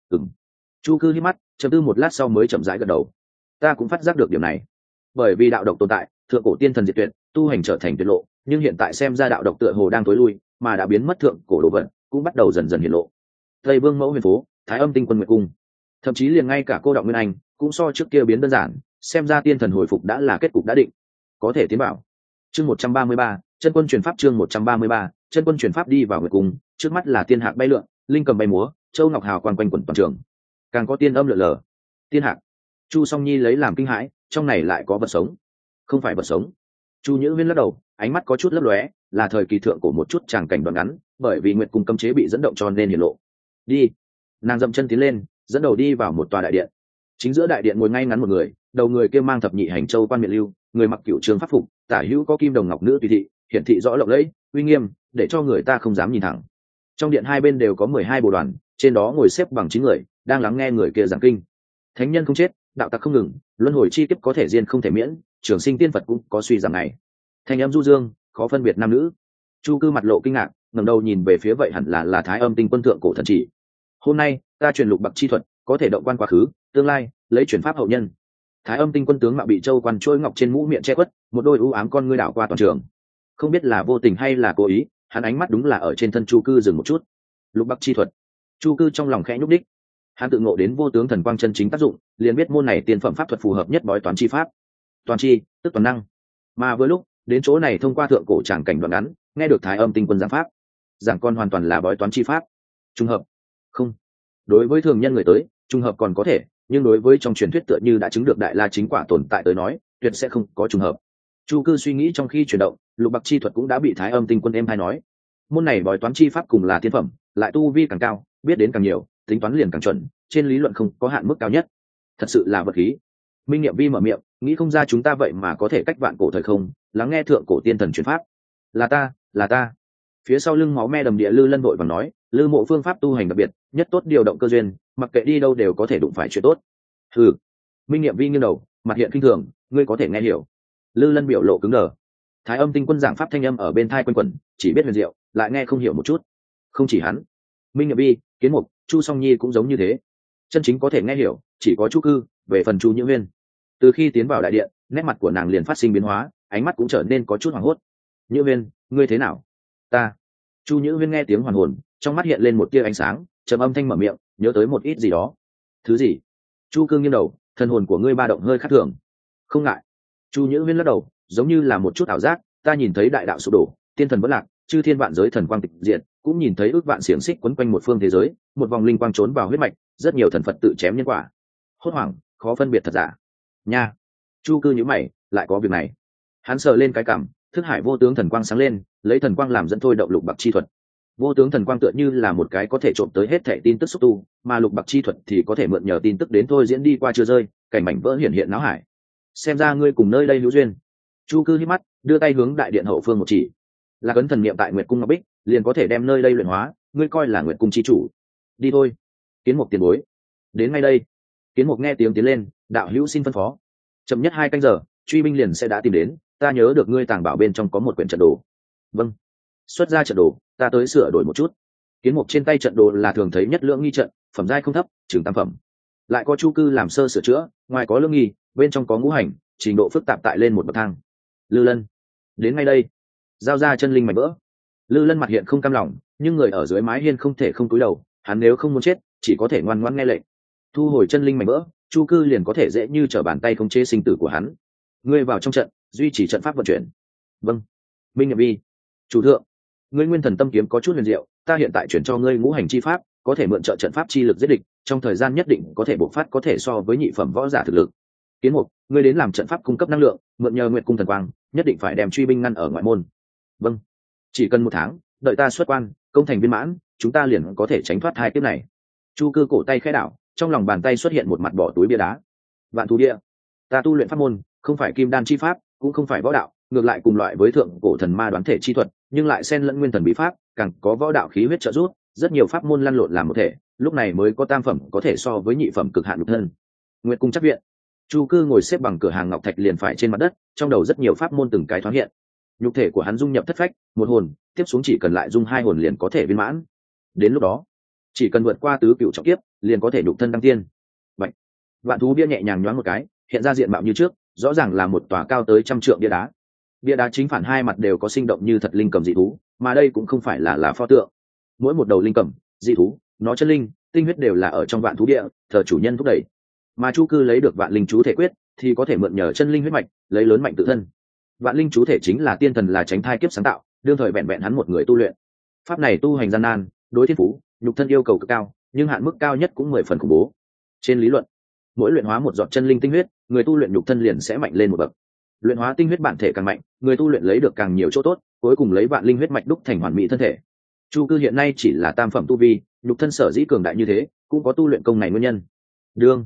Chu Cư hít mắt, trầm tư một lát sau mới chậm rãi gật đầu. Ta cũng phát giác được điểm này, bởi vì đạo độc tồn tại, thượng cổ tiên thần diệt tuyệt, tu hành trở thành tuyệt lộ, nhưng hiện tại xem ra đạo độc tựa hồ đang tối lui, mà đã biến mất thượng cổ đồ vật cũng bắt đầu dần dần hiện lộ. Tây Vương Mẫu Huyền Phố, Thái Âm Tinh Quân Nguyệt Cung, thậm chí liền ngay cả cô đọng Nguyên Anh cũng so trước kia biến đơn giản, xem ra tiên thần hồi phục đã là kết cục đã định, có thể tiến bảo. Chương 133, chân quân truyền pháp. Chương 133, chân quân truyền pháp. Đi vào Nguyệt Cung, trước mắt là tiên hạc bay lượn, linh cầm bay múa, châu ngọc hào quang quanh quẩn toàn trường, càng có tiên âm lượn lờ. Tiên hạc. Chu Song Nhi lấy làm kinh hãi, trong này lại có vật sống. Không phải vật sống. Chu Nhữ Viên lắc đầu, ánh mắt có chút lấp lóe, là thời kỳ thượng cổ một chút tràng cảnh đoạn ngắn, bởi vì Nguyệt Cung cấm chế bị dẫn động cho nên hiện lộ. Đi. Nàng dậm chân tiến lên, dẫn đầu đi vào một tòa đại điện. Chính giữa đại điện ngồi ngay ngắn một người, đầu người kia mang thập nhị hành châu quan miện lưu, người mặc cửu trường pháp phục, tả hữu có kim đồng ngọc nữ tùy thị, hiển thị rõ lộng lẫy uy nghiêm, để cho người ta không dám nhìn thẳng. Trong điện hai bên đều có 12 bồ đoàn, trên đó ngồi xếp bằng 9 người, đang lắng nghe người kia giảng kinh. Thánh nhân không chết, đạo tặc không ngừng, luân hồi chi kiếp có thể diên không thể miễn, trường sinh tiên Phật cũng có suy giảm này. Thanh âm du dương, khó phân biệt nam nữ. Chu Cư mặt lộ kinh ngạc, ngẩng đầu nhìn về phía vậy hẳn là Thái Âm Tinh Quân thượng cổ thần chỉ. Hôm nay, ta truyền lục bậc chi thuật, có thể động quan quá khứ, tương lai, lấy chuyển pháp hậu nhân. Thái Âm Tinh Quân tướng mạo bị châu quan trôi ngọc trên mũ miệng che khuất, một đôi u ám con ngươi đảo qua toàn trường. Không biết là vô tình hay là cố ý, hắn ánh mắt đúng là ở trên thân Chu Cư dừng một chút. Lục bậc chi thuật. Chu Cư trong lòng khẽ nhúc đích. Hắn tự ngộ đến vô tướng thần quang chân chính tác dụng, liền biết môn này tiên phẩm pháp thuật phù hợp nhất bói toán chi pháp. Toàn chi, tức toàn năng. Mà vừa lúc đến chỗ này thông qua thượng cổ tràng cảnh đoạn ngắn, nghe được Thái Âm Tinh Quân giảng pháp. Giảng con hoàn toàn là bói toán chi pháp. Trùng hợp? Không. Đối với thường nhân người tới, trùng hợp còn có thể, nhưng đối với trong truyền thuyết tựa như đã chứng được đại la chính quả tồn tại tới nói, tuyệt sẽ không có trùng hợp. Chu Cư suy nghĩ trong khi chuyển động, lục bậc chi thuật cũng đã bị Thái Âm Tinh Quân em hay nói. Môn này bói toán chi pháp cùng là tiên phẩm, lại tu vi càng cao, biết đến càng nhiều, tính toán liền càng chuẩn, trên lý luận không có hạn mức cao nhất. Thật sự là vật khí. Minh Niệm Vi mở miệng, nghĩ không ra chúng ta vậy mà có thể cách vạn cổ thời không, lắng nghe thượng cổ tiên thần truyền pháp. Là ta. Phía sau lưng máu me đầm địa Lư Lân vội vàng nói, Lư Mộ phương pháp tu hành đặc biệt, nhất tốt điều động cơ duyên, mặc kệ đi đâu đều có thể đụng phải chuyện tốt. Ừ. Minh Niệm Vi nghiêng đầu, mặt hiện kinh thường, ngươi có thể nghe hiểu. Lư Lân biểu lộ cứng đờ. Thái Âm Tinh Quân giảng pháp thanh âm ở bên tai quanh quẩn, chỉ biết huyền diệu, lại nghe không hiểu một chút. Không chỉ hắn, Minh Niệm Vi, Kiến Mục, Chu Song Nhi cũng giống như thế. Chân chính có thể nghe hiểu, chỉ có Chu Cư. Về phần Chu Nhữ Huyên, từ khi tiến vào đại điện, nét mặt của nàng liền phát sinh biến hóa, ánh mắt cũng trở nên có chút hoảng hốt. Nhữ Huyên, ngươi thế nào? Ta. Chu Nhữ Huyên nghe tiếng hoàn hồn, trong mắt hiện lên một tia ánh sáng, trầm âm thanh mở miệng, nhớ tới một ít gì đó. Thứ gì? Chu Cương nghiêng đầu, thân hồn của ngươi ba động hơi khác thường. Không ngại. Chu Nhữ Huyên lắc đầu, giống như là một chút ảo giác, ta nhìn thấy đại đạo sụp đổ, tiên thần vẫn lạc, chư thiên vạn giới thần quang tịch diệt, cũng nhìn thấy ước vạn xiềng xích quấn quanh một phương thế giới, một vòng linh quang trốn vào huyết mạch, rất nhiều thần Phật tự chém nhân quả. Hốt hoảng, khó phân biệt thật giả. Nha. Chu Cư nhíu mày, lại có việc này. Hắn sờ lên cái cằm, thức hải vô tướng thần quang sáng lên, lấy thần quang làm dẫn thôi động lục bậc chi thuật. Vô tướng thần quang tựa như là một cái có thể trộm tới hết thảy tin tức xúc tu, mà lục bậc chi thuật thì có thể mượn nhờ tin tức đến thôi diễn đi qua chưa rơi, cảnh mảnh vỡ hiện hiện náo hải. Xem ra ngươi cùng nơi đây hữu duyên. Chu Cư hít mắt, đưa tay hướng đại điện hậu phương một chỉ. Là cấn thần niệm tại Nguyệt cung ngọc bích, liền có thể đem nơi đây luyện hóa, ngươi coi là Nguyệt cung chi chủ. Đi thôi. Kiến Mục tiền bối. Đến ngay đây. Kiến Mục nghe tiếng tiến lên, đạo hữu xin phân phó. Chậm nhất 2 canh giờ, truy binh liền sẽ đã tìm đến, ta nhớ được ngươi tàng bảo bên trong có một quyển trận đồ. Vâng. Xuất ra trận đồ, ta tới sửa đổi một chút. Kiến Mục trên tay trận đồ là thường thấy nhất lưỡng nghi trận, phẩm giai không thấp, chừng tam phẩm. Lại có Chu Cư làm sơ sửa chữa, ngoài có lưỡng nghi, bên trong có ngũ hành, trình độ phức tạp tại lên một bậc thang. Lư Lân, đến ngay đây. Giao ra chân linh mảnh vỡ. Lư Lân mặt hiện không cam lòng, nhưng người ở dưới mái hiên không thể không cúi đầu, hắn nếu không muốn chết, chỉ có thể ngoan ngoãn nghe lệnh. Thu hồi chân linh mảnh vỡ, Chu Cư liền có thể dễ như trở bàn tay khống chế sinh tử của hắn. Ngươi vào trong trận, duy trì trận pháp vận chuyển. Vâng. Minh Niệm Vi. Chủ thượng, ngươi nguyên thần tâm kiếm có chút huyền diệu, ta hiện tại chuyển cho ngươi ngũ hành chi pháp, có thể mượn trợ trận pháp chi lực giết địch, trong thời gian nhất định có thể bộc phát có thể so với nhị phẩm võ giả thực lực. Kiến Mục, ngươi đến làm trận pháp cung cấp năng lượng, mượn nhờ Nguyệt cung thần quang, nhất định phải đem truy binh ngăn ở ngoại môn. Vâng. Chỉ cần 1 tháng, đợi ta xuất quan, công thành viên mãn, chúng ta liền có thể tránh thoát 2 kiếp này. Chu Cư cổ tay khẽ đảo, trong lòng bàn tay xuất hiện một mặt bỏ túi bia đá. Vạn thú bia. Ta tu luyện pháp môn, không phải kim đan chi pháp, cũng không phải võ đạo, ngược lại cùng loại với thượng cổ thần ma đoán thể chi thuật, nhưng lại xen lẫn nguyên thần bí pháp, càng có võ đạo khí huyết trợ giúp, rất nhiều pháp môn lăn lộn làm một thể, lúc này mới có tam phẩm có thể so với nhị phẩm cực hạn nhục thân. Nguyệt cung chắc viện. Chu Cư ngồi xếp bằng cửa hàng ngọc thạch liền phải trên mặt đất, trong đầu rất nhiều pháp môn từng cái thoáng hiện. Nhục thể của hắn dung nhập thất phách, một hồn, tiếp xuống chỉ cần lại dung 2 hồn liền có thể viên mãn. Đến lúc đó, chỉ cần vượt qua tứ cửu trọng kiếp, liền có thể nhục thân đăng tiên. Vậy, vạn thú bia nhẹ nhàng nhoáng một cái, hiện ra diện mạo như trước, rõ ràng là một tòa cao tới 100 trượng bia đá. Bia đá chính phản hai mặt đều có sinh động như thật linh cầm dị thú, mà đây cũng không phải là pho tượng. Mỗi một đầu linh cầm, dị thú, nó chân linh, tinh huyết đều là ở trong vạn thú địa, thờ chủ nhân thúc đẩy. Mà Chu Cư lấy được vạn linh chú thể quyết, thì có thể mượn nhờ chân linh huyết mạch, lấy lớn mạnh tự thân. Vạn linh chú thể chính là tiên thần là tránh thai kiếp sáng tạo, đương thời vẹn vẹn hắn một người tu luyện. Pháp này tu hành gian nan, đối thiên phú, nhục thân yêu cầu cực cao, nhưng hạn mức cao nhất cũng 10 phần khủng bố. Trên lý luận, mỗi luyện hóa một giọt chân linh tinh huyết, người tu luyện nhục thân liền sẽ mạnh lên một bậc. Luyện hóa tinh huyết bản thể càng mạnh, người tu luyện lấy được càng nhiều chỗ tốt, cuối cùng lấy vạn linh huyết mạch đúc thành hoàn mỹ thân thể. Chu Cư hiện nay chỉ là tam phẩm tu vi, nhục thân sở dĩ cường đại như thế, cũng có tu luyện công này nguyên nhân. Đương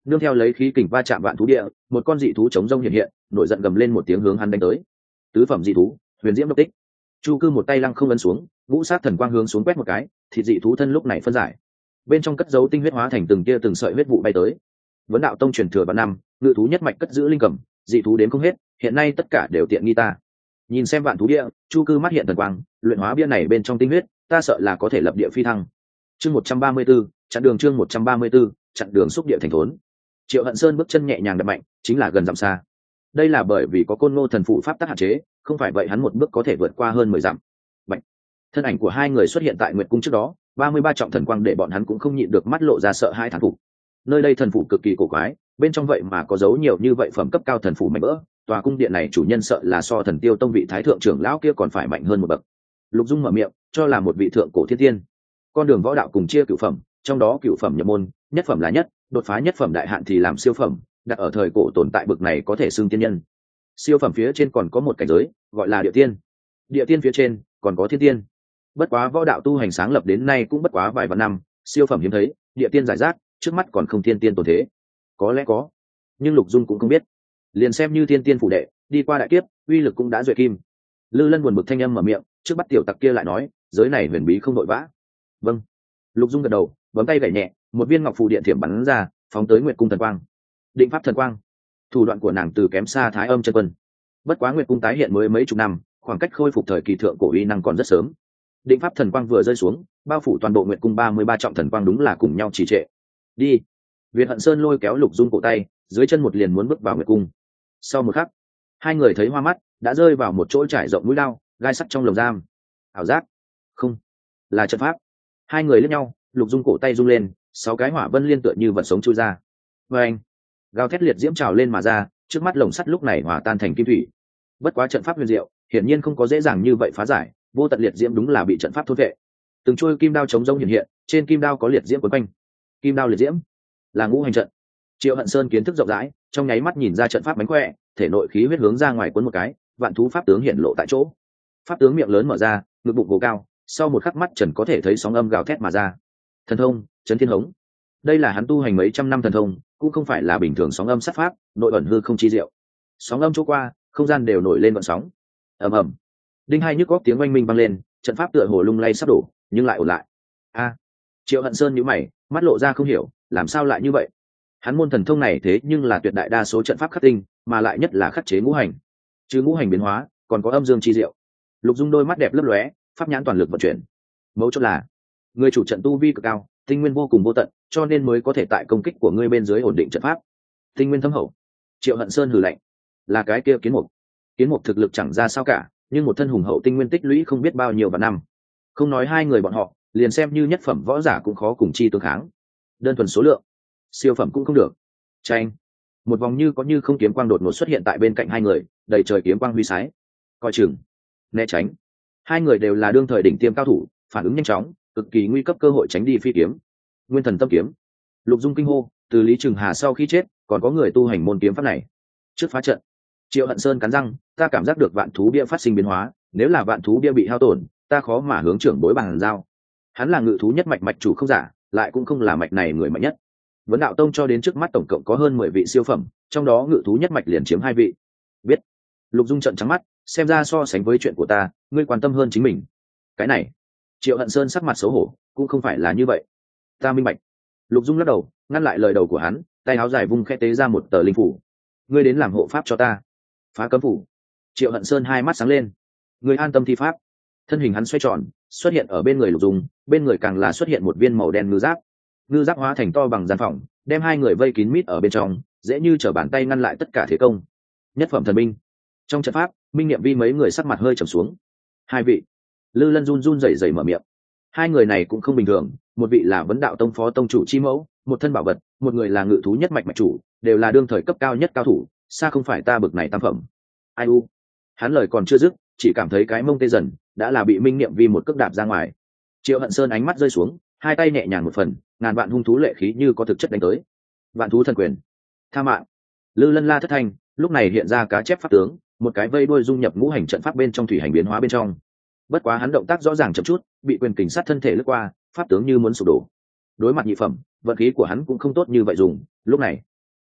nương theo lấy khí kình va chạm vạn thú địa, một con dị thú chống rông hiện hiện, nổi giận gầm lên một tiếng hướng hắn đánh tới. Tứ phẩm dị thú, huyền diễm độc tích. Chu Cư một tay lăng không ấn xuống, ngũ sát thần quang hướng xuống quét một cái, thịt dị thú thân lúc này phân giải. Bên trong cất dấu tinh huyết hóa thành từng tia từng sợi huyết vụ bay tới. Vấn đạo tông truyền thừa vạn năm, ngự thú nhất mạch cất giữ linh cầm, dị thú đến không hết, hiện nay tất cả đều tiện nghi ta. Nhìn xem vạn thú địa, Chu Cư mắt hiện thần quang, luyện hóa bia này bên trong tinh huyết, ta sợ là có thể lập địa phi thăng. Chương 134, chặn đường chương 134, chặn đường xúc địa thành thốn. Triệu Hận Sơn bước chân nhẹ nhàng đập mạnh, chính là gần dặm xa. Đây là bởi vì có Côn Ngô thần phụ pháp tắc hạn chế, không phải vậy hắn một bước có thể vượt qua hơn 10 dặm. Bạch. Thân ảnh của hai người xuất hiện tại Nguyệt cung trước đó, 33 trọng thần quang để bọn hắn cũng không nhịn được mắt lộ ra sợ hai thán phục. Nơi đây thần phụ cực kỳ cổ quái, bên trong vậy mà có dấu nhiều như vậy phẩm cấp cao thần phụ mạnh mẽ, tòa cung điện này chủ nhân sợ là so Thần Tiêu tông vị thái thượng trưởng lão kia còn phải mạnh hơn một bậc. Lục Dung mở miệng, cho là một vị thượng cổ thiên tiên. Con đường võ đạo cùng chia cửu phẩm, trong đó cửu phẩm nhập môn, nhất phẩm là nhất, đột phá nhất phẩm đại hạn thì làm siêu phẩm, đặt ở thời cổ tồn tại bậc này có thể xưng tiên nhân. Siêu phẩm phía trên còn có một cảnh giới, gọi là địa tiên. Địa tiên phía trên còn có thiên tiên. Bất quá võ đạo tu hành sáng lập đến nay cũng bất quá vài vạn năm, siêu phẩm hiếm thấy, địa tiên giải rác, trước mắt còn không thiên tiên tồn thế. Có lẽ có, nhưng Lục Dung cũng không biết. Liền xem như thiên tiên phủ đệ, đi qua đại kiếp, uy lực cũng đã duệ kim. Lư Lân buồn bực thanh âm mở miệng, trước bắt tiểu tặc kia lại nói, giới này huyền bí không đội vã. Vâng. Lục Dung gật đầu, bấm tay gảy nhẹ, một viên ngọc phù điện thiểm bắn ra, phóng tới Nguyệt cung thần quang. Định pháp thần quang. Thủ đoạn của nàng từ kém xa Thái Âm chân quân. Bất quá Nguyệt cung tái hiện mới mấy chục năm, khoảng cách khôi phục thời kỳ thượng cổ uy năng còn rất sớm. Định pháp thần quang vừa rơi xuống, bao phủ toàn bộ Nguyệt cung 33 trọng thần quang đúng là cùng nhau trì trệ. Đi. Việt Hận Sơn lôi kéo Lục Dung cổ tay, dưới chân một liền muốn bước vào Nguyệt cung. Sau một khắc, hai người thấy hoa mắt, đã rơi vào một chỗ trải rộng mũi lao, gai sắt trong lồng giam. Ảo giác? Không, là trận pháp. Hai người liếc nhau, Lục Dung cổ tay rung lên, 6 cái hỏa vân liên tựa như vật sống chui ra. Và anh, gào thét liệt diễm trào lên mà ra, trước mắt lồng sắt lúc này hòa tan thành kim thủy. Bất quá trận pháp huyền diệu, hiển nhiên không có dễ dàng như vậy phá giải, vô tận liệt diễm đúng là bị trận pháp thôn vệ. Từng chuôi kim đao chống rông hiện hiện, trên kim đao có liệt diễm quấn quanh. Kim đao liệt diễm là ngũ hành trận. Triệu Hận Sơn kiến thức rộng rãi, trong nháy mắt nhìn ra trận pháp mánh khỏe, thể nội khí huyết hướng ra ngoài cuốn một cái, vạn thú pháp tướng hiện lộ tại chỗ. Pháp tướng miệng lớn mở ra, ngực bụng gồ cao, sau một khắc mắt trần có thể thấy sóng âm gào thét mà ra. Thần thông, chấn thiên hống. Đây là hắn tu hành mấy trăm năm thần thông, cũng không phải là bình thường sóng âm sát pháp, nội ẩn hư không chi diệu. Sóng âm chỗ qua, không gian đều nổi lên vận sóng. Ầm ầm. Đinh hai nhức góc tiếng oanh minh vang lên, trận pháp tựa hồ lung lay sắp đổ, nhưng lại ổn lại. A. Triệu Hận Sơn nhíu mày, mắt lộ ra không hiểu, làm sao lại như vậy? Hắn môn thần thông này thế nhưng là tuyệt đại đa số trận pháp khắc tinh, mà lại nhất là khắc chế ngũ hành. Chứ ngũ hành biến hóa, còn có âm dương chi diệu. Lục Dung đôi mắt đẹp lấp lóe, pháp nhãn toàn lực vận chuyển. Mấu chốt là, người chủ trận tu vi cực cao, tinh nguyên vô cùng vô tận, cho nên mới có thể tại công kích của ngươi bên dưới ổn định trận pháp. Tinh nguyên thâm hậu. Triệu Hận Sơn hừ lạnh, là cái kia kiến mục. Kiến mục thực lực chẳng ra sao cả, nhưng một thân hùng hậu tinh nguyên tích lũy không biết bao nhiêu vạn năm. Không nói hai người bọn họ, liền xem như nhất phẩm võ giả cũng khó cùng chi tương kháng. Đơn thuần số lượng, siêu phẩm cũng không được. Tranh. Một vòng như có như không kiếm quang đột ngột xuất hiện tại bên cạnh hai người, đầy trời kiếm quang huy sái. Coi chừng, né tránh. Hai người đều là đương thời đỉnh tiêm cao thủ, phản ứng nhanh chóng, cực kỳ nguy cấp cơ hội tránh đi phi kiếm. Nguyên thần tâm kiếm. Lục Dung kinh hô, từ Lý Trường Hà sau khi chết, còn có người tu hành môn kiếm pháp này. Trước phá trận, Triệu Hận Sơn cắn răng, ta cảm giác được vạn thú bia phát sinh biến hóa, nếu là vạn thú bia bị hao tổn, ta khó mà hướng trưởng bối bàn giao. Hắn là ngự thú nhất mạch mạch chủ không giả, lại cũng không là mạch này người mạnh nhất. Vấn đạo tông cho đến trước mắt tổng cộng có hơn 10 vị siêu phẩm, trong đó ngự thú nhất mạch liền chiếm 2 vị. Biết. Lục Dung trợn trắng mắt, xem ra so sánh với chuyện của ta, ngươi quan tâm hơn chính mình. Cái này, Triệu Hận Sơn sắc mặt xấu hổ, cũng không phải là như vậy. Ta minh bạch. Lục Dung lắc đầu, ngăn lại lời đầu của hắn, tay áo dài vung khẽ tế ra một tờ linh phủ. Ngươi đến làm hộ pháp cho ta. Phá cấm phủ. Triệu Hận Sơn hai mắt sáng lên. Ngươi an tâm thi pháp. Thân hình hắn xoay tròn, xuất hiện ở bên người Lục Dung, bên người càng là xuất hiện một viên màu đen ngư giáp. Ngư giáp hóa thành to bằng gian phòng, đem hai người vây kín mít ở bên trong, dễ như trở bàn tay ngăn lại tất cả thế công. Nhất phẩm thần binh. Trong trận pháp, Minh Niệm Vi mấy người sắc mặt hơi trầm xuống. Hai vị. Lư Lân run run rẩy rẩy mở miệng. Hai người này cũng không bình thường, một vị là Vấn Đạo tông phó tông chủ chi mẫu, một thân bảo vật, một người là ngự thú nhất mạch mạch chủ, đều là đương thời cấp cao nhất cao thủ, xa không phải ta bực này tam phẩm. Ai u. Hắn lời còn chưa dứt, chỉ cảm thấy cái mông tê dần, đã là bị Minh Niệm Vi một cước đạp ra ngoài. Triệu Hận Sơn ánh mắt rơi xuống, hai tay nhẹ nhàng một phần, ngàn vạn hung thú lệ khí như có thực chất đánh tới. Vạn thú thần quyền. Tha mạng. Lư Lân la thất thanh, lúc này hiện ra cá chép pháp tướng, một cái vây đuôi dung nhập ngũ hành trận pháp bên trong thủy hành biến hóa bên trong. Bất quá hắn động tác rõ ràng chậm chút, bị quyền kình sát thân thể lướt qua, pháp tướng như muốn sụp đổ. Đối mặt nhị phẩm, vận khí của hắn cũng không tốt như vậy dùng, lúc này,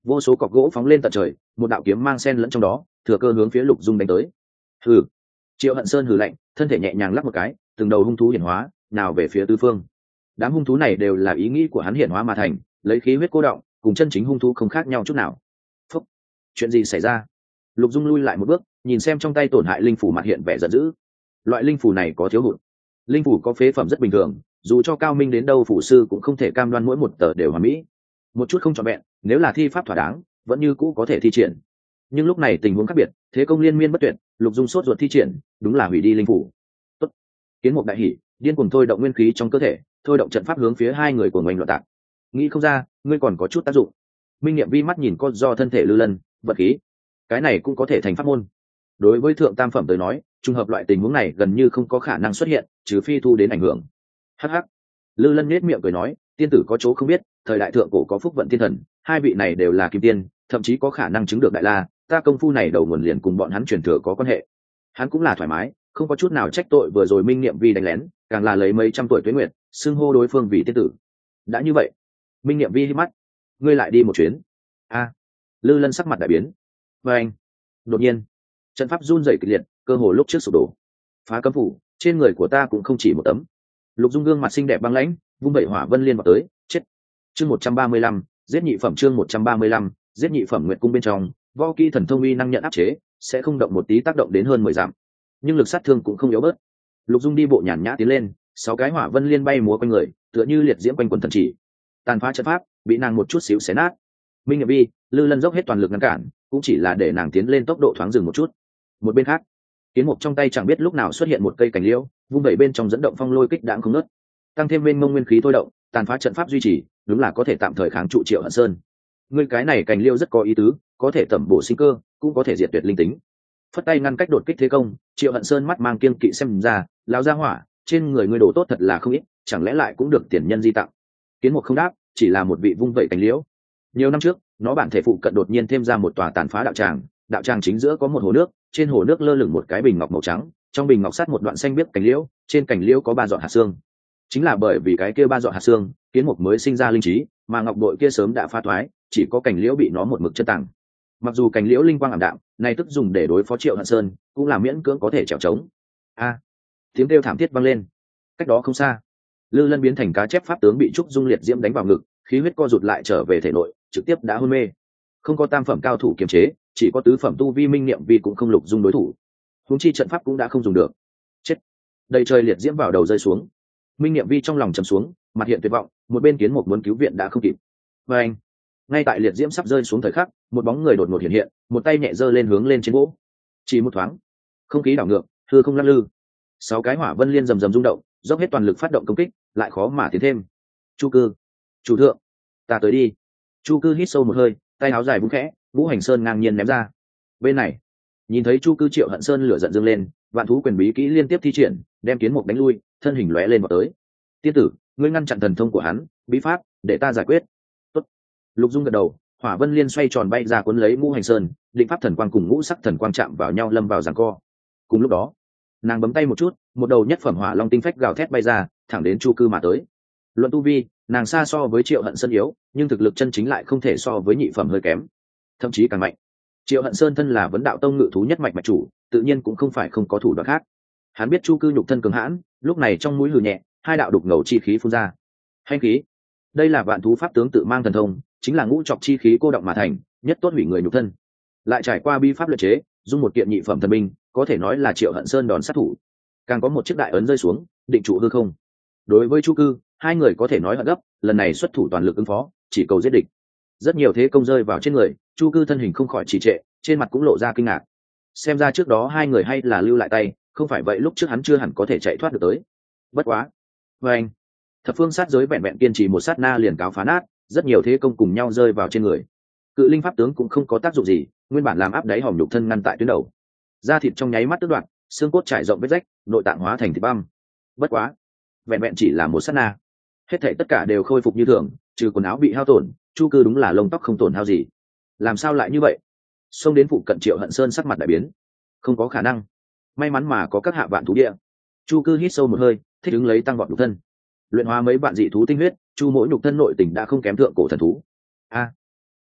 vô số cọc gỗ phóng lên tận trời, một đạo kiếm mang sen lẫn trong đó, thừa cơ hướng phía Lục Dung đánh tới. Hừ. Triệu Hận Sơn hừ lạnh, thân thể nhẹ nhàng lắc một cái, từng đầu hung thú hiển hóa, nào về phía tứ phương. Đám hung thú này đều là ý nghĩ của hắn hiển hóa mà thành, lấy khí huyết cô động, cùng chân chính hung thú không khác nhau chút nào. Phúc. Chuyện gì xảy ra? Lục Dung lui lại một bước, nhìn xem trong tay tổn hại linh phủ mặt hiện vẻ giận dữ. Loại linh phủ này có thiếu hụt. Linh phủ có phế phẩm rất bình thường, dù cho cao minh đến đâu phủ sư cũng không thể cam đoan mỗi một tờ đều hoàn mỹ. Một chút không trọn vẹn, nếu là thi pháp thỏa đáng, vẫn như cũ có thể thi triển. Nhưng lúc này tình huống khác biệt, thế công liên miên bất tuyệt, Lục Dung sốt ruột thi triển, đúng là hủy đi linh phủ. Tốt. Kiến Mục đại hỉ, điên cuồng thôi động nguyên khí trong cơ thể, thôi động trận pháp hướng phía hai người của ngoảnh loạn tạc. Nghĩ không ra, ngươi còn có chút tác dụng. Minh Niệm Vi mắt nhìn con do thân thể Lư Lân, vật khí. Cái này cũng có thể thành pháp môn. Đối với thượng tam phẩm tới nói, trùng hợp loại tình huống này gần như không có khả năng xuất hiện, trừ phi thu đến ảnh hưởng. Hắc hắc. Lư Lân nhếch miệng cười nói, tiên tử có chỗ không biết, thời đại thượng cổ có phúc vận thiên thần, hai vị này đều là kim tiên, thậm chí có khả năng chứng được đại la, ta công phu này đầu nguồn liền cùng bọn hắn truyền thừa có quan hệ. Hắn cũng là thoải mái, không có chút nào trách tội vừa rồi Minh Niệm Vi đánh lén, càng là lấy mấy trăm tuổi tuế nguyệt, xưng hô đối phương vì tiên tử. Đã như vậy, Minh Niệm Vi hít mắt, ngươi lại đi một chuyến. A. Lư Lân sắc mặt đại biến. Và anh. Đột nhiên, trận pháp run rẩy kịch liệt, cơ hồ lúc trước sụp đổ. Phá cấm phủ, trên người của ta cũng không chỉ một tấm. Lục Dung gương mặt xinh đẹp băng lãnh, vung bảy hỏa vân liên vào tới, chết. Chương 135, giết nhị phẩm. Chương 135, giết nhị phẩm. Nguyệt cung bên trong, võ kỹ thần thông uy năng nhận áp chế, sẽ không động một tí tác động đến hơn 10 dặm, nhưng lực sát thương cũng không yếu bớt. Lục Dung đi bộ nhàn nhã tiến lên, 6 cái hỏa vân liên bay múa quanh người, tựa như liệt diễm quanh quần thần chỉ. Tàn phá trận pháp, bị nàng một chút xíu xé nát. Minh Niệm Vi, Lư Lân dốc hết toàn lực ngăn cản, cũng chỉ là để nàng tiến lên tốc độ thoáng dừng một chút. Một bên khác, Kiến Mục trong tay chẳng biết lúc nào xuất hiện một cây cành liễu, vung vẩy bên trong dẫn động phong lôi kích đãng không ngớt, tăng thêm bên mông nguyên khí thôi động, tàn phá trận pháp duy trì, đúng là có thể tạm thời kháng trụ Triệu Hận Sơn. Ngươi cái này cành liễu rất có ý tứ, có thể tẩm bổ sinh cơ, cũng có thể diệt tuyệt linh tính. Phất tay ngăn cách đột kích thế công, Triệu Hận Sơn mắt mang kiêng kỵ xem ra, lão gia hỏa, trên người ngươi đồ tốt thật là không ít, chẳng lẽ lại cũng được tiền nhân di tặng. Kiến Mục không đáp, chỉ là một vị vung vẩy cành liễu. Nhiều năm trước, nó bản thể phụ cận đột nhiên thêm ra một tòa tàn phá đạo tràng, đạo tràng chính giữa có một hồ nước, trên hồ nước lơ lửng một cái bình ngọc màu trắng, trong bình ngọc sát một đoạn xanh biếc cành liễu, trên cành liễu có 3 giọt hạt xương. Chính là bởi vì cái kia 3 giọt hạt xương, Kiến Mục mới sinh ra linh trí, mà ngọc bội kia sớm đã phá thoái, chỉ có cành liễu bị nó một mực chân tàng. Mặc dù cành liễu linh quang ảm đạm, này tức dùng để đối phó Triệu Hận Sơn, cũng là miễn cưỡng có thể trèo trống. A! Tiếng kêu thảm thiết vang lên. Cách đó không xa, Lư Lân biến thành cá chép pháp tướng bị trúc dung liệt diễm đánh vào ngực, khí huyết co rụt lại trở về thể nội, trực tiếp đã hôn mê. Không có tam phẩm cao thủ kiềm chế, chỉ có tứ phẩm tu vi Minh Niệm Vi cũng không Lục Dung đối thủ. Huống chi trận pháp cũng đã không dùng được. Chết! Đầy trời liệt diễm vào đầu rơi xuống. Minh Niệm Vi trong lòng trầm xuống, mặt hiện tuyệt vọng, một bên Kiến Mục muốn cứu viện đã không kịp. Và anh, ngay tại liệt diễm sắp rơi xuống thời khắc, một bóng người đột ngột hiện hiện, một tay nhẹ giơ lên hướng lên trên gỗ. Chỉ một thoáng, không khí đảo ngược, hư không lắc lư. 6 cái hỏa vân liên rầm rầm rung động, dốc hết toàn lực phát động công kích, lại khó mà tiến thêm. Chu Cư, chủ thượng, ta tới đi. Chu Cư hít sâu một hơi, tay áo dài vung khẽ, Vũ Hành Sơn ngang nhiên ném ra. Bên này, nhìn thấy Chu Cư, Triệu Hận Sơn lửa giận dâng lên, vạn thú quyền bí kỹ liên tiếp thi triển, đem Kiến Mục đánh lui, thân hình lóe lên vào tới. Tiên tử, ngươi ngăn chặn thần thông của hắn, bí pháp, để ta giải quyết. Tốt. Lục Dung gật đầu, hỏa vân liên xoay tròn bay ra cuốn lấy Ngũ Hành Sơn, định pháp thần quang cùng ngũ sắc thần quang chạm vào nhau lâm vào giằng co. Cùng lúc đó, nàng bấm tay một chút, một đầu nhất phẩm hỏa long tinh phách gào thét bay ra, thẳng đến Chu Cư mà tới. Luận tu vi, nàng xa so với Triệu Hận Sơn yếu, nhưng thực lực chân chính lại không thể so với nhị phẩm hơi kém, thậm chí càng mạnh. Triệu Hận Sơn thân là vấn đạo tông ngự thú nhất mạch mạch chủ, tự nhiên cũng không phải không có thủ đoạn khác. Hắn biết Chu Cư nhục thân cường hãn, lúc này trong mũi hừ nhẹ, 2 đạo đục ngầu chi khí phun ra. Hành khí, đây là vạn thú pháp tướng tự mang thần thông, chính là ngũ trọc chi khí cô động mà thành, nhất tốt hủy người nhục thân. Lại trải qua bi pháp luyện chế, dung một kiện nhị phẩm thần binh, có thể nói là Triệu Hận Sơn đòn sát thủ. Càng có một chiếc đại ấn rơi xuống, định trụ hư không. Đối với Chu Cư, hai người có thể nói hận gấp, lần này xuất thủ toàn lực ứng phó, chỉ cầu giết địch. Rất nhiều thế công rơi vào trên người, Chu Cư thân hình không khỏi trì trệ, trên mặt cũng lộ ra kinh ngạc. Xem ra trước đó hai người hay là lưu lại tay, không phải vậy lúc trước hắn chưa hẳn có thể chạy thoát được tới. Bất quá, với anh, thập phương sát giới vẹn vẹn kiên trì một sát na liền cáo phá nát, rất nhiều thế công cùng nhau rơi vào trên người. Cự linh pháp tướng cũng không có tác dụng gì, nguyên bản làm áp đáy hòm nhục thân ngăn tại tuyến đầu, da thịt trong nháy mắt đứt đoạn, xương cốt trải rộng vết rách, nội tạng hóa thành thịt băm. Bất quá, vẹn vẹn chỉ là một sát na, hết thảy tất cả đều khôi phục như thường, trừ quần áo bị hao tổn, Chu Cư đúng là lông tóc không tổn hao gì. Làm sao lại như vậy? Xông đến phụ cận Triệu Hận Sơn sắc mặt đại biến. Không có khả năng, may mắn mà có các hạ vạn thú địa. Chu Cư hít sâu một hơi, thích ứng lấy tăng vọt nhục thân, luyện hóa mấy vạn dị thú tinh huyết, chu mỗi nhục thân nội tình đã không kém thượng cổ thần thú. A,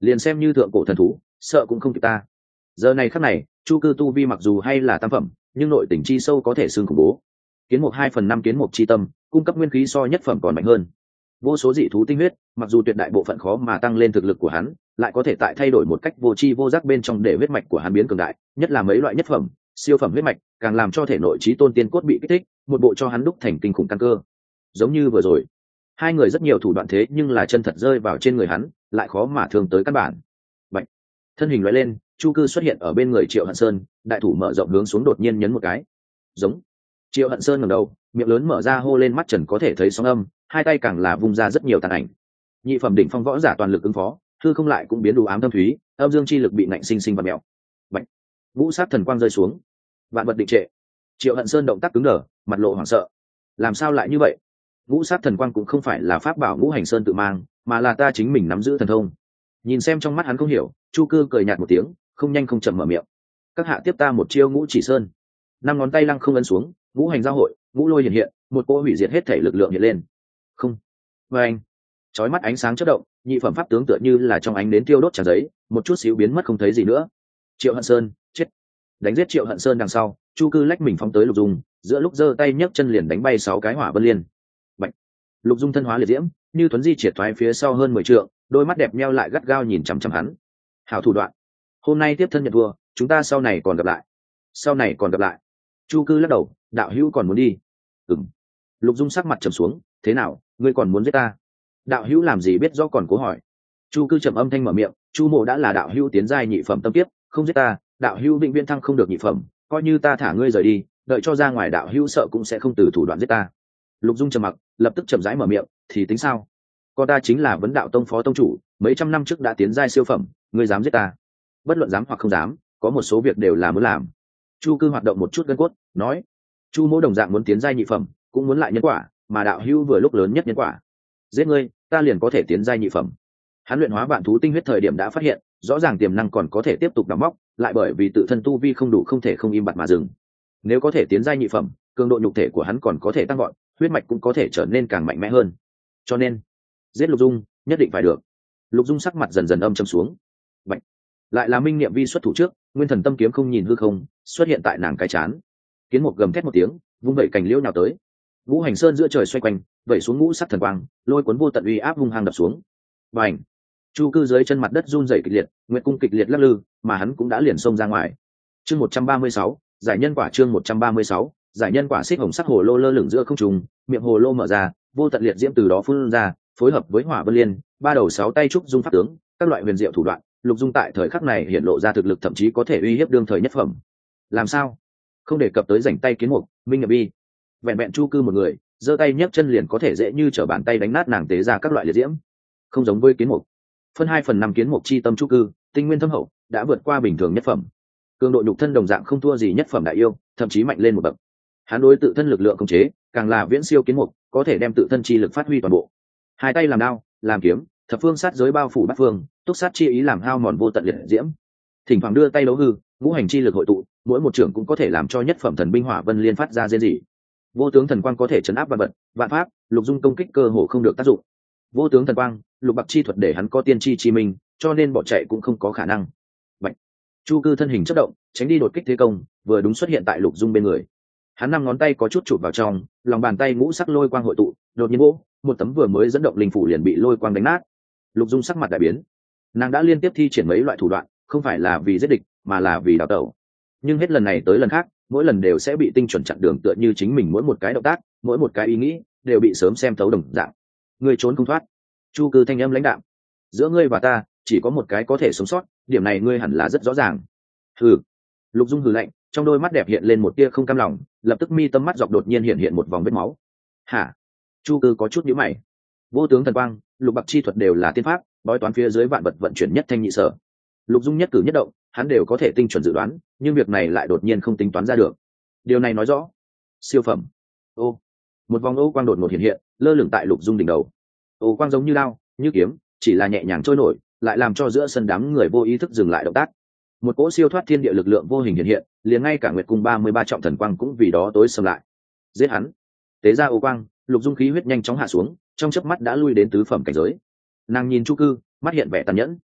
liền xem như thượng cổ thần thú sợ cũng không kịp ta. Giờ này khắc này chu cư tu vi mặc dù hay là tam phẩm, nhưng nội tình chi sâu có thể xương khủng bố. Kiến mục 2/5 kiến mục chi tâm cung cấp nguyên khí so nhất phẩm còn mạnh hơn. Vô số dị thú tinh huyết, mặc dù tuyệt đại bộ phận khó mà tăng lên thực lực của hắn, lại có thể tại thay đổi một cách vô tri vô giác bên trong để huyết mạch của hắn biến cường đại, nhất là mấy loại nhất phẩm, siêu phẩm huyết mạch, càng làm cho thể nội chí tôn tiên cốt bị kích thích, một bộ cho hắn đúc thành kinh khủng căn cơ. Giống như vừa rồi, hai người rất nhiều thủ đoạn thế nhưng là chân thật rơi vào trên người hắn, lại khó mà thương tới căn bản. Bạch, thân hình lóe lên, chu cư xuất hiện ở bên người Triệu Hận Sơn, đại thủ mở rộng hướng xuống đột nhiên nhấn một cái. Giống. Triệu Hận Sơn ngẩng đầu, miệng lớn mở ra hô lên, mắt trần có thể thấy sóng âm, hai tay càng là vung ra rất nhiều tàn ảnh. Nhị phẩm đỉnh phong võ giả toàn lực ứng phó, hư không lại cũng biến đủ ám thâm thúy, âm dương chi lực bị nạnh sinh sinh và mèo. Bạch. Ngũ sát thần quang rơi xuống, vạn vật định trệ. Triệu Hận Sơn động tác cứng đờ, mặt lộ hoảng sợ. Làm sao lại như vậy? Ngũ sát thần quang cũng không phải là pháp bảo Ngũ Hành Sơn tự mang, mà là ta chính mình nắm giữ thần thông. Nhìn xem trong mắt hắn không hiểu, chu cư cười nhạt một tiếng, không nhanh không chậm mở miệng. Các hạ tiếp ta một chiêu Ngũ Chỉ Sơn. Năm ngón tay lăng không ấn xuống, ngũ hành giao hội, ngũ lôi hiện hiện, một cỗ hủy diệt hết thể lực lượng hiện lên. Không. Và anh. Chói mắt ánh sáng chớp động, nhị phẩm pháp tướng tựa như là trong ánh đến tiêu đốt tràn giấy, một chút xíu biến mất không thấy gì nữa. Triệu Hận Sơn chết. Đánh giết Triệu Hận Sơn đằng sau, chu cư lách mình phóng tới Lục Dung, giữa lúc giơ tay nhấc chân liền đánh bay 6 cái hỏa vân liên. Bạch. Lục Dung thân hóa liệt diễm, như tuấn di triệt thoái phía sau hơn 10 trượng, đôi mắt đẹp nheo lại gắt gao nhìn chằm chằm hắn. Hảo thủ đoạn. Hôm nay tiếp thân nhận thua, chúng ta sau này còn gặp lại. Sau này còn gặp lại. Chu cư lắc đầu, đạo hữu còn muốn đi? Ừm. Lục Dung sắc mặt trầm xuống, thế nào, ngươi còn muốn giết ta? Đạo hữu làm gì biết rõ còn cố hỏi. Chu cư trầm âm thanh mở miệng, chu mộ đã là đạo hữu tiến giai nhị phẩm tâm tiếp, không giết ta, đạo hữu vĩnh viễn thăng không được nhị phẩm, coi như ta thả ngươi rời đi, đợi cho ra ngoài đạo hữu sợ cũng sẽ không từ thủ đoạn giết ta. Lục Dung trầm mặc, lập tức chậm rãi mở miệng, thì tính sao? Con ta chính là Vấn Đạo Tông phó tông chủ, mấy trăm năm trước đã tiến giai siêu phẩm, ngươi dám giết ta? Bất luận dám hoặc không dám, có một số việc đều là muốn làm. Chu cư hoạt động một chút gân cốt, nói, chu mỗ đồng dạng muốn tiến giai nhị phẩm, cũng muốn lại nhân quả, mà đạo hữu vừa lúc lớn nhất nhân quả. Giết ngươi, ta liền có thể tiến giai nhị phẩm. Hắn luyện hóa vạn thú tinh huyết thời điểm đã phát hiện, rõ ràng tiềm năng còn có thể tiếp tục đào móc, lại bởi vì tự thân tu vi không đủ không thể không im bặt mà dừng. Nếu có thể tiến giai nhị phẩm, cường độ nhục thể của hắn còn có thể tăng gọn, huyết mạch cũng có thể trở nên càng mạnh mẽ hơn. Cho nên, giết Lục Dung, nhất định phải được. Lục Dung sắc mặt dần dần âm trầm xuống. Vậy, lại là minh niệm vi xuất thủ trước, nguyên thần tâm kiếm không nhìn hư không, xuất hiện tại nàng cái chán. Kiến một gầm thét một tiếng, vung vẩy cành liễu nào tới. Ngũ Hành Sơn giữa trời xoay quanh, vẩy xuống ngũ sắc thần quang, lôi cuốn vô tận uy áp hung hăng đập xuống. Bành! Chu cư dưới chân mặt đất run rẩy kịch liệt, nguyệt cung kịch liệt lắc lư, mà hắn cũng đã liền xông ra ngoài. Chương 136, giải nhân quả. Chương 136, giải nhân quả. Xích hồng sắc hồ lô lơ lửng giữa không trung, miệng hồ lô mở ra, vô tận liệt diễm từ đó phun ra, phối hợp với hỏa vân liên, ba đầu sáu tay trúc dung pháp tướng, các loại huyền diệu thủ đoạn, Lục Dung tại thời khắc này hiện lộ ra thực lực thậm chí có thể uy hiếp đương thời nhất phẩm. Làm sao? Không đề cập tới rảnh tay kiến mục, minh nhập bi. Vẹn vẹn chu cư một người, giơ tay nhấc chân liền có thể dễ như trở bàn tay đánh nát nàng tế ra các loại liệt diễm. Không giống với kiến mục. Phân 2/5 kiến mục chi tâm chu cư, tinh nguyên thâm hậu, đã vượt qua bình thường nhất phẩm. Cường độ nhục thân đồng dạng không thua gì nhất phẩm đại yêu, thậm chí mạnh lên một bậc. Hắn đối tự thân lực lượng khống chế, càng là viễn siêu kiến mục, có thể đem tự thân chi lực phát huy toàn bộ. Hai tay làm đao, làm kiếm, thập phương sát giới bao phủ bát phương, túc sát chi ý làm hao mòn vô tận liệt diễm. Thỉnh thoảng đưa tay đấu hư, ngũ hành chi lực hội tụ, mỗi một trưởng cũng có thể làm cho nhất phẩm thần binh hỏa vân liên phát ra rên rỉ. Vô tướng thần quang có thể chấn áp vạn vật, vạn pháp, Lục Dung công kích cơ hồ không được tác dụng. Vô tướng thần quang, lục bạc chi thuật để hắn có tiên tri chi minh, cho nên bỏ chạy cũng không có khả năng. Bạch. Chu cư thân hình chất động, tránh đi đột kích thế công, vừa đúng xuất hiện tại Lục Dung bên người. Hắn năm ngón tay có chút chụp vào trong, lòng bàn tay ngũ sắc lôi quang hội tụ, đột nhiên vỗ, một tấm vừa mới dẫn động linh phủ liền bị lôi quang đánh nát. Lục Dung sắc mặt đại biến, nàng đã liên tiếp thi triển mấy loại thủ đoạn, không phải là vì giết địch, mà là vì đào tẩu. Nhưng hết lần này tới lần khác, mỗi lần đều sẽ bị tinh chuẩn chặn đường, tựa như chính mình mỗi một cái động tác, mỗi một cái ý nghĩ đều bị sớm xem thấu đồng dạng. Ngươi trốn không thoát. Chu cư thanh âm lãnh đạm, giữa ngươi và ta chỉ có một cái có thể sống sót, điểm này ngươi hẳn là rất rõ ràng. Hừ. Lục Dung hừ lạnh, trong đôi mắt đẹp hiện lên một tia không cam lòng, lập tức mi tâm mắt dọc đột nhiên hiện một vòng vết máu. Hả? Chu cư có chút nhíu mày. Vô tướng thần quang, lục bạc chi thuật đều là tiên pháp, bói toán phía dưới vạn vật vận chuyển nhất thanh nhị sở. Lục Dung nhất cử nhất động, hắn đều có thể tinh chuẩn dự đoán, nhưng việc này lại đột nhiên không tính toán ra được. Điều này nói rõ, siêu phẩm. Ô, một vòng ô quang đột ngột hiện, lơ lửng tại Lục Dung đỉnh đầu. Ô quang giống như đao, như kiếm, chỉ là nhẹ nhàng trôi nổi, lại làm cho giữa sân đám người vô ý thức dừng lại động tác. Một cỗ siêu thoát thiên địa lực lượng vô hình hiện, liền ngay cả Nguyệt Cung 33 trọng thần quang cũng vì đó tối sầm lại. Giết hắn! Tế ra ô quang, Lục Dung khí huyết nhanh chóng hạ xuống, trong chớp mắt đã lui đến tứ phẩm cảnh giới. Nàng nhìn Chu cư, mắt hiện vẻ tàn nhẫn.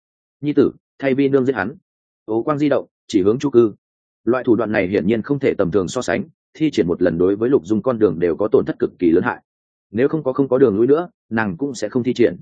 nhi tử thay vi nương giết hắn. Ố quang di động chỉ hướng chu cư. Loại thủ đoạn này hiển nhiên không thể tầm thường so sánh, thi triển một lần đối với Lục Dung con đường đều có tổn thất cực kỳ lớn hại. Nếu không có đường lui nữa, nàng cũng sẽ không thi triển.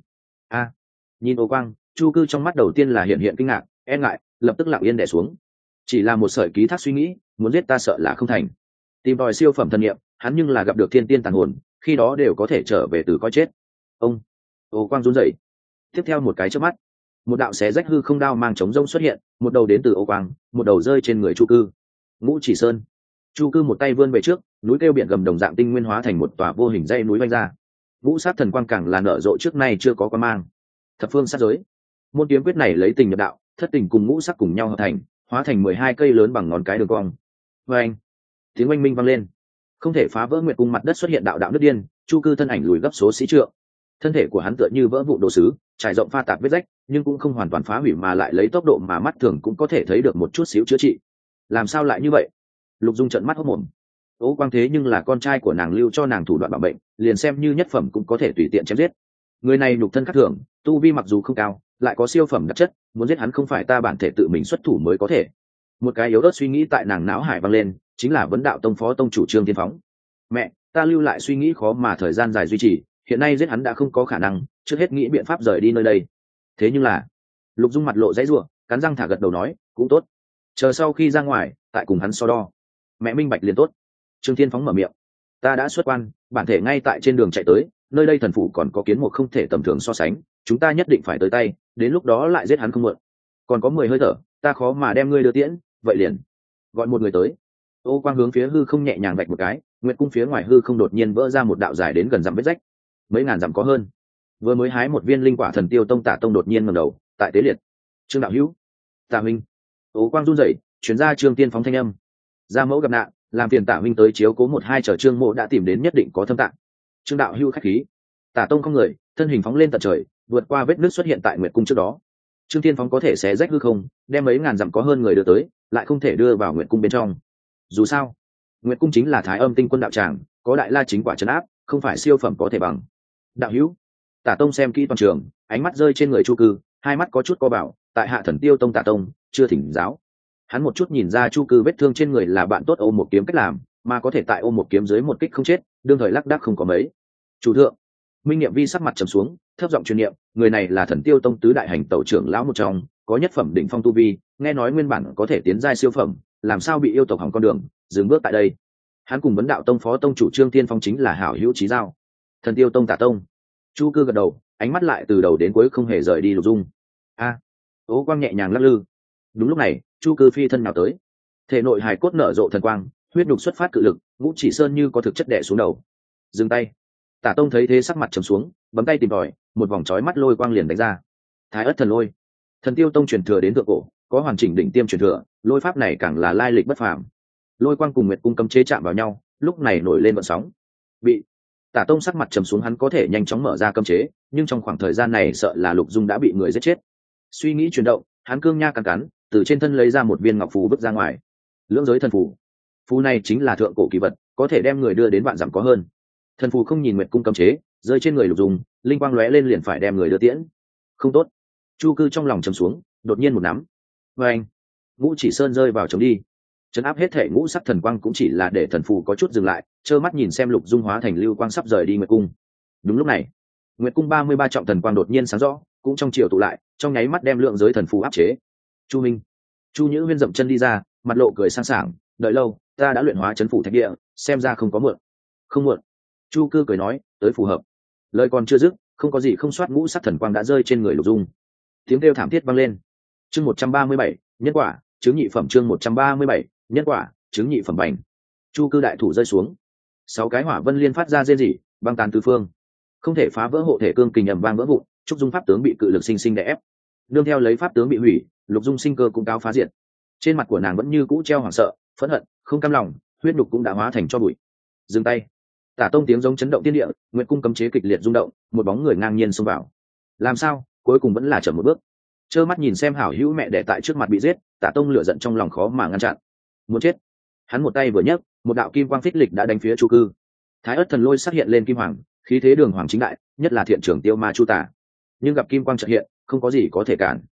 Nhìn Ố quang, chu cư trong mắt đầu tiên là hiện kinh ngạc, e ngại, lập tức lặng yên đè xuống. Chỉ là một sợi ký thác suy nghĩ, muốn giết ta sợ là không thành. Tìm tòi siêu phẩm thần niệm, hắn nhưng là gặp được thiên tiên tàn hồn, khi đó đều có thể trở về từ coi chết. Ông Ố quang run rẩy. Tiếp theo một cái chớp mắt, một đạo xé rách hư không đao mang chống rông xuất hiện, một đầu đến từ Ố quang, một đầu rơi trên người chu cư. Ngũ Chỉ Sơn. Chu cư một tay vươn về trước, núi kêu biển gầm đồng dạng tinh nguyên hóa thành một tòa vô hình dãy núi vanh ra. Vũ sát thần quang càng là nở rộ trước nay chưa có quan mang. Thập phương sát giới. Môn kiếm quyết này lấy tình nhập đạo, thất tình cùng ngũ sắc cùng nhau hợp thành, hóa thành 12 cây lớn bằng ngón cái đường cong. Oeng! Tiếng oanh minh vang lên. Không thể phá vỡ nguyệt cung mặt đất xuất hiện đạo đạo nước điên, chu cư thân ảnh lùi gấp số sĩ trượng. Thân thể của hắn tựa như vỡ vụn đồ sứ, trải rộng pha tạp vết rách, nhưng cũng không hoàn toàn phá hủy mà lại lấy tốc độ mà mắt thường cũng có thể thấy được một chút xíu chữa trị. Làm sao lại như vậy? Lục Dung trợn mắt hốt mồm. Ố quang thế nhưng là con trai của nàng lưu cho nàng thủ đoạn bảo bệnh, liền xem như nhất phẩm cũng có thể tùy tiện chém giết. Người này nhục thân khắc thường, tu vi mặc dù không cao, lại có siêu phẩm đặc chất, muốn giết hắn không phải ta bản thể tự mình xuất thủ mới có thể. Một cái yếu ớt suy nghĩ tại nàng não hải vang lên, chính là vấn đạo tông phó tông chủ Trương Tiên Phóng. Mẹ, ta lưu lại suy nghĩ khó mà thời gian dài duy trì, hiện nay giết hắn đã không có khả năng, trước hết nghĩ biện pháp rời đi nơi đây. Thế nhưng là, Lục Dung mặt lộ dãy rủa, cắn răng thả gật đầu nói, cũng tốt. Chờ sau khi ra ngoài, tại cùng hắn so đo. Mẹ minh bạch liền tốt. Trương Thiên Phóng mở miệng, ta đã xuất quan, bản thể ngay tại trên đường chạy tới, nơi đây thần phủ còn có kiến mục không thể tầm thường so sánh, chúng ta nhất định phải tới tay, đến lúc đó lại giết hắn không muộn. Còn có 10 hơi thở, ta khó mà đem ngươi đưa tiễn, vậy liền gọi một người tới. Ô quang hướng phía hư không nhẹ nhàng vạch một cái, nguyệt cung phía ngoài hư không đột nhiên vỡ ra một đạo dài đến gần dặm vết rách, mấy ngàn dặm có hơn. Vừa mới hái một viên linh quả thần tiêu tông Tả Tông đột nhiên ngẩng đầu, tại tế liệt. Trương đạo hữu, Tả huynh. Ô quang run rẩy, chuyển ra Trương Tiên Phóng thanh âm. Gia mẫu gặp nạn, làm phiền Tả huynh tới chiếu cố một hai, chờ Trương mộ đã tìm đến nhất định có thâm tạng. Trương đạo hữu khách khí. Tả Tông không người, thân hình phóng lên tận trời, vượt qua vết nứt xuất hiện tại nguyệt cung trước đó. Trương Tiên Phóng có thể xé rách hư không, đem mấy ngàn dặm có hơn người đưa tới, lại không thể đưa vào nguyệt cung bên trong. Dù sao, nguyệt cung chính là Thái Âm Tinh Quân đạo tràng, có đại la chính quả trấn áp, không phải siêu phẩm có thể bằng. Đạo hữu. Tả Tông xem kỹ toàn trường, ánh mắt rơi trên người chu cư, hai mắt có chút co bảo, tại hạ Thần Tiêu Tông Tả Tông chưa thỉnh giáo. Hắn một chút nhìn ra chu cư vết thương trên người là bạn tốt ôm một kiếm cách làm, mà có thể tại ôm một kiếm dưới một kích không chết, đương thời lắc đắc không có mấy. Chủ thượng. Minh Niệm Vi sắc mặt trầm xuống, thấp giọng truyền niệm, người này là Thần Tiêu Tông tứ đại hành tẩu trưởng lão một trong, có nhất phẩm đỉnh phong tu vi, nghe nói nguyên bản có thể tiến giai siêu phẩm, làm sao bị yêu tộc hỏng con đường, dừng bước tại đây. Hắn cùng vấn đạo tông phó tông chủ Trương Tiên Phong chính là hảo hữu chí giao. Thần Tiêu Tông Tả Tông. Chu cư gật đầu, ánh mắt lại từ đầu đến cuối không hề rời đi Lục Dung. Ố quang nhẹ nhàng lắc lư. Đúng lúc này, chu cư phi thân nào tới, thể nội hài cốt nở rộ thần quang, huyết nhục xuất phát cự lực, Ngũ Chỉ Sơn như có thực chất đè xuống đầu. Dừng tay. Tả Tông thấy thế sắc mặt trầm xuống, bấm tay tìm tòi, một vòng chói mắt lôi quang liền đánh ra. Thái Ất Thần Lôi. Thần Tiêu Tông truyền thừa đến thượng cổ, có hoàn chỉnh đỉnh tiêm truyền thừa, lôi pháp này càng là lai lịch bất phàm. Lôi quang cùng nguyệt cung cấm chế chạm vào nhau, lúc này nổi lên vận sóng. Bị Tả Tông sắc mặt trầm xuống, hắn có thể nhanh chóng mở ra cấm chế, nhưng trong khoảng thời gian này sợ là Lục Dung đã bị người giết chết. Suy nghĩ chuyển động, hắn cương nha cắn, từ trên thân lấy ra một viên ngọc phù vứt ra ngoài. Lưỡng giới thần phù. Phù này chính là thượng cổ kỳ vật, có thể đem người đưa đến vạn dặm có hơn. Thần phù không nhìn nguyệt cung cấm chế, rơi trên người Lục Dung, linh quang lóe lên liền phải đem người đưa tiễn. Không tốt. Chu cư trong lòng trầm xuống, đột nhiên một nắm. Anh. Ngũ Chỉ Sơn rơi vào trống đi. Trấn áp hết thể ngũ sắc thần quang cũng chỉ là để thần phù có chút dừng lại, trơ mắt nhìn xem Lục Dung hóa thành lưu quang sắp rời đi nguyệt cung. Đúng lúc này, nguyệt cung 33 trọng thần quang đột nhiên sáng rõ, cũng trong chiều tụ lại, trong nháy mắt đem lượng giới thần phù áp chế. Chu Minh. Chu Nhữ Huyên dậm chân đi ra, mặt lộ cười sang sảng, đợi lâu, ta đã luyện hóa trấn phủ thạch địa, xem ra không có muộn. Không muộn. Chu cư cười nói, tới phù hợp. Lời còn chưa dứt, không có gì không soát ngũ sắc thần quang đã rơi trên người Lục Dung. Tiếng kêu thảm thiết vang lên. Chương 137, nhân quả, chứng nhị phẩm. Chương 137, nhân quả, chứng nhị phẩm bành. Chu cư đại thủ rơi xuống, 6 cái hỏa vân liên phát ra rên rỉ, băng tàn tứ phương, không thể phá vỡ hộ thể cương kình ầm vang vỡ vụn. Trúc Dung pháp tướng bị cự lực sinh sinh đè ép, đương theo lấy pháp tướng bị hủy, Lục Dung sinh cơ cũng cáo phá diệt. Trên mặt của nàng vẫn như cũ treo hoảng sợ, phẫn hận, không cam lòng, huyết nhục cũng đã hóa thành tro bụi. Dừng tay. Tả Tông tiếng giống chấn động thiên địa, nguyệt cung cấm chế kịch liệt rung động, một bóng người ngang nhiên xông vào. Làm sao, cuối cùng vẫn là chậm một bước. Trơ mắt nhìn xem hảo hữu mẹ đẻ tại trước mặt bị giết, Tả Tông lửa giận trong lòng khó mà ngăn chặn. Muốn chết. Hắn một tay vừa nhấc, một đạo kim quang phích lịch đã đánh phía Chu cư. Thái Ất Thần Lôi xuất hiện lên kim hoàng, khí thế đường hoàng chính đại, nhất là thiện trưởng tiêu ma Chu Tả. Nhưng gặp kim quang chợt hiện, không có gì có thể cản.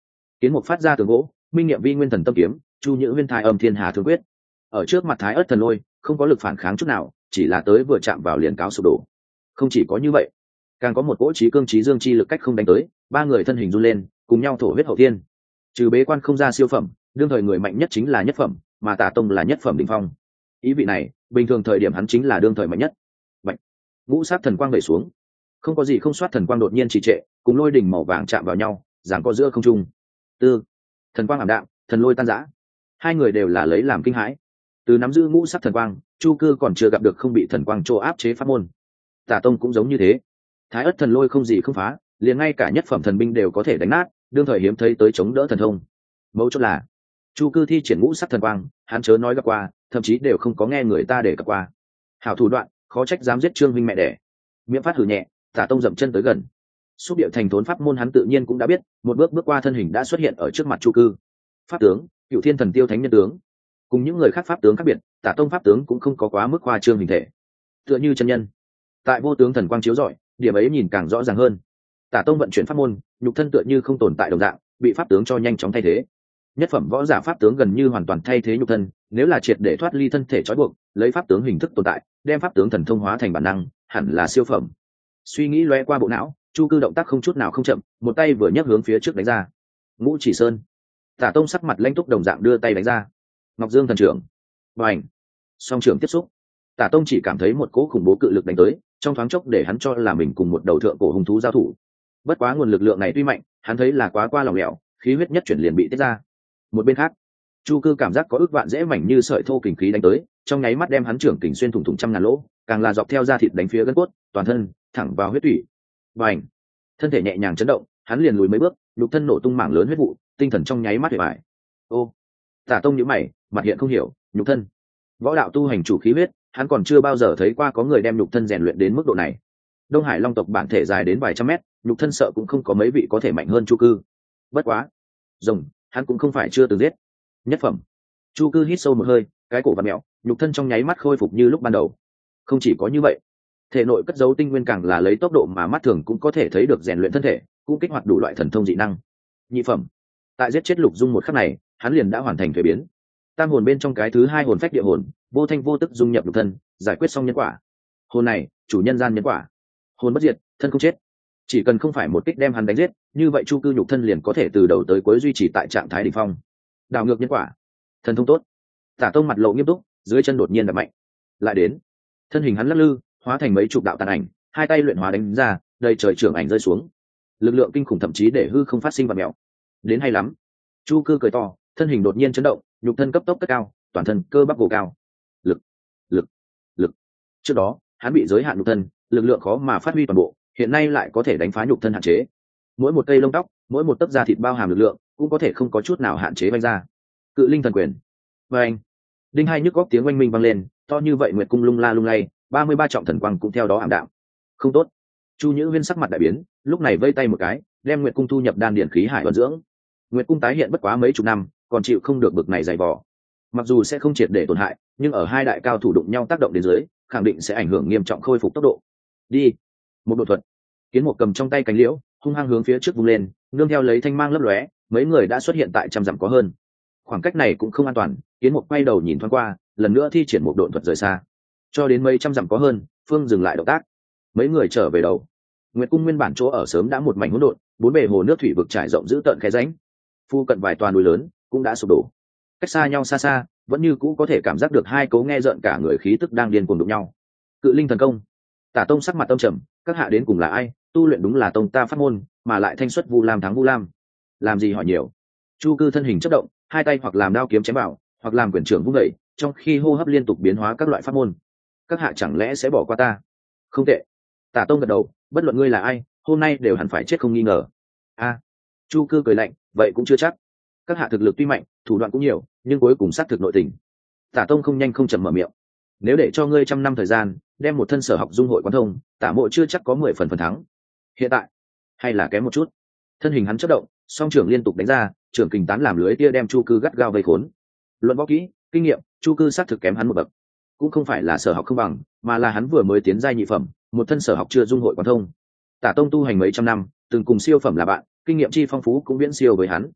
Kiến Mục phát ra tường gỗ, minh nghiệm vi nguyên thần tâm kiếm, chu nhữ viên thái âm thiên hà thương quyết. Ở trước mặt Thái Ức Thần Lôi, không có lực phản kháng chút nào, chỉ là tới vừa chạm vào liền cáo sụp đổ. Không chỉ có như vậy, càng có một cỗ trí cương trí dương chi lực cách không đánh tới, ba người thân hình run lên, cùng nhau thổ huyết hậu thiên. Trừ bế quan không ra siêu phẩm, đương thời người mạnh nhất chính là nhất phẩm, mà Tả Tông là nhất phẩm đỉnh phong. Ý vị này, bình thường thời điểm hắn chính là đương thời mạnh nhất. Bạch. Ngũ sát thần quang đẩy xuống, không có gì không soát thần quang đột nhiên trì trệ, cùng lôi đỉnh màu vàng chạm vào nhau, giằng co giữa không trung. Tư. Thần quang ảm đạm, thần lôi tan rã. Hai người đều là lấy làm kinh hãi. Từ nắm giữ ngũ sắc thần quang, Chu Cư còn chưa gặp được không bị thần quang trô áp chế pháp môn. Tả Tông cũng giống như thế. Thái Ức Thần Lôi không gì không phá, liền ngay cả nhất phẩm thần binh đều có thể đánh nát, đương thời hiếm thấy tới chống đỡ thần thông. Mấu chốt là Chu Cư thi triển ngũ sắc thần quang, hắn chớ nói gặp qua, thậm chí đều không có nghe người ta để gặp qua. Hảo thủ đoạn, khó trách dám giết Trương huynh mẹ đẻ. Miệng phát hử nhẹ, Tả Tông dậm chân tới gần. Xúc điệu thành thốn pháp môn hắn tự nhiên cũng đã biết, một bước bước qua thân hình đã xuất hiện ở trước mặt Chu Cư. Pháp tướng, Cựu Thiên Thần Tiêu Thánh Nhân tướng. Cùng những người khác pháp tướng khác biệt, Tả Tông pháp tướng cũng không có quá mức khoa trương hình thể, tựa như chân nhân. Tại vô tướng thần quang chiếu rọi, điểm ấy nhìn càng rõ ràng hơn. Tả Tông vận chuyển pháp môn, nhục thân tựa như không tồn tại đồng dạng, bị pháp tướng cho nhanh chóng thay thế. Nhất phẩm võ giả pháp tướng gần như hoàn toàn thay thế nhục thân, nếu là triệt để thoát ly thân thể trói buộc, lấy pháp tướng hình thức tồn tại, đem pháp tướng thần thông hóa thành bản năng, hẳn là siêu phẩm. Suy nghĩ lóe qua bộ não, Chu Cư động tác không chút nào không chậm, một tay vừa nhấc hướng phía trước đánh ra. Ngũ Chỉ Sơn. Tả Tông sắc mặt lãnh túc đồng dạng đưa tay đánh ra. Ngọc Dương thần trưởng. Bành. Song trưởng tiếp xúc. Tả Tông chỉ cảm thấy một cỗ khủng bố cự lực đánh tới, trong thoáng chốc để hắn cho là mình cùng một đầu thượng cổ hung thú giao thủ. Bất quá nguồn lực lượng này tuy mạnh, hắn thấy là quá qua lỏng lẻo, khí huyết nhất chuyển liền bị tiết ra. Một bên khác, Chu Cư cảm giác có ức vạn dễ mảnh như sợi thô kình khí đánh tới, trong nháy mắt đem hắn trưởng kình xuyên thủng thủng trăm ngàn lỗ, càng là dọc theo da thịt đánh phía gân cốt, toàn thân thẳng vào huyết tủy. Bành. Thân thể nhẹ nhàng chấn động, hắn liền lùi mấy bước, nhục thân nổ tung mảng lớn huyết vụ, tinh thần trong nháy mắt hề bại. Ô. Tả Tông nhíu mày, mặt hiện không hiểu, nhục thân. Võ đạo tu hành chủ khí huyết, hắn còn chưa bao giờ thấy qua có người đem nhục thân rèn luyện đến mức độ này. Đông Hải Long tộc bản thể dài đến vài trăm mét, nhục thân sợ cũng không có mấy vị có thể mạnh hơn Chu Cư. Bất quá, rồng, hắn cũng không phải chưa từng giết. Nhất phẩm. Chu Cư hít sâu một hơi, cái cổ vặn mèo, nhục thân trong nháy mắt khôi phục như lúc ban đầu. Không chỉ có như vậy, thể nội cất giấu tinh nguyên càng là lấy tốc độ mà mắt thường cũng có thể thấy được rèn luyện thân thể, cũng kích hoạt đủ loại thần thông dị năng. Nhị phẩm. Tại giết chết Lục Dung một khắc này, hắn liền đã hoàn thành thuế biến. Tam hồn bên trong cái thứ hai hồn phách địa hồn, vô thanh vô tức dung nhập nhục thân, giải quyết xong nhân quả. Hồn này, chủ nhân gian nhân quả. Hồn bất diệt, thân không chết. Chỉ cần không phải một kích đem hắn đánh giết, như vậy Chu Cư nhục thân liền có thể từ đầu tới cuối duy trì tại trạng thái đỉnh phong. Đảo ngược nhân quả, thần thông tốt. Tả Tông mặt lộ nghiêm túc, dưới chân đột nhiên đập mạnh. Lại đến, thân hình hắn lắc lư, hóa thành mấy chục đạo tàn ảnh, hai tay luyện hóa đánh ra, đầy trời trưởng ảnh rơi xuống. Lực lượng kinh khủng thậm chí để hư không phát sinh vật mèo. Đến hay lắm. Chu Cư cười to, thân hình đột nhiên chấn động, nhục thân cấp tốc cất cao, toàn thân cơ bắp gồ cao. Lực, lực, lực. Trước đó, hắn bị giới hạn nhục thân, lực lượng khó mà phát huy toàn bộ, hiện nay lại có thể đánh phá nhục thân hạn chế. Mỗi một cây lông tóc, mỗi một tấc da thịt bao hàm lực lượng, cũng có thể không có chút nào hạn chế vung ra. Cự linh thần quyền. Và anh, đinh hai nhức góc tiếng oanh minh vang lên, to như vậy nguyệt cung lung la lung lay, 33 trọng thần quang cũng theo đó ảm đạm. Không tốt. Chu Nhữ Huyên sắc mặt đại biến, lúc này vây tay một cái, đem nguyệt cung thu nhập đan điển khí hải vận dưỡng. Nguyệt cung tái hiện bất quá mấy chục năm, còn chịu không được bực này dày vò. Mặc dù sẽ không triệt để tổn hại, nhưng ở hai đại cao thủ đụng nhau tác động đến dưới, khẳng định sẽ ảnh hưởng nghiêm trọng khôi phục tốc độ. Đi. Một độ thuật. Kiến Mục cầm trong tay cánh liễu, hung hăng hướng phía trước vung lên, nương theo lấy thanh mang lấp lóe, mấy người đã xuất hiện tại trăm dặm có hơn. Khoảng cách này cũng không an toàn, Kiến Mục quay đầu nhìn thoáng qua, lần nữa thi triển một độn thuật rời xa. Cho đến mấy trăm dặm có hơn, Phương dừng lại động tác. Mấy người trở về đầu. Nguyệt cung nguyên bản chỗ ở sớm đã một mảnh hỗn độn, bốn bề hồ nước thủy vực trải rộng giữ tợn khe rãnh. Phu cận vài tòa núi lớn cũng đã sụp đổ. Cách xa nhau xa xa, vẫn như cũ có thể cảm giác được hai cấu nghe rợn cả người khí tức đang điên cuồng đụng nhau. Cự linh thần công. Tả Tông sắc mặt âm trầm, các hạ đến cùng là ai? Tu luyện đúng là tông ta pháp môn, mà lại thanh xuất Vu Lam thắng Vu Lam. Làm gì hỏi nhiều. Chu Cư thân hình chớp động, hai tay hoặc làm đao kiếm chém vào, hoặc làm quyền trưởng vung dậy, trong khi hô hấp liên tục biến hóa các loại pháp môn. Các hạ chẳng lẽ sẽ bỏ qua ta? Không tệ. Tả Tông gật đầu, bất luận ngươi là ai, hôm nay đều hẳn phải chết không nghi ngờ. A. Chu Cư cười lạnh, vậy cũng chưa chắc. Các hạ thực lực tuy mạnh, thủ đoạn cũng nhiều, nhưng cuối cùng sát thực nội tình. Tả Tông không nhanh không chậm mở miệng. Nếu để cho ngươi trăm năm thời gian, đem một thân sở học dung hội quán thông, Tả Mộ chưa chắc có 10 phần thắng. Hiện tại, hay là kém một chút. Thân hình hắn chớp động, song trưởng liên tục đánh ra, trưởng kình tán làm lưới tia đem Chu Cư gắt gao vây khốn. Luận võ kỹ, kinh nghiệm, Chu Cư sát thực kém hắn một bậc. Cũng không phải là sở học không bằng, mà là hắn vừa mới tiến giai nhị phẩm, một thân sở học chưa dung hội quán thông. Tả Tông tu hành mấy trăm năm, từng cùng siêu phẩm là bạn, kinh nghiệm chi phong phú cũng viễn siêu với hắn.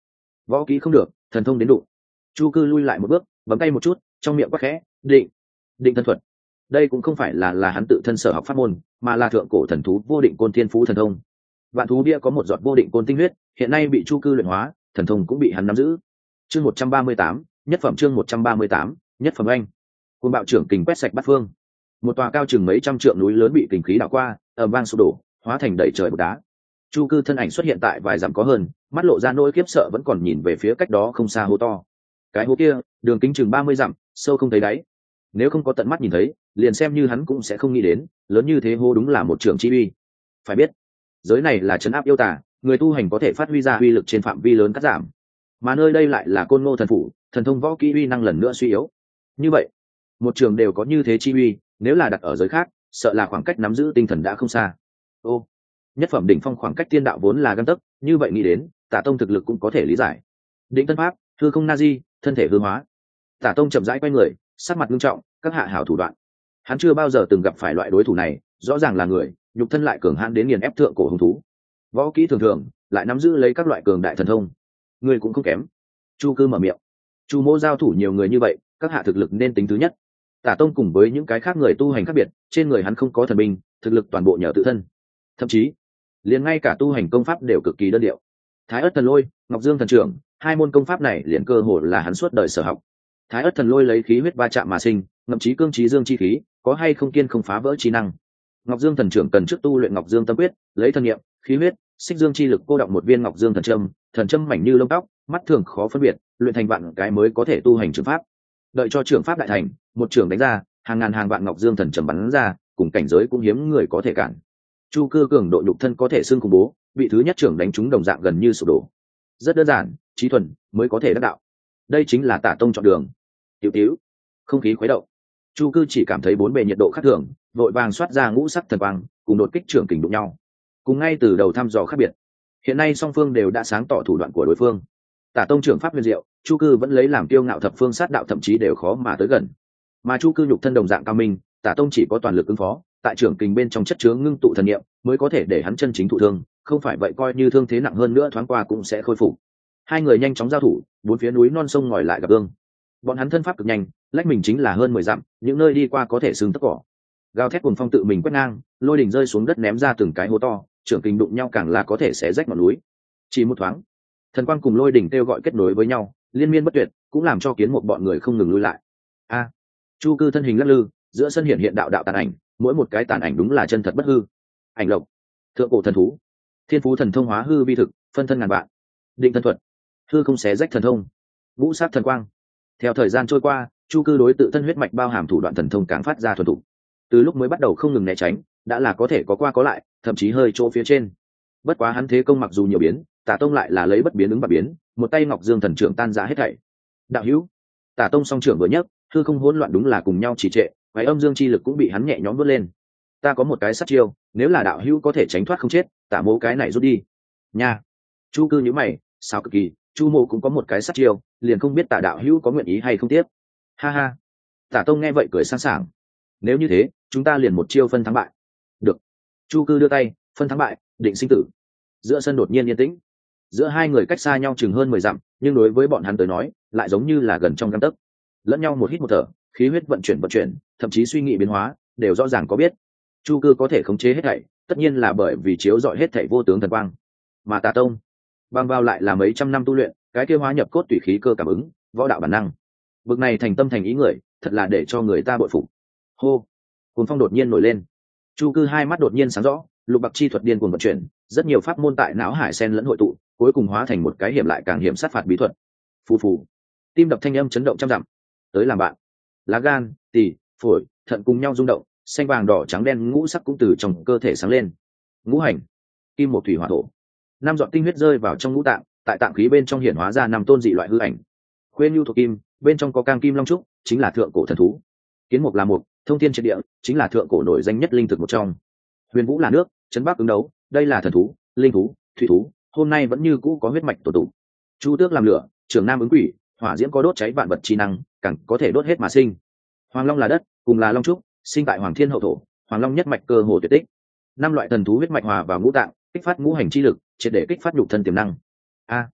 võ kỹ không được, thần thông đến đủ. Chu Cư lui lại một bước, bấm tay một chút, trong miệng quát khẽ, định, định thân thuật. Đây cũng không phải là hắn tự thân sở học pháp môn, mà là thượng cổ thần thú vô định côn thiên phú thần thông. Vạn thú bia có một giọt vô định côn tinh huyết, hiện nay bị Chu Cư luyện hóa, thần thông cũng bị hắn nắm giữ. Chương 138, nhất phẩm chương 138, nhất phẩm anh. Cuồng bạo trưởng kình quét sạch bát phương. Một tòa cao chừng mấy trăm trượng núi lớn bị kình khí đảo qua, ầm vang sụp đổ, hóa thành đầy trời bột đá. Chu Cư thân ảnh xuất hiện tại vài dặm có hơn, mắt lộ ra nỗi khiếp sợ vẫn còn nhìn về phía cách đó không xa hố to. Cái hố kia, đường kính chừng 30 dặm, sâu không thấy đáy. Nếu không có tận mắt nhìn thấy, liền xem như hắn cũng sẽ không nghĩ đến, lớn như thế hố đúng là một trường chi uy. Phải biết, giới này là trấn áp yêu tà, người tu hành có thể phát huy ra uy lực trên phạm vi lớn cắt giảm. Mà nơi đây lại là Côn Ngô thần phủ, thần thông võ kỹ uy năng lần nữa suy yếu. Như vậy, một trường đều có như thế chi uy, nếu là đặt ở giới khác, sợ là khoảng cách nắm giữ tinh thần đã không xa. Ô, nhất phẩm đỉnh phong khoảng cách tiên đạo vốn là gang tấc, như vậy nghĩ đến, Tả Tông thực lực cũng có thể lý giải. Định tân pháp, hư không na di, thân thể hư hóa. Tả Tông chậm rãi quay người, sắc mặt nghiêm trọng, các hạ hảo thủ đoạn. Hắn chưa bao giờ từng gặp phải loại đối thủ này, rõ ràng là người, nhục thân lại cường hãn đến nghiền ép thượng cổ hung thú. Võ kỹ thường thường, lại nắm giữ lấy các loại cường đại thần thông. Người cũng không kém. Chu Cư mở miệng. Chu Mỗ giao thủ nhiều người như vậy, các hạ thực lực nên tính thứ nhất. Tả Tông cùng với những cái khác người tu hành khác biệt, trên người hắn không có thần binh, thực lực toàn bộ nhờ tự thân. Thậm chí, liền ngay cả tu hành công pháp đều cực kỳ đơn điệu. Thái Ức Thần Lôi, Ngọc Dương Thần Trưởng, hai môn công pháp này liền cơ hồ là hắn suốt đời sở học. Thái Ức Thần Lôi lấy khí huyết va chạm mà sinh, ngậm chí cương trí dương chi khí, có hay không kiên không phá vỡ trí năng. Ngọc Dương Thần Trưởng cần trước tu luyện Ngọc Dương Tâm Quyết, lấy thần niệm, khí huyết, xích dương chi lực cô động một viên Ngọc Dương thần châm mảnh như lông tóc, mắt thường khó phân biệt, luyện thành vạn cái mới có thể tu hành trường pháp. Đợi cho trường pháp đại thành, một trường đánh ra, hàng ngàn hàng vạn Ngọc Dương thần châm bắn ra, cùng cảnh giới cũng hiếm người có thể cản. Chu Cư cường độ nhục thân có thể xưng khủng bố, bị thứ nhất trưởng đánh trúng đồng dạng gần như sụp đổ. Rất đơn giản, trí thuần mới có thể đắc đạo. Đây chính là Tả Tông chọn đường. Tiểu tiểu, không khí khuấy động. Chu Cư chỉ cảm thấy bốn bề nhiệt độ khác thường, vội vàng xoát ra ngũ sắc thần quang, cùng đột kích trưởng kình đụng nhau. Cùng ngay từ đầu thăm dò khác biệt. Hiện nay song phương đều đã sáng tỏ thủ đoạn của đối phương. Tả Tông trưởng pháp huyền diệu, Chu Cư vẫn lấy làm kiêu ngạo thập phương sát đạo thậm chí đều khó mà tới gần. Mà Chu Cư nhục thân đồng dạng cao minh, Tả Tông chỉ có toàn lực ứng phó, tại trưởng kình bên trong chất chứa ngưng tụ thần niệm, mới có thể để hắn chân chính thụ thương, không phải vậy coi như thương thế nặng hơn nữa thoáng qua cũng sẽ khôi phục. Hai người nhanh chóng giao thủ, bốn phía núi non sông ngòi lại gặp ương. Bọn hắn thân pháp cực nhanh, lách mình chính là hơn 10 dặm, những nơi đi qua có thể sừng tấc cỏ. Gào thét cuồng phong tự mình quét ngang, lôi đỉnh rơi xuống đất ném ra từng cái hố to, trưởng kình đụng nhau càng là có thể xé rách ngọn núi. Chỉ một thoáng, thần quang cùng lôi đỉnh kêu gọi kết nối với nhau, liên miên bất tuyệt, cũng làm cho kiến một bọn người không ngừng lui lại. A, Chu Cư thân hình lắc lư, giữa sân hiện hiện đạo đạo tàn ảnh, mỗi một cái tàn ảnh đúng là chân thật bất hư. Ảnh lộc, thượng cổ thần thú, thiên phú thần thông hóa hư vi thực, phân thân ngàn vạn, định thân thuật, hư không xé rách thần thông, ngũ sát thần quang. Theo thời gian trôi qua, Chu Cư đối tự thân huyết mạch bao hàm thủ đoạn thần thông càng phát ra thuần thục. Từ lúc mới bắt đầu không ngừng né tránh, đã là có thể có qua có lại, thậm chí hơi chỗ phía trên. Bất quá hắn thế công mặc dù nhiều biến, Tả Tông lại là lấy bất biến ứng bất biến, một tay Ngọc Dương thần trưởng tan rã hết thảy. Đạo hữu, Tả Tông song trưởng vừa nhấc, hư không hỗn loạn đúng là cùng nhau trì trệ, váy âm dương chi lực cũng bị hắn nhẹ nhõm vớt lên. Ta có một cái sát chiêu, nếu là đạo hữu có thể tránh thoát không chết, Tả Mỗ cái này rút đi. Nha. Chu Cư nhíu mày, sao cực kỳ, Chu Mộ cũng có một cái sát chiêu, liền không biết Tả đạo hữu có nguyện ý hay không tiếp. Ha ha. Tả Tông nghe vậy cười sảng sảng. Nếu như thế, chúng ta liền một chiêu phân thắng bại. Được. Chu Cư đưa tay, phân thắng bại, định sinh tử. Giữa sân đột nhiên yên tĩnh. Giữa hai người cách xa nhau chừng hơn 10 dặm, nhưng đối với bọn hắn tới nói, lại giống như là gần trong gang tấc. Lẫn nhau một hít một thở, khí huyết vận chuyển, thậm chí suy nghĩ biến hóa, đều rõ ràng có biết. Chu Cư có thể khống chế hết thảy, tất nhiên là bởi vì chiếu rọi hết thảy vô tướng thần quang. Mà Tả Tông, bằng vào lại là mấy trăm năm tu luyện, cái kia hóa nhập cốt tùy khí cơ cảm ứng, võ đạo bản năng. Bực này thành tâm thành ý người, thật là để cho người ta bội phục. Hô, cuồng phong đột nhiên nổi lên. Chu Cư hai mắt đột nhiên sáng rõ, lục bạc chi thuật điên cuồng vận chuyển, rất nhiều pháp môn tại não hải sen lẫn hội tụ, cuối cùng hóa thành một cái hiểm lại càng hiểm sát phạt bí thuật. Phù phù, tim đập thanh âm chấn động trăm dặm. Tới làm bạn. Lá gan, tỳ, phổi, thận cùng nhau rung động, xanh vàng đỏ trắng đen ngũ sắc cũng từ trong cơ thể sáng lên. Ngũ hành, kim một thủy hỏa thổ. Năm giọt tinh huyết rơi vào trong ngũ tạng, tại tạng khí bên trong hiển hóa ra năm tôn dị loại hư ảnh. Khuyên nhu thuộc kim, bên trong có cang kim long trúc, chính là thượng cổ thần thú. Kiến mục là mục, thông thiên triệt địa, chính là thượng cổ nổi danh nhất linh thực một trong. Huyền vũ là nước, chấn bắc ứng đấu, đây là thần thú, linh thú, thủy thú, hôm nay vẫn như cũ có huyết mạch tổ tụ. Chu tước làm lửa, trưởng nam ứng quỷ, hỏa diễm có đốt cháy vạn vật chi năng, càng có thể đốt hết mà sinh. Hoàng long là đất, cùng là long trúc, sinh tại hoàng thiên hậu thổ, hoàng long nhất mạch cơ hồ tuyệt tích. Năm loại thần thú huyết mạch hòa vào ngũ tạng, kích phát ngũ hành chi lực, triệt để kích phát nhục thân tiềm năng. A,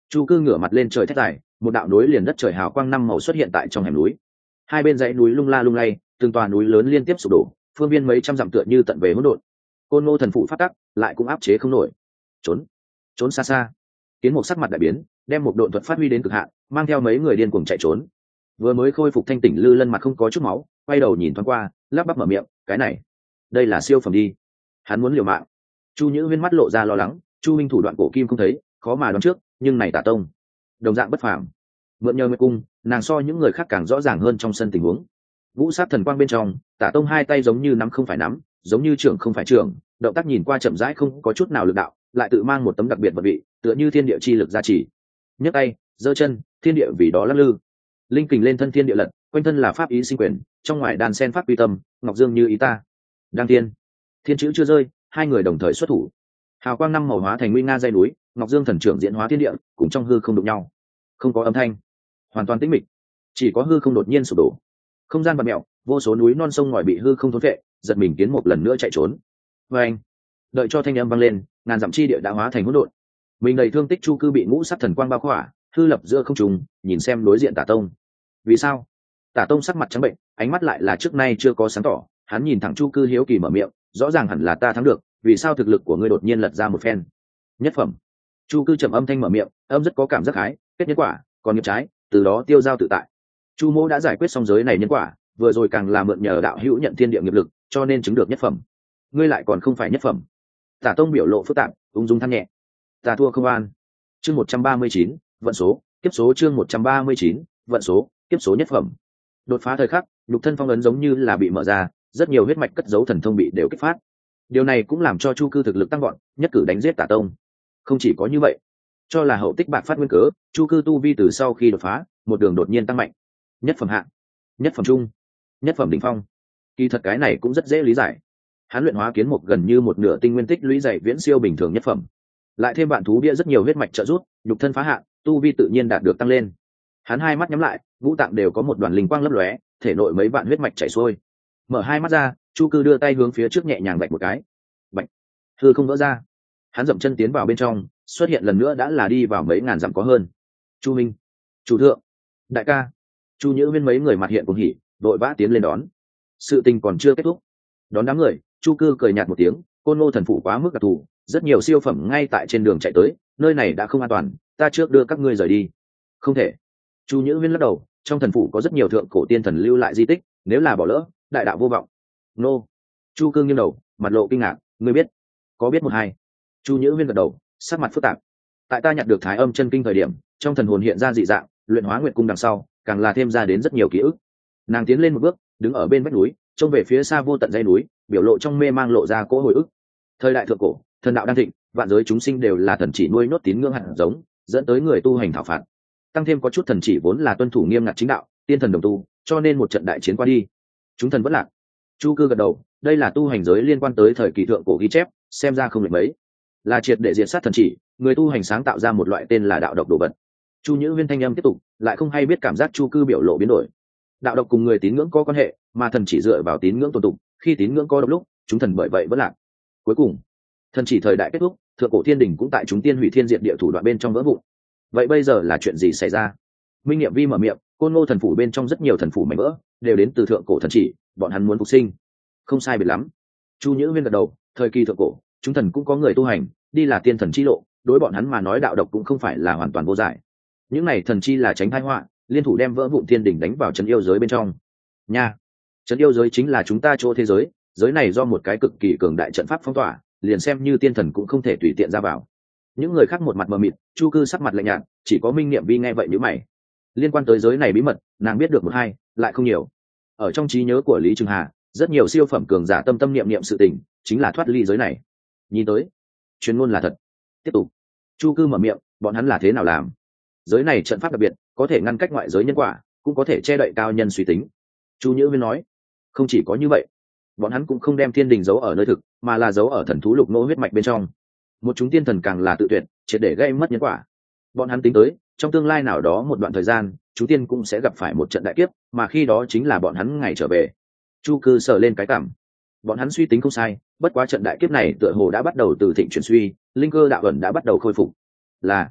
Chu cư ngửa mặt lên trời thét dài, một đạo núi liền đất trời hào quang năm màu xuất hiện tại trong hẻm núi. Hai bên dãy núi lung la lung lay, từng tòa núi lớn liên tiếp sụp đổ, phương viên mấy trăm dặm tựa như tận về hỗn độn. Côn Ngô thần phụ phát tắc, lại cũng áp chế không nổi. Trốn, trốn xa xa. Kiến Mục sắc mặt đại biến, đem một độn thuật phát huy đến cực hạn, mang theo mấy người điên cuồng chạy trốn. Vừa mới khôi phục thanh tỉnh Lư Lân mặt không có chút máu, quay đầu nhìn thoáng qua, lắp bắp mở miệng, cái này, đây là siêu phẩm đi. Hắn muốn liều mạng. Chu Nhữ Huyên mắt lộ ra lo lắng, Chu Minh thủ đoạn cổ kim không thấy, khó mà đoán trước, nhưng này Tả Tông, đồng dạng bất phàm. Mượn nhờ Nguyệt cung, nàng so những người khác càng rõ ràng hơn trong sân tình huống. Vũ sát thần quang bên trong, Tả Tông hai tay giống như nắm không phải nắm, giống như trưởng không phải trưởng, động tác nhìn qua chậm rãi không có chút nào lực đạo, lại tự mang một tấm đặc biệt vật vị, tựa như thiên địa chi lực gia trì. Nhấc tay, giơ chân, thiên địa vì đó lắc lư. Linh kình lên thân thiên địa lật, quanh thân là pháp ý sinh quyền, trong ngoài đàn sen pháp quy tâm, ngọc dương như ý ta. Đăng tiên, thiên chữ chưa rơi, hai người đồng thời xuất thủ. Hào quang năm màu hóa thành nguy nga dây núi, ngọc dương thần trưởng diễn hóa thiên địa, cùng trong hư không đụng nhau. Không có âm thanh, hoàn toàn tĩnh mịch, chỉ có hư không đột nhiên sụp đổ. Không gian bạt mèo, vô số núi non sông ngòi bị hư không thốn vệ, giật mình Kiến một lần nữa chạy trốn. Và anh, đợi cho thanh âm vang lên, ngàn dặm chi địa đã hóa thành hỗn độn. Mình đầy thương tích Chu cư bị ngũ sắc thần quang bao khỏa, hư lập giữa không trung, nhìn xem đối diện Tả Tông. Vì sao? Tả Tông sắc mặt trắng bệnh, ánh mắt lại là trước nay chưa có sáng tỏ. Hắn nhìn thẳng Chu cư hiếu kỳ mở miệng, rõ ràng hẳn là ta thắng được, vì sao thực lực của ngươi đột nhiên lật ra một phen? Nhất phẩm. Chu cư trầm âm thanh mở miệng, âm rất có cảm giác hái, kết nhân quả, còn nghiệp trái, từ đó tiêu giao tự tại. Chu mỗ đã giải quyết xong giới này nhân quả, vừa rồi càng là mượn nhờ đạo hữu nhận thiên địa nghiệp lực, cho nên chứng được nhất phẩm. Ngươi lại còn không phải nhất phẩm. Tả Tông biểu lộ phức tạp, ung dung than nhẹ. Ta thua không an. Chương 139, vận số, kiếp số chương 139, vận số, kiếp số nhất phẩm. Đột phá thời khắc, nhục thân phong ấn giống như là bị mở ra, rất nhiều huyết mạch cất giấu thần thông bị đều kích phát. Điều này cũng làm cho Chu cư thực lực tăng vọt, nhất cử đánh giết Tả Tông. Không chỉ có như vậy, cho là hậu tích bạc phát nguyên cớ, Chu cư tu vi từ sau khi đột phá, một đường đột nhiên tăng mạnh. Nhất phẩm hạng, nhất phẩm trung, nhất phẩm đỉnh phong. Kỳ thật cái này cũng rất dễ lý giải. Hắn luyện hóa kiến một gần như một nửa tinh nguyên tích lũy dày viễn siêu bình thường nhất phẩm, lại thêm bạn thú bia rất nhiều huyết mạch trợ giúp, nhục thân phá hạn, tu vi tự nhiên đạt được tăng lên. Hắn hai mắt nhắm lại, ngũ tạng đều có một đoàn linh quang lấp lóe, thể nội mấy vạn huyết mạch chảy xuôi. Mở hai mắt ra, Chu cư đưa tay hướng phía trước nhẹ nhàng vạch một cái, bạch, hư không vỡ ra. Hắn dậm chân tiến vào bên trong, xuất hiện lần nữa đã là đi vào mấy ngàn dặm có hơn. Chu Minh, chủ thượng, đại ca. Chu Nhữ Huyên mấy người mặt hiện cùng hỉ, đội vã tiến lên đón. Sự tình còn chưa kết thúc. Đón đám người, Chu cư cười nhạt một tiếng, Côn Ngô thần phụ quá mức đặc thù, rất nhiều siêu phẩm ngay tại trên đường chạy tới, nơi này đã không an toàn, ta trước đưa các ngươi rời đi. Không thể. Chu Nhữ Huyên lắc đầu, trong thần phụ có rất nhiều thượng cổ tiên thần lưu lại di tích, nếu là bỏ lỡ, đại đạo vô vọng. Nô. Chu cư nghiêng đầu, mặt lộ kinh ngạc, ngươi biết? Có biết một hai. Chu Nhữ Huyên gật đầu, sắc mặt phức tạp. Tại ta nhặt được Thái Âm chân kinh thời điểm, trong thần hồn hiện ra dị dạng, luyện hóa nguyệt cung đằng sau, càng là thêm ra đến rất nhiều ký ức. Nàng tiến lên một bước, đứng ở bên vách núi, trông về phía xa vô tận dãy núi, biểu lộ trong mê mang lộ ra cỗ hồi ức. Thời đại thượng cổ, thần đạo đang thịnh, vạn giới chúng sinh đều là thần chỉ nuôi nốt tín ngưỡng hạt giống, dẫn tới người tu hành thảo phạt. Tăng thêm có chút thần chỉ vốn là tuân thủ nghiêm ngặt chính đạo, tiên thần đồng tu, cho nên một trận đại chiến qua đi, chúng thần vẫn lạc. Chu cư gật đầu, đây là tu hành giới liên quan tới thời kỳ thượng cổ ghi chép, xem ra không lệch mấy, là triệt để diệt sát thần chỉ, người tu hành sáng tạo ra một loại tên là đạo độc đồ vật. Chu Nhữ Huyên thanh âm tiếp tục, lại không hay biết cảm giác Chu cư biểu lộ biến đổi. Đạo độc cùng người tín ngưỡng có quan hệ, mà thần chỉ dựa vào tín ngưỡng tồn tụng, khi tín ngưỡng có độc lúc, chúng thần bởi vậy vẫn lạc. Cuối cùng, thần chỉ thời đại kết thúc, thượng cổ thiên đình cũng tại chúng tiên hủy thiên diệt địa thủ đoạn bên trong vỡ vụn. Vậy bây giờ là chuyện gì xảy ra? Minh Niệm Vi mở miệng, Côn Ngô thần phủ bên trong rất nhiều thần phủ mảnh vỡ, đều đến từ thượng cổ thần chỉ, bọn hắn muốn phục sinh. Không sai biệt lắm. Chu Nhữ Huyên gật đầu, thời kỳ thượng cổ, chúng thần cũng có người tu hành, đi là tiên thần chi lộ, đối bọn hắn mà nói đạo độc cũng không phải là hoàn toàn vô giải. Những này thần chi là tránh tai họa, liên thủ đem vỡ vụn thiên đỉnh đánh vào trấn yêu giới bên trong. Nha, trấn yêu giới chính là chúng ta chỗ thế giới, giới này do một cái cực kỳ cường đại trận pháp phong tỏa, liền xem như tiên thần cũng không thể tùy tiện ra vào. Những người khác một mặt mờ mịt, Chu cư sắc mặt lạnh nhạt, chỉ có Minh Niệm Vi nghe vậy nhíu mày. Liên quan tới giới này bí mật, nàng biết được một hai, lại không nhiều. Ở trong trí nhớ của Lý Trường Hà, rất nhiều siêu phẩm cường giả tâm tâm niệm niệm sự tình, chính là thoát ly giới này. Nhìn tới, truyền ngôn là thật. Tiếp tục. Chu cư mở miệng, bọn hắn là thế nào làm? Giới này trận pháp đặc biệt, có thể ngăn cách ngoại giới nhân quả, cũng có thể che đậy cao nhân suy tính. Chu Nhữ Huyên nói, không chỉ có như vậy, bọn hắn cũng không đem thiên đình giấu ở nơi thực, mà là giấu ở thần thú lục nô huyết mạch bên trong. Một chúng tiên thần càng là tự tuyệt, triệt để gây mất nhân quả. Bọn hắn tính tới, trong tương lai nào đó một đoạn thời gian, chúng tiên cũng sẽ gặp phải một trận đại kiếp, mà khi đó chính là bọn hắn ngày trở về. Chu cư sờ lên cái cảm. Bọn hắn suy tính không sai, bất quá trận đại kiếp này tựa hồ đã bắt đầu từ thịnh chuyển suy, linh cơ đạo ẩn đã bắt đầu khôi phục. Là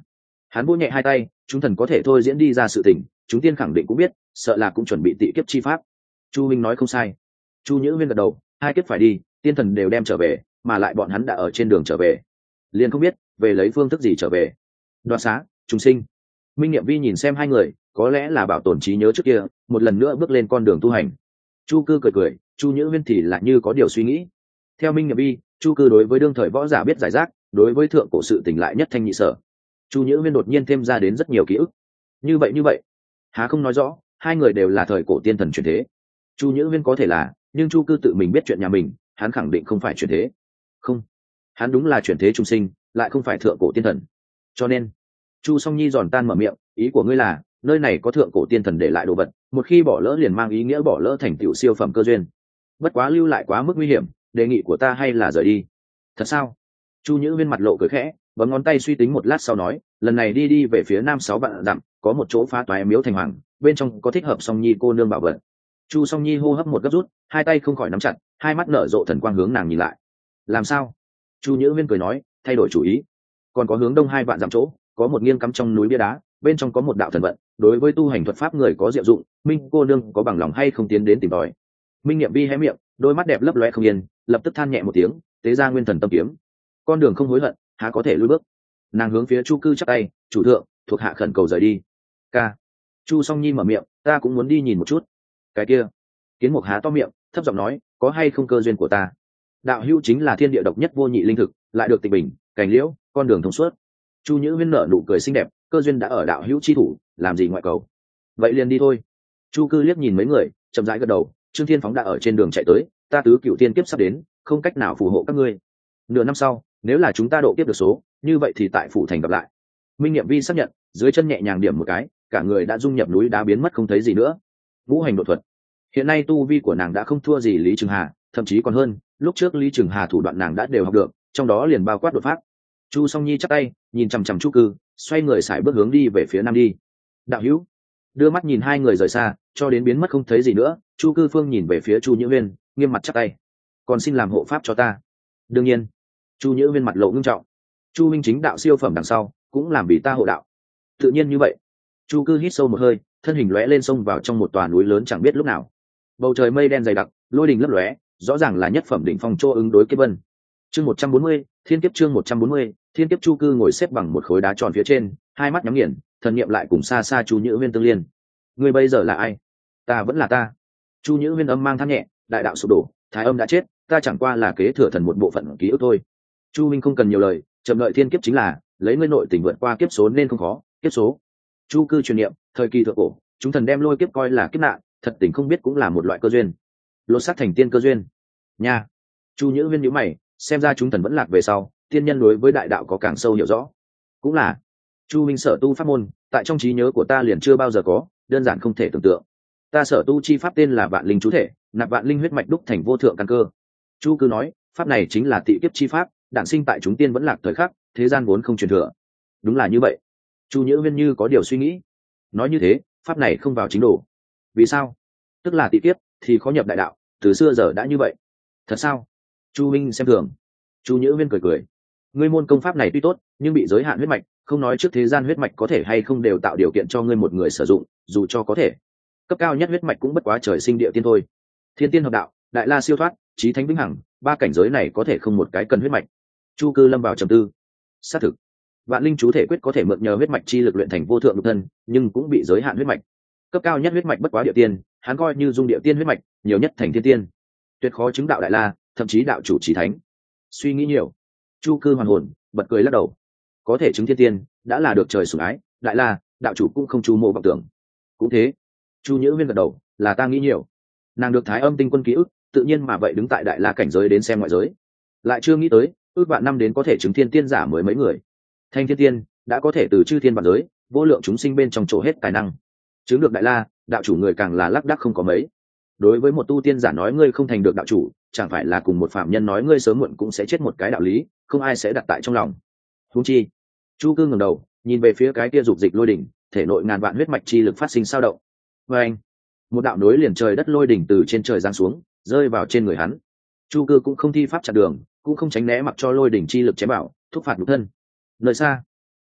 Hắn vỗ nhẹ hai tay, chúng thần có thể thôi diễn đi ra sự tình, chúng tiên khẳng định cũng biết, sợ là cũng chuẩn bị tị kiếp chi pháp. Chu minh nói không sai. Chu nhữ viên gật đầu, hai kiếp phải đi, tiên thần đều đem trở về, mà lại bọn hắn đã ở trên đường trở về, liền không biết về lấy phương thức gì trở về. Đoạt xá, chúng sinh. Minh Niệm Vi nhìn xem hai người, có lẽ là bảo tồn trí nhớ trước kia, một lần nữa bước lên con đường tu hành. Chu cư cười cười, Chu nhữ viên thì lại như có điều suy nghĩ. Theo Minh Niệm Vi, Chu cư đối với đương thời võ giả biết giải rác, đối với thượng cổ sự tình lại nhất thanh nhị sở. Chu nhữ viên đột nhiên thêm ra đến rất nhiều ký ức. Như vậy há không nói rõ hai người đều là thời cổ tiên thần chuyển thế. Chu nhữ viên có thể là, nhưng Chu cư tự mình biết chuyện nhà mình, hắn khẳng định không phải chuyển thế. Không, hắn đúng là chuyển thế trung sinh, lại không phải thượng cổ tiên thần. Cho nên Chu song nhi giòn tan mở miệng, ý của ngươi là nơi này có thượng cổ tiên thần để lại đồ vật, một khi bỏ lỡ liền mang ý nghĩa bỏ lỡ thành tựu siêu phẩm cơ duyên. Bất quá lưu lại quá mức nguy hiểm, đề nghị của ta hay là rời đi. Thật sao? Chu nhữ viên mặt lộ cười khẽ, bấm ngón tay suy tính một lát sau nói, lần này đi về phía nam 6 vạn dặm, có một chỗ phá toái miếu thành hoàng, bên trong có thích hợp song nhi cô nương bảo vật. Chu song nhi hô hấp một gấp rút, hai tay không khỏi nắm chặt, hai mắt nở rộ thần quang hướng nàng nhìn lại. Làm sao? Chu nhữ viên cười nói, thay đổi chủ ý. Còn có hướng đông 2 vạn dặm chỗ, có một nghiêng cắm trong núi bia đá, bên trong có một đạo thần vận, đối với tu hành thuật pháp người có diệu dụng, Minh cô nương có bằng lòng hay không tiến đến tìm tòi. Minh Niệm Vi hé miệng, đôi mắt đẹp lấp lóe không yên, lập tức than nhẹ một tiếng, tế ra nguyên thần tâm kiếm. Con đường không hối hận, há có thể lùi bước. Nàng hướng phía Chu cư chắp tay, chủ thượng, thuộc hạ khẩn cầu rời đi. Ca. Chu song nhi mở miệng, ta cũng muốn đi nhìn một chút. Cái kia. Kiến Mục há to miệng, thấp giọng nói, có hay không cơ duyên của ta. Đạo hữu chính là thiên địa độc nhất vô nhị linh thực, lại được tịch bình, cành liễu, con đường thông suốt. Chu nhữ viên nở nụ cười xinh đẹp, cơ duyên đã ở đạo hữu chi thủ, làm gì ngoại cầu. Vậy liền đi thôi. Chu cư liếc nhìn mấy người, chậm rãi gật đầu. Trương Thiên Phóng đã ở trên đường chạy tới, ta tứ cựu thiên kiếp sắp đến, không cách nào phù hộ các ngươi. Nửa năm sau, nếu là chúng ta độ kiếp được số, như vậy thì tại phủ thành gặp lại. Minh Niệm Vi xác nhận, dưới chân nhẹ nhàng điểm một cái, cả người đã dung nhập núi đá biến mất không thấy gì nữa. Ngũ hành độ thuật. Hiện nay tu vi của nàng đã không thua gì Lý Trường Hà, thậm chí còn hơn, lúc trước Lý Trường Hà thủ đoạn nàng đã đều học được, trong đó liền bao quát đột pháp. Chu song nhi chắp tay, nhìn chằm chằm Chu cư, xoay người sải bước hướng đi về phía nam đi. Đạo hữu. Đưa mắt nhìn hai người rời xa, cho đến biến mất không thấy gì nữa, Chu cư phương nhìn về phía Chu nhữ viên, nghiêm mặt chắp tay. Còn xin làm hộ pháp cho ta. Đương nhiên. Chu nhữ viên mặt lộ ngưng trọng. Chu minh chính đạo siêu phẩm đằng sau, cũng làm vì ta hộ đạo. Tự nhiên như vậy. Chu cư hít sâu một hơi, thân hình lóe lên sông vào trong một tòa núi lớn chẳng biết lúc nào. Bầu trời mây đen dày đặc, lôi đình lấp lóe, rõ ràng là nhất phẩm đỉnh phong chỗ ứng đối kiếp vân. Chương 140, thiên kiếp chương 140, thiên kiếp. Chu cư ngồi xếp bằng một khối đá tròn phía trên, hai mắt nhắm nghiền, thần niệm lại cùng xa xa Chu nhữ viên tương liên. Ngươi bây giờ là ai? Ta vẫn là ta. Chu nhữ viên âm mang than nhẹ, đại đạo sụp đổ, thái âm đã chết, ta chẳng qua là kế thừa thần một bộ phận ký ức thôi. Chu minh không cần nhiều lời, chậm đợi thiên kiếp chính là lấy ngươi nội tình vượt qua kiếp số nên không khó. Kiếp số. Chu cư truyền niệm, thời kỳ thượng cổ, chúng thần đem lôi kiếp coi là kiếp nạn, thật tình không biết cũng là một loại cơ duyên. Lột xác thành tiên cơ duyên. Nha. Chu nhữ viên nhíu mày, xem ra chúng thần vẫn lạc về sau, tiên nhân đối với đại đạo có càng sâu hiểu rõ. Cũng là. Chu minh sở tu pháp môn, tại trong trí nhớ của ta liền chưa bao giờ có, đơn giản không thể tưởng tượng. Ta sở tu chi pháp tên là vạn linh chú thể, nạp vạn linh huyết mạch đúc thành vô thượng căn cơ. Chu cư nói, pháp này chính là tị kiếp chi pháp, đản sinh tại chúng tiên vẫn lạc thời khắc, thế gian vốn không truyền thừa. Đúng là như vậy. Chu nhữ viên như có điều suy nghĩ. Nói như thế, pháp này không vào chính đồ. Vì sao? Tức là tị kiếp thì khó nhập đại đạo, từ xưa giờ đã như vậy. Thật sao? Chu minh xem thường. Chu nhữ viên cười cười. Ngươi môn công pháp này tuy tốt, nhưng bị giới hạn huyết mạch, không nói trước thế gian huyết mạch có thể hay không đều tạo điều kiện cho ngươi một người sử dụng, dù cho có thể, cấp cao nhất huyết mạch cũng bất quá trời sinh địa tiên thôi. Thiên tiên hợp đạo, đại la siêu thoát, chí thánh vĩnh hằng, ba cảnh giới này có thể không một cái cần huyết mạch. Chu cư lâm vào trầm tư. Xác thực, vạn linh chú thể quyết có thể mượn nhờ huyết mạch chi lực luyện thành vô thượng nhục thân, nhưng cũng bị giới hạn huyết mạch. Cấp cao nhất huyết mạch bất quá địa tiên, hắn coi như dung địa tiên huyết mạch, nhiều nhất thành thiên tiên, tuyệt khó chứng đạo đại la, thậm chí đạo chủ chí thánh. Suy nghĩ nhiều, Chu cư hoàn hồn, bật cười lắc đầu. Có thể chứng thiên tiên, đã là được trời sủng ái, đại la, đạo chủ cũng không chu mộ vọng tưởng. Cũng thế. Chu nhữ viên gật đầu, là ta nghĩ nhiều. Nàng được thái âm tinh quân ký ức, tự nhiên mà vậy đứng tại đại la cảnh giới đến xem ngoại giới, lại chưa nghĩ tới ước vạn năm đến có thể chứng thiên tiên giả mới mấy người. Thanh thiên tiên đã có thể từ chư thiên vạn giới, vô lượng chúng sinh bên trong chỗ hết tài năng. Chứng được đại la, đạo chủ người càng là lác đác không có mấy. Đối với một tu tiên giả nói ngươi không thành được đạo chủ, chẳng phải là cùng một phạm nhân nói ngươi sớm muộn cũng sẽ chết một cái đạo lý, không ai sẽ đặt tại trong lòng. Huống chi. Chu cư ngẩng đầu, nhìn về phía cái kia dục dịch lôi đỉnh, thể nội ngàn vạn huyết mạch chi lực phát sinh sao động. Và anh, một đạo nối liền trời đất lôi đỉnh từ trên trời giáng xuống, rơi vào trên người hắn. Chu cư cũng không thi pháp chặn đường, cũng không tránh né mặc cho lôi đỉnh chi lực chém bảo, thúc phạt nhục thân. Nơi xa, Kiến Mục,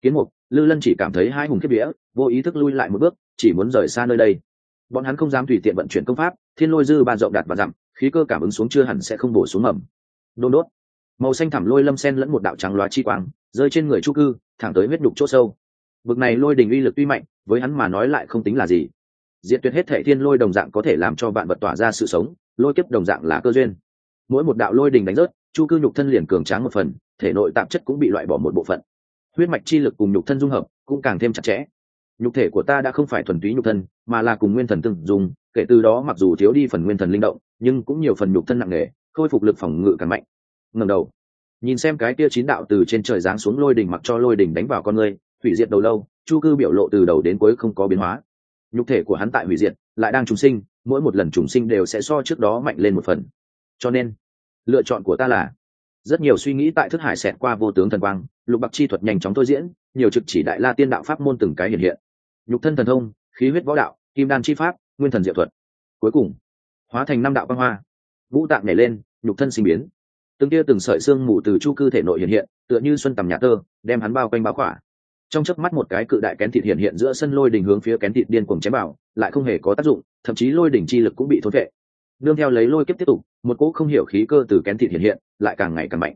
Lư Lân chỉ cảm thấy hai hùng kiếp vía, vô ý thức lui lại một bước, chỉ muốn rời xa nơi đây. Bọn hắn không dám tùy tiện vận chuyển công pháp, thiên lôi dư ba rộng đạt và dặm, khí cơ cảm ứng xuống chưa hẳn sẽ không bổ xuống mầm. Đôn đốt, màu xanh thẳm lôi lâm sen lẫn một đạo trắng loá chi quang, rơi trên người Chu Cư, thẳng tới huyết đục chỗ sâu. Bực này lôi đình uy lực tuy mạnh, với hắn mà nói lại không tính là gì. Diệt tuyệt hết thể thiên lôi đồng dạng có thể làm cho vạn vật tỏa ra sự sống, lôi kiếp đồng dạng là cơ duyên. Mỗi một đạo lôi đình đánh rớt, Chu Cư nhục thân liền cường tráng một phần, thể nội tạp chất cũng bị loại bỏ một bộ phận. Huyết mạch chi lực cùng nhục thân dung hợp, cũng càng thêm chặt chẽ. Nhục thể của ta đã không phải thuần túy nhục thân, mà là cùng nguyên thần tương dùng, kể từ đó mặc dù thiếu đi phần nguyên thần linh động, nhưng cũng nhiều phần nhục thân nặng nề, khôi phục lực phòng ngự càng mạnh. Ngẩng đầu, nhìn xem cái kia chín đạo từ trên trời giáng xuống lôi đình mặc cho lôi đình đánh vào con người, hủy diệt đầu lâu, Chu Cư biểu lộ từ đầu đến cuối không có biến hóa. Nhục thể của hắn tại hủy diệt, lại đang trùng sinh, mỗi một lần trùng sinh đều sẽ so trước đó mạnh lên một phần. Cho nên, lựa chọn của ta là, rất nhiều suy nghĩ tại thức hải xẹt qua vô tướng thần quang, lục bạc chi thuật nhanh chóng thôi diễn, nhiều trực chỉ đại la tiên đạo pháp môn từng cái hiện hiện. Nhục thân thần thông, khí huyết võ đạo, kim đan chi pháp, nguyên thần diệu thuật. Cuối cùng, hóa thành năm đạo quang hoa, vũ tạng nhảy lên, nhục thân sinh biến. Từng tia từng sợi xương mù từ Chu Cư thể nội hiện hiện, tựa như xuân tầm nhà tơ, đem hắn bao quanh bao khỏa. Trong chớp mắt một cái cự đại kén thịt hiện hiện giữa sân lôi đỉnh hướng phía kén thịt điên cuồng chém vào, lại không hề có tác dụng, thậm chí lôi đỉnh chi lực cũng bị thôn phệ. Nương theo lấy lôi kiếp tiếp tục, một cỗ không hiểu khí cơ từ kén thịt hiện hiện, lại càng ngày càng mạnh.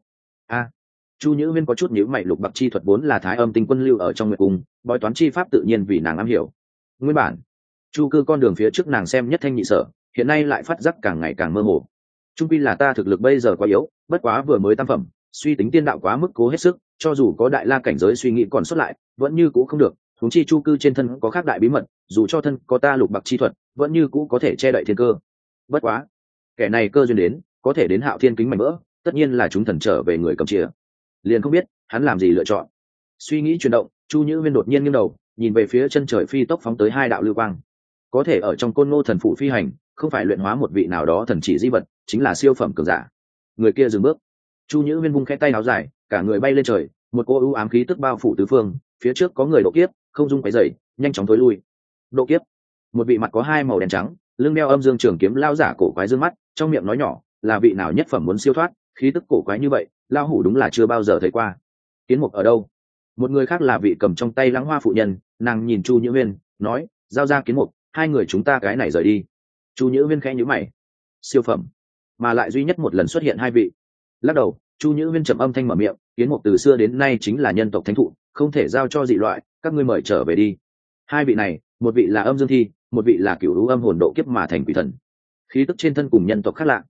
Chu Nhữ Huyên có chút nhíu mày, lục bạc chi thuật vốn là Thái Âm Tinh Quân lưu ở trong nguyệt cung, bói toán chi pháp tự nhiên vì nàng am hiểu. Nguyên bản, Chu Cư con đường phía trước nàng xem nhất thanh nhị sở, hiện nay lại phát giác càng ngày càng mơ hồ. Trung quy là ta thực lực bây giờ quá yếu, bất quá vừa mới tam phẩm, suy tính tiên đạo quá mức cố hết sức, cho dù có đại la cảnh giới suy nghĩ còn xuất lại, vẫn như cũ không được. Huống chi Chu Cư trên thân có khác đại bí mật, dù cho thân có ta lục bạc chi thuật, vẫn như cũ có thể che đậy thiên cơ. Bất quá, kẻ này cơ duyên đến, có thể đến Hạo Thiên kính mảnh vỡ, tất nhiên là chúng thần trở về người cầm chìa. Liền không biết hắn làm gì lựa chọn. Suy nghĩ chuyển động, Chu Nhữ Huyên đột nhiên nghiêng đầu, nhìn về phía chân trời phi tốc phóng tới hai đạo lưu quang. Có thể ở trong Côn Ngô thần phụ phi hành, không phải luyện hóa một vị nào đó thần chỉ di vật, chính là siêu phẩm cường giả. Người kia dừng bước. Chu Nhữ Huyên vung khẽ tay áo dài, cả người bay lên trời, một cô ưu ám khí tức bao phủ tứ phương, phía trước có người độ kiếp, không dung quấy rầy, nhanh chóng tối lui. Độ kiếp. Một vị mặt có hai màu đen trắng, lưng đeo âm dương trường kiếm lao giả cổ quái dương mắt, trong miệng nói nhỏ, là vị nào nhất phẩm muốn siêu thoát, khí tức cổ quái như vậy, lao hủ đúng là chưa bao giờ thấy qua. Kiến mục ở đâu? Một người khác là vị cầm trong tay lãng hoa phụ nhân, nàng nhìn Chu Nhữ Huyên, nói, giao ra kiến mục, hai người chúng ta cái này rời đi. Chu Nhữ Huyên khẽ nhíu mày, siêu phẩm, mà lại duy nhất một lần xuất hiện hai vị. Lắc đầu, Chu Nhữ Huyên trầm âm thanh mở miệng, kiến mục từ xưa đến nay chính là nhân tộc thánh thụ, không thể giao cho dị loại, các ngươi mời trở về đi. Hai vị này, một vị là âm dương thi, một vị là cửu lũ âm hồn độ kiếp mà thành quỷ thần, khí tức trên thân cùng nhân tộc khác lạ.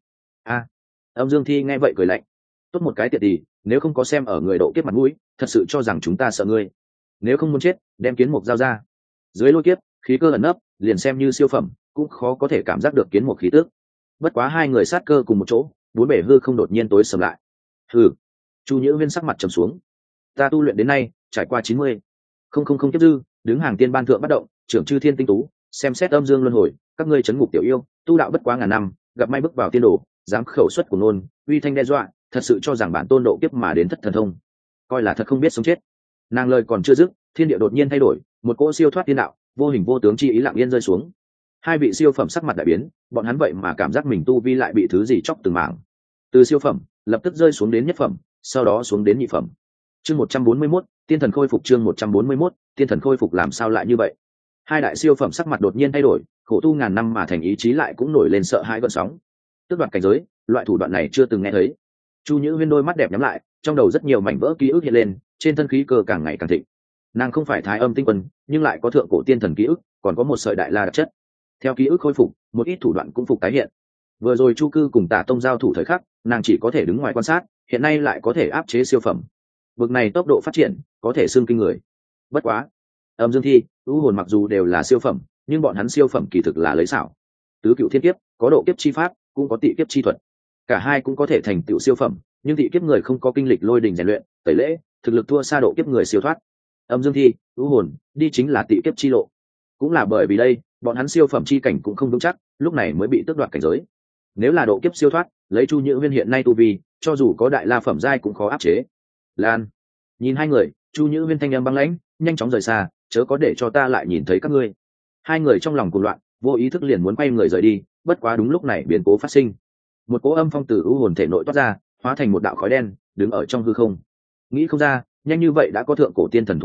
Âm dương thi nghe vậy cười lạnh, tốt một cái tiệt đi, nếu không có xem ở người độ kiếp mặt mũi, thật sự cho rằng chúng ta sợ ngươi. Nếu không muốn chết, đem kiến mục giao ra. Dưới lôi kiếp, khí cơ ẩn nấp, liền xem như siêu phẩm, cũng khó có thể cảm giác được kiến mục khí tức. Bất quá hai người sát cơ cùng một chỗ, bốn bể hư không đột nhiên tối sầm lại. Hừ. Chu Nhữ Huyên sắc mặt trầm xuống. Ta tu luyện đến nay, trải qua 90. Không kiếp dư, đứng hàng tiên ban thượng bắt động, trưởng chư thiên tinh tú, xem xét âm dương luân hồi, các ngươi chấn ngục tiểu yêu, tu đạo bất quá ngàn năm, gặp may bước vào tiên đồ, dám khẩu xuất của ngôn, uy thanh đe dọa, thật sự cho rằng bản tôn độ kiếp mà đến thất thần thông, coi là thật không biết sống chết. Nàng lời còn chưa dứt, thiên địa đột nhiên thay đổi, một cỗ siêu thoát tiên đạo, vô hình vô tướng chi ý lặng yên rơi xuống. Hai vị siêu phẩm sắc mặt đại biến, bọn hắn vậy mà cảm giác mình tu vi lại bị thứ gì chọc từng mảng. Từ siêu phẩm lập tức rơi xuống đến nhất phẩm, sau đó xuống đến nhị phẩm. Chương 141, tiên thần khôi phục. Chương 141, tiên thần khôi phục. Làm sao lại như vậy? Hai đại siêu phẩm sắc mặt đột nhiên thay đổi, khổ tu ngàn năm mà thành ý chí lại cũng nổi lên sợ hãi gợn sóng. Tước đoạt cảnh giới, loại thủ đoạn này chưa từng nghe thấy. Chu Nhữ Huyên đôi mắt đẹp nhắm lại, trong đầu rất nhiều mảnh vỡ ký ức hiện lên, trên thân khí cơ càng ngày càng thịnh. Nàng không phải Thái Âm Tinh Quân, nhưng lại có thượng cổ tiên thần ký ức, còn có một sợi đại la đặc chất. Theo ký ức khôi phục, một ít thủ đoạn cũng phục tái hiện. Vừa rồi Chu Cư cùng Tả Tông giao thủ thời khắc, nàng chỉ có thể đứng ngoài quan sát, hiện nay lại có thể áp chế siêu phẩm. Vực này tốc độ phát triển, có thể xương kinh người. Bất quá, Âm Dương Thi, U Hồn mặc dù đều là siêu phẩm, nhưng bọn hắn siêu phẩm kỳ thực là lấy xảo. Tứ cựu thiên kiếp, có độ kiếp chi pháp, cũng có tị kiếp chi thuật. Cả hai cũng có thể thành tựu siêu phẩm, nhưng tị kiếp người không có kinh lịch lôi đình rèn luyện, tẩy lễ, thực lực thua xa độ kiếp người siêu thoát. Âm Dương Thi, U Hồn, đi chính là tị kiếp chi lộ. Cũng là bởi vì đây, bọn hắn siêu phẩm chi cảnh cũng không vững chắc, lúc này mới bị tước đoạt cảnh giới. Nếu là độ kiếp siêu thoát, lấy Chu Nhữ Huyên hiện nay tu vi, cho dù có đại la phẩm giai cũng khó áp chế. Lan, nhìn hai người, Chu Nhữ Huyên thanh âm băng lãnh, nhanh chóng rời xa, chớ có để cho ta lại nhìn thấy các ngươi. Hai người trong lòng cuồng loạn, vô ý thức liền muốn quay người rời đi, bất quá đúng lúc này biến cố phát sinh. Một cỗ âm phong từ U Hồn thể nội toát ra, hóa thành một đạo khói đen, đứng ở trong hư không. Nghĩ không ra, nhanh như vậy đã có thượng cổ tiên thần thuộc tính,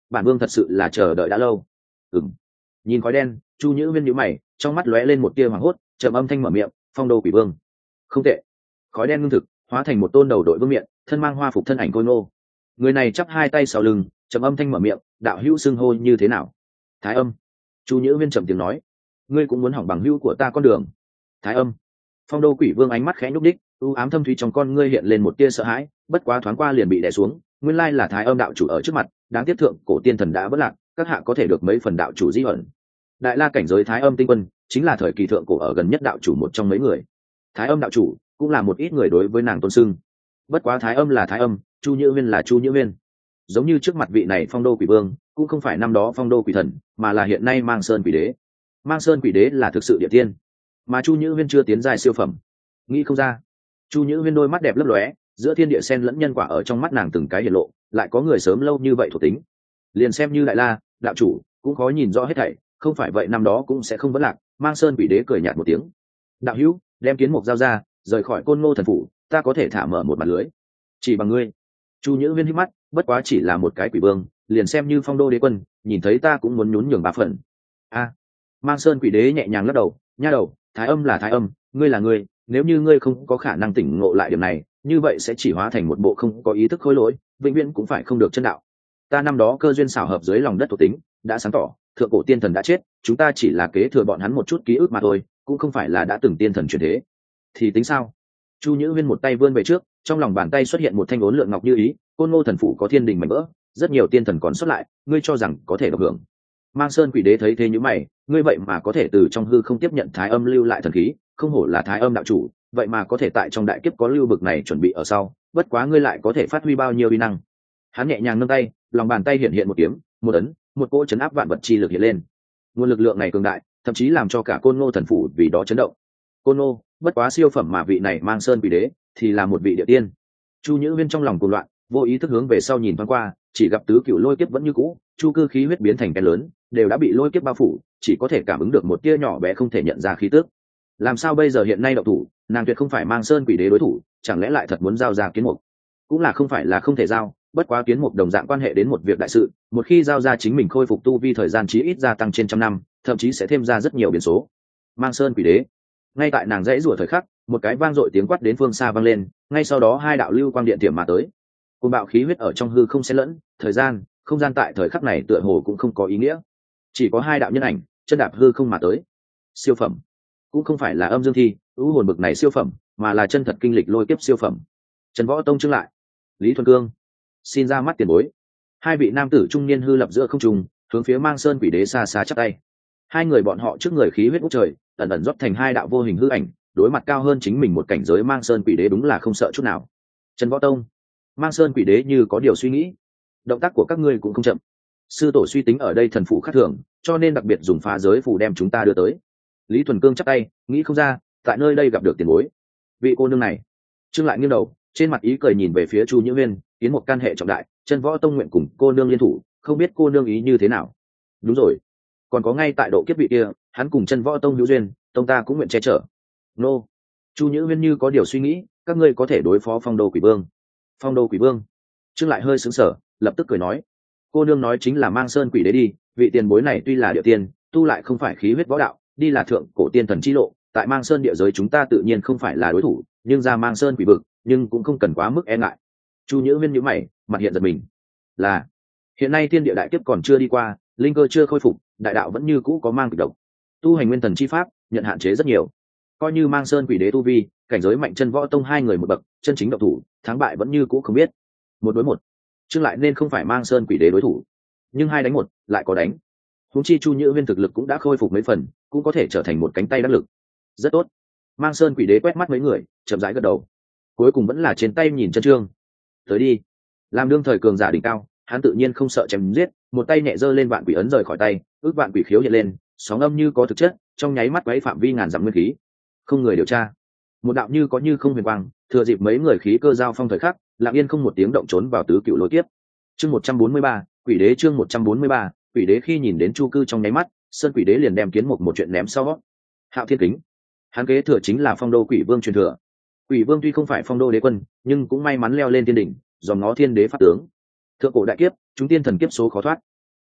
bản vương thật sự là chờ đợi đã lâu. Ừm. Nhìn khói đen, Chu Nhữ Viên nhíu mày, trong mắt lóe lên một tia hoảng hốt, trầm âm thanh mở miệng, phong đô quỷ vương. Không tệ. Khói đen ngưng thực, hóa thành một tôn đầu đội vương miện, thân mang hoa phục thân ảnh côn ngô. Người này chắp hai tay sau lưng, trầm âm thanh mở miệng, đạo hữu xưng hô như thế nào? Thái Âm. Chu Nhữ Viên trầm tiếng nói, ngươi cũng muốn hỏng bằng hữu của ta con đường. Thái Âm. Phong đô quỷ vương ánh mắt khẽ nhúc đích, u ám thâm thúy trong con ngươi hiện lên một tia sợ hãi, bất quá thoáng qua liền bị đè xuống. Nguyên lai là Thái Âm đạo chủ ở trước mặt, đáng tiếc thượng cổ tiên thần đã bất lạc, các hạ có thể được mấy phần đạo chủ di ẩn. Đại la cảnh giới Thái Âm tinh quân chính là thời kỳ thượng cổ ở gần nhất đạo chủ một trong mấy người. Thái Âm đạo chủ cũng là một ít người đối với nàng tôn sưng. Bất quá Thái Âm là Thái Âm, Chu Nhữ Viên là Chu Nhữ Viên. Giống như trước mặt vị này phong đô quỷ vương cũng không phải năm đó phong đô quỷ thần, mà là hiện nay Mang Sơn quỷ đế. Mang Sơn quỷ đế là thực sự địa tiên, mà Chu Nhữ Viên chưa tiến giai siêu phẩm. Nghĩ không ra. Chu Nhữ Viên đôi mắt đẹp lấp lóe, giữa thiên địa sen lẫn nhân quả ở trong mắt nàng từng cái hiển lộ, lại có người sớm lâu như vậy thuộc tính, liền xem như đại la đạo chủ cũng khó nhìn rõ hết thảy, không phải vậy năm đó cũng sẽ không vấn lạc. Mang Sơn quỷ đế cười nhạt một tiếng, đạo hữu đem kiến mục giao ra, rời khỏi Côn Ngô thần phủ, ta có thể thả mở một mặt lưới. Chỉ bằng ngươi. Chu Nhữ Viên hít mắt, bất quá chỉ là một cái quỷ vương, liền xem như phong đô đế quân nhìn thấy ta cũng muốn nhún nhường ba phần. A. Mang Sơn quỷ đế nhẹ nhàng lắc đầu, nha đầu, Thái Âm là Thái Âm, ngươi là ngươi, nếu như ngươi không có khả năng tỉnh ngộ lại điểm này, như vậy sẽ chỉ hóa thành một bộ không có ý thức khối lỗi, vĩnh viễn cũng phải không được chân đạo. Ta năm đó cơ duyên xảo hợp dưới lòng đất thuộc tính đã sáng tỏ, thượng cổ tiên thần đã chết, chúng ta chỉ là kế thừa bọn hắn một chút ký ức mà thôi, cũng không phải là đã từng tiên thần chuyển thế. Thì tính sao? Chu Nhữ Viên một tay vươn về trước, trong lòng bàn tay xuất hiện một thanh ốn lượn ngọc như ý. Côn Ngô thần phủ có thiên đình mảnh vỡ, rất nhiều tiên thần còn xuất lại, ngươi cho rằng có thể được hưởng? Mang Sơn quỷ đế thấy thế như mày, ngươi vậy mà có thể từ trong hư không tiếp nhận Thái Âm lưu lại thần khí, không hổ là Thái Âm đạo chủ, vậy mà có thể tại trong đại kiếp có lưu bực này chuẩn bị ở sau, bất quá ngươi lại có thể phát huy bao nhiêu uy năng. Hắn nhẹ nhàng nâng tay, lòng bàn tay hiện hiện một kiếm, một ấn, một cỗ chấn áp vạn vật chi lực hiện lên. Nguồn lực lượng này cường đại, thậm chí làm cho cả Côn Ngô thần phủ vì đó chấn động. Côn Ngô, bất quá siêu phẩm mà vị này Mang Sơn quỷ đế thì là một vị địa tiên. Chu Nhữ Viên trong lòng cuồng loạn, vô ý thức hướng về sau nhìn thoáng qua, chỉ gặp tứ cựu lôi kiếp vẫn như cũ, chu cư khí huyết biến thành cái lớn, đều đã bị lôi kiếp bao phủ, chỉ có thể cảm ứng được một tia nhỏ bé không thể nhận ra khí tức. Làm sao bây giờ hiện nay động thủ, nàng tuyệt không phải Mang Sơn quỷ đế đối thủ, chẳng lẽ lại thật muốn giao ra kiến mục? Cũng là không phải là không thể giao, bất quá kiến mục đồng dạng quan hệ đến một việc đại sự, một khi giao ra chính mình khôi phục tu vi thời gian chí ít gia tăng trên trăm năm, thậm chí sẽ thêm ra rất nhiều biến số. Mang Sơn quỷ đế. Ngay tại nàng dãy rủa thời khắc, một cái vang dội tiếng quát đến phương xa vang lên, ngay sau đó hai đạo lưu quang điện tiềm mà tới. Côn bạo khí huyết ở trong hư không xen lẫn, thời gian, không gian tại thời khắc này tựa hồ cũng không có ý nghĩa. Chỉ có hai đạo nhân ảnh, chân đạp hư không mà tới. Siêu phẩm, cũng không phải là âm dương thi, ưu hồn bực này siêu phẩm, mà là chân thật kinh lịch lôi kiếp siêu phẩm. Trần Võ Tông trưng lại, Lý Thuần Cương, xin ra mắt tiền bối. Hai vị nam tử trung niên hư lập giữa không trung, hướng phía Mang Sơn quỷ đế xa xa chắp tay. Hai người bọn họ trước người khí huyết ngút trời, ẩn ẩn rót thành hai đạo vô hình hư ảnh, đối mặt cao hơn chính mình một cảnh giới Mang Sơn quỷ đế đúng là không sợ chút nào. Trần Võ Tông. Mang Sơn quỷ đế như có điều suy nghĩ, động tác của các ngươi cũng không chậm. Sư tổ suy tính ở đây thần phụ khác thường, cho nên đặc biệt dùng phá giới phù đem chúng ta đưa tới. Lý Thuần Cương chắp tay, nghĩ không ra, tại nơi đây gặp được tiền bối. Vị cô nương này. Trương lại nghiêng đầu, trên mặt ý cười nhìn về phía Chu Nhữ Viên, kiến một can hệ trọng đại, Trần Võ Tông nguyện cùng cô nương liên thủ, không biết cô nương ý như thế nào. Đúng rồi, còn có ngay tại độ kiếp vị kia, hắn cùng Trần Võ Tông hữu duyên, tông ta cũng nguyện che chở. Nô. Chu Nhữ Viên như có điều suy nghĩ, các ngươi có thể đối phó Phong đô quỷ vương. Phong đô quỷ vương. Trương lại hơi sững sờ, lập tức cười nói, cô nương nói chính là Mang Sơn quỷ đế đi, vị tiền bối này tuy là địa tiên, tu lại không phải khí huyết võ đạo, đi là thượng cổ tiên thần chi lộ, tại Mang Sơn địa giới chúng ta tự nhiên không phải là đối thủ, nhưng ra Mang Sơn quỷ vực, nhưng cũng không cần quá mức e ngại. Chu Nhữ Viên nhíu mày, mặt hiện giật mình. Là, hiện nay thiên địa đại kiếp còn chưa đi qua, linh cơ chưa khôi phục, đại đạo vẫn như cũ có mang kịch độc. Tu hành nguyên thần chi pháp, nhận hạn chế rất nhiều. Coi như Mang Sơn quỷ đế tu vi, cảnh giới mạnh Chân Võ Tông hai người một bậc, chân chính động thủ, thắng bại vẫn như cũ không biết. Một đối một, Trương lại nên không phải Mang Sơn quỷ đế đối thủ, nhưng hai đánh một lại có đánh. Huống chi Chu Nhữ Viên thực lực cũng đã khôi phục mấy phần, cũng có thể trở thành một cánh tay đắc lực. Rất tốt. Mang Sơn quỷ đế quét mắt mấy người, chậm rãi gật đầu. Cuối cùng vẫn là trên tay nhìn chân Trương. Tới đi. Làm đương thời cường giả đỉnh cao, hắn tự nhiên không sợ chém giết, một tay nhẹ giơ lên vạn quỷ ấn rời khỏi tay, ước vạn quỷ khiếu hiện lên, sóng âm như có thực chất, trong nháy mắt quấy phạm vi ngàn dặm nguyên khí. Không người điều tra. Một đạo như có như không huyền quang, thừa dịp mấy người khí cơ giao phong thời khắc, lặng yên không một tiếng động trốn vào tứ cựu lôi kiếp. Chương 143, quỷ đế chương 143, quỷ đế khi nhìn đến Chu cư trong nháy mắt, Sơn quỷ đế liền đem kiến một chuyện ném sau. Hạo Thiên Kính. Hắn kế thừa chính là Phong đô quỷ vương truyền thừa. Quỷ vương tuy không phải Phong đô đế quân, nhưng cũng may mắn leo lên thiên đỉnh, dòm ngó thiên đế pháp tướng. Thượng cổ đại kiếp, chúng tiên thần kiếp số khó thoát.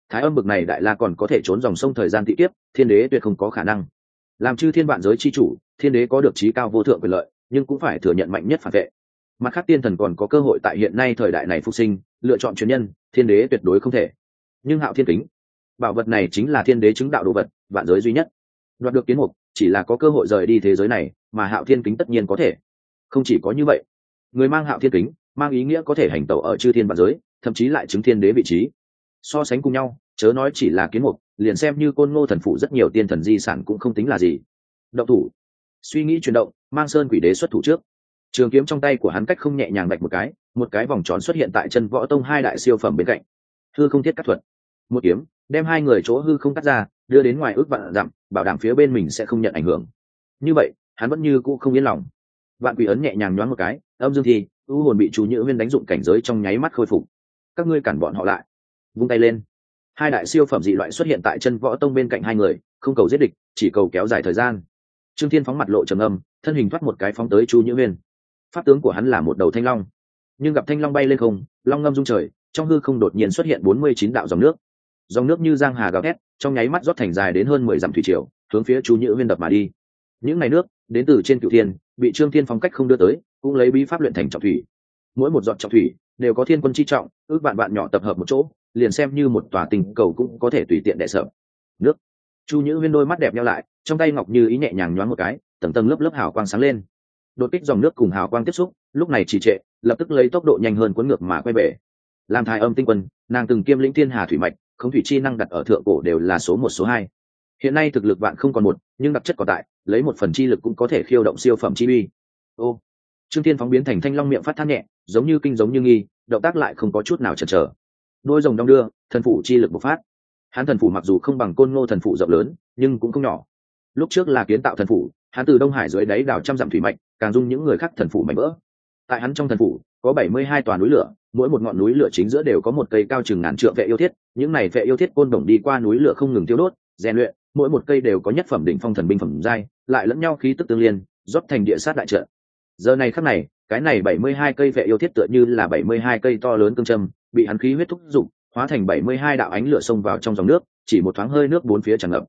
Thái âm bực này đại la còn có thể trốn dòng sông thời gian tị kiếp, thiên đế tuyệt không có khả năng. Làm chư thiên vạn giới chi chủ, thiên đế có được trí cao vô thượng quyền lợi, nhưng cũng phải thừa nhận mạnh nhất phản vệ. Mặt khác tiên thần còn có cơ hội tại hiện nay thời đại này phục sinh, lựa chọn truyền nhân, thiên đế tuyệt đối không thể. Nhưng Hạo Thiên Kính, bảo vật này chính là thiên đế chứng đạo đồ vật, vạn giới duy nhất. Đoạt được kiến mục, chỉ là có cơ hội rời đi thế giới này, mà Hạo Thiên Kính tất nhiên có thể. Không chỉ có như vậy, người mang Hạo Thiên Kính, mang ý nghĩa có thể hành tẩu ở chư thiên vạn giới, thậm chí lại chứng thiên đế vị trí. So sánh cùng nhau, chớ nói chỉ là kiến mục, liền xem như Côn Ngô thần phụ rất nhiều tiên thần di sản cũng không tính là gì. Động thủ. Suy nghĩ chuyển động, Mang Sơn Quỷ Đế xuất thủ trước. Trường kiếm trong tay của hắn cách không nhẹ nhàng vạch một cái vòng tròn xuất hiện tại chân võ tông hai đại siêu phẩm bên cạnh. Hư không thiết cắt thuật. Một kiếm, đem hai người chỗ hư không cắt ra, đưa đến ngoài ước vạn dặm, bảo đảm phía bên mình sẽ không nhận ảnh hưởng. Như vậy, hắn vẫn như cũ không yên lòng. Vạn Quỷ ấn nhẹ nhàng nhoáng một cái, âm dương thì, u hồn bị chú Nhữ Viên đánh dụng cảnh giới trong nháy mắt khôi phục. Các ngươi cản bọn họ lại. Vung tay lên. Hai đại siêu phẩm dị loại xuất hiện tại chân võ tông bên cạnh hai người, không cầu giết địch, chỉ cầu kéo dài thời gian. Trương Thiên phóng mặt lộ trầm âm, thân hình thoát một cái phóng tới Chu Nhữ Viên. Pháp tướng của hắn là một đầu thanh long, nhưng gặp thanh long bay lên không, long ngâm rung trời, trong hư không đột nhiên xuất hiện 49 đạo dòng nước như giang hà gào thét, trong nháy mắt rót thành dài đến hơn 10 dặm thủy triều, hướng phía Chu Nhữ Viên đập mà đi. Những này nước đến từ trên cửu thiên, bị Trương Thiên phóng cách không đưa tới, cũng lấy bí pháp luyện thành trọng thủy. Mỗi một giọt trọng thủy đều có thiên quân chi trọng, ước vạn vạn nhỏ tập hợp một chỗ, liền xem như một tòa tình cầu cũng có thể tùy tiện đè sợ. Nước. Chu Nhữ Viên đôi mắt đẹp nheo lại, trong tay ngọc như ý nhẹ nhàng nhoáng một cái, tầng tầng lớp lớp hào quang sáng lên. Đột kích dòng nước cùng hào quang tiếp xúc, lúc này trì trệ, lập tức lấy tốc độ nhanh hơn cuốn ngược mà quay về. Làm Thái Âm tinh quân, nàng từng kiêm lĩnh thiên hà thủy mạch, không thủy chi năng đặt ở thượng cổ đều là số một số hai. Hiện nay thực lực bạn không còn một, nhưng đặc chất còn tại, lấy một phần chi lực cũng có thể khiêu động siêu phẩm chi uy. Ô, Trương Thiên phóng biến thành thanh long miệng phát than nhẹ, giống như kinh giống như nghi, động tác lại không có chút nào chần chờ. Đôi rồng đong đưa, thần phụ chi lực bộc phát. Hắn thần phủ mặc dù không bằng Côn Ngô thần phụ rộng lớn, nhưng cũng không nhỏ. Lúc trước là kiến tạo thần phủ, hắn từ Đông Hải dưới đáy đào trăm dặm thủy mạch, càng dung những người khác thần phủ mảnh vỡ. Tại hắn trong thần phủ có 72 tòa núi lửa, mỗi một ngọn núi lửa chính giữa đều có một cây cao chừng ngàn trượng vệ yêu thiết, những này vệ yêu thiết côn đồng đi qua núi lửa không ngừng tiêu đốt, rèn luyện, mỗi một cây đều có nhất phẩm đỉnh phong thần binh phẩm giai, lại lẫn nhau khí tức tương liên, rót thành địa sát đại trận. Giờ này khắc này, cái này 72 cây vệ yêu thiết tựa như là 72 cây to lớn cương châm, bị hắn khí huyết thúc dục, hóa thành 72 đạo ánh lửa xông vào trong dòng nước, chỉ một thoáng hơi nước bốn phía tràn ngập.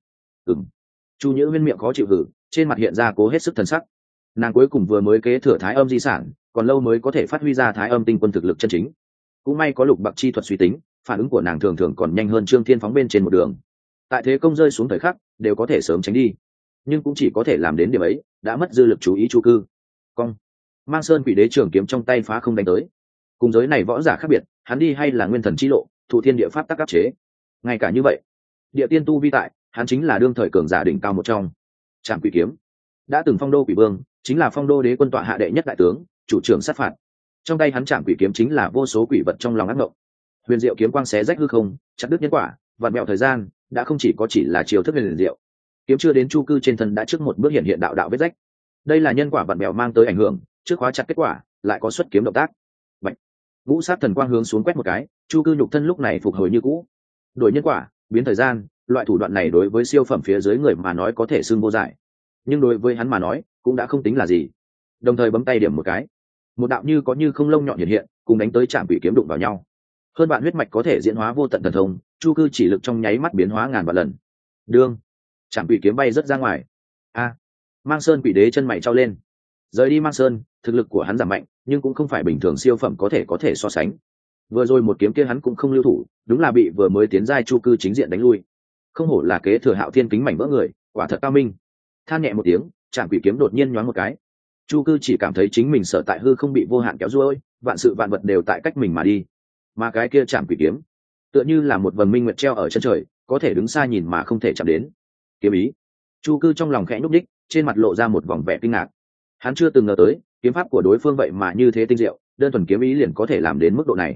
Chu Nhữ Viên miệng khó chịu hử, trên mặt hiện ra cố hết sức thần sắc. Nàng cuối cùng vừa mới kế thừa Thái Âm di sản, còn lâu mới có thể phát huy ra Thái Âm tinh quân thực lực chân chính. Cũng may có Lục Bạc chi thuật suy tính, phản ứng của nàng thường thường còn nhanh hơn Trương Thiên phóng bên trên một đường. Tại thế công rơi xuống thời khắc, đều có thể sớm tránh đi, nhưng cũng chỉ có thể làm đến điểm ấy, đã mất dư lực chú ý Chu Cư. Cong, Mang Sơn Quỷ Đế trường kiếm trong tay phá không đánh tới. Cùng giới này võ giả khác biệt, hắn đi hay là nguyên thần chi lộ, thụ thiên địa pháp tắc áp chế. Ngay cả như vậy, địa tiên tu vi tại, hắn chính là đương thời cường giả đỉnh cao một trong. Trảm Quỷ kiếm đã từng phong đô quỷ vương, chính là phong đô đế quân tọa hạ đệ nhất đại tướng, chủ trưởng sát phạt. Trong tay hắn Trảm Quỷ kiếm chính là vô số quỷ vật trong lòng ác mộng. Huyền diệu kiếm quang xé rách hư không, chặt đứt nhân quả, vặn mẹo thời gian, đã không chỉ là chiều thức huyền diệu. Kiếm chưa đến Chu Cư trên thân đã trước một bước hiện đạo đạo vết rách. Đây là nhân quả vặn mẹo mang tới ảnh hưởng, trước khóa chặt kết quả, lại có xuất kiếm động tác. Bạch. Ngũ sát thần quang hướng xuống quét một cái, Chu Cư nhục thân lúc này phục hồi như cũ. Đổi nhân quả, biến thời gian, loại thủ đoạn này đối với siêu phẩm phía dưới người mà nói có thể xưng vô giải, nhưng đối với hắn mà nói cũng đã không tính là gì. Đồng thời bấm tay điểm một cái, một đạo như có như không lông nhọn hiện cùng đánh tới Trảm Quỷ kiếm đụng vào nhau. Hơn bạn huyết mạch có thể diễn hóa vô tận thần thông, Chu Cư chỉ lực trong nháy mắt biến hóa ngàn vạn lần. Đương, Trảm Quỷ kiếm bay rất ra ngoài. Mang Sơn Quỷ Đế chân mày trao lên. Rời đi Mang Sơn, thực lực của hắn giảm mạnh, nhưng cũng không phải bình thường siêu phẩm có thể so sánh. Vừa rồi một kiếm kia hắn cũng không lưu thủ, đúng là bị vừa mới tiến giai Chu Cư chính diện đánh lui. Không hổ là kế thừa Hạo Thiên kính mảnh vỡ người, quả thật cao minh. Than nhẹ một tiếng, Trảm Quỷ kiếm đột nhiên nhoáng một cái. Chu Cư chỉ cảm thấy chính mình sợ tại hư không bị vô hạn kéo duỗi, vạn sự vạn vật đều tại cách mình mà đi. Mà cái kia Trảm Quỷ kiếm, tựa như là một vầng minh nguyệt treo ở chân trời, có thể đứng xa nhìn mà không thể chạm đến. Kiếm ý. Chu Cư trong lòng khẽ nhúc nhích, trên mặt lộ ra một vòng vẻ kinh ngạc. Hắn chưa từng ngờ tới, kiếm pháp của đối phương vậy mà như thế tinh diệu, đơn thuần kiếm ý liền có thể làm đến mức độ này.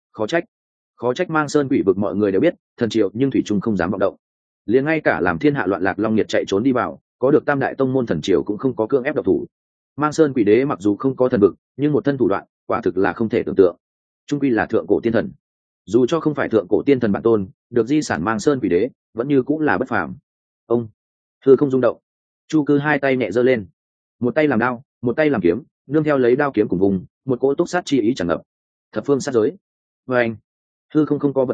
Khó trách Mang Sơn Quỷ vực mọi người đều biết, thần triệu nhưng thủy trung không dám vọng động. Liền ngay cả làm thiên hạ loạn lạc Long Nhiệt chạy trốn đi vào, có được Tam đại tông môn thần triều cũng không có cưỡng ép độc thủ. Mang Sơn Quỷ Đế mặc dù không có thần vực, nhưng một thân thủ đoạn, quả thực là không thể tưởng tượng. Trung quy là thượng cổ tiên thần. Dù cho không phải thượng cổ tiên thần bản tôn, được di sản Mang Sơn Quỷ Đế, vẫn như cũng là bất phàm. Ông, hư không rung động. Chu Cư hai tay nhẹ giơ lên, một tay làm đao, một tay làm kiếm, nương theo lấy đao kiếm cùng vùng, một cỗ túc sát chi ý tràn ngập. Thập phương sát giới. Và anh, hư không có vật gì,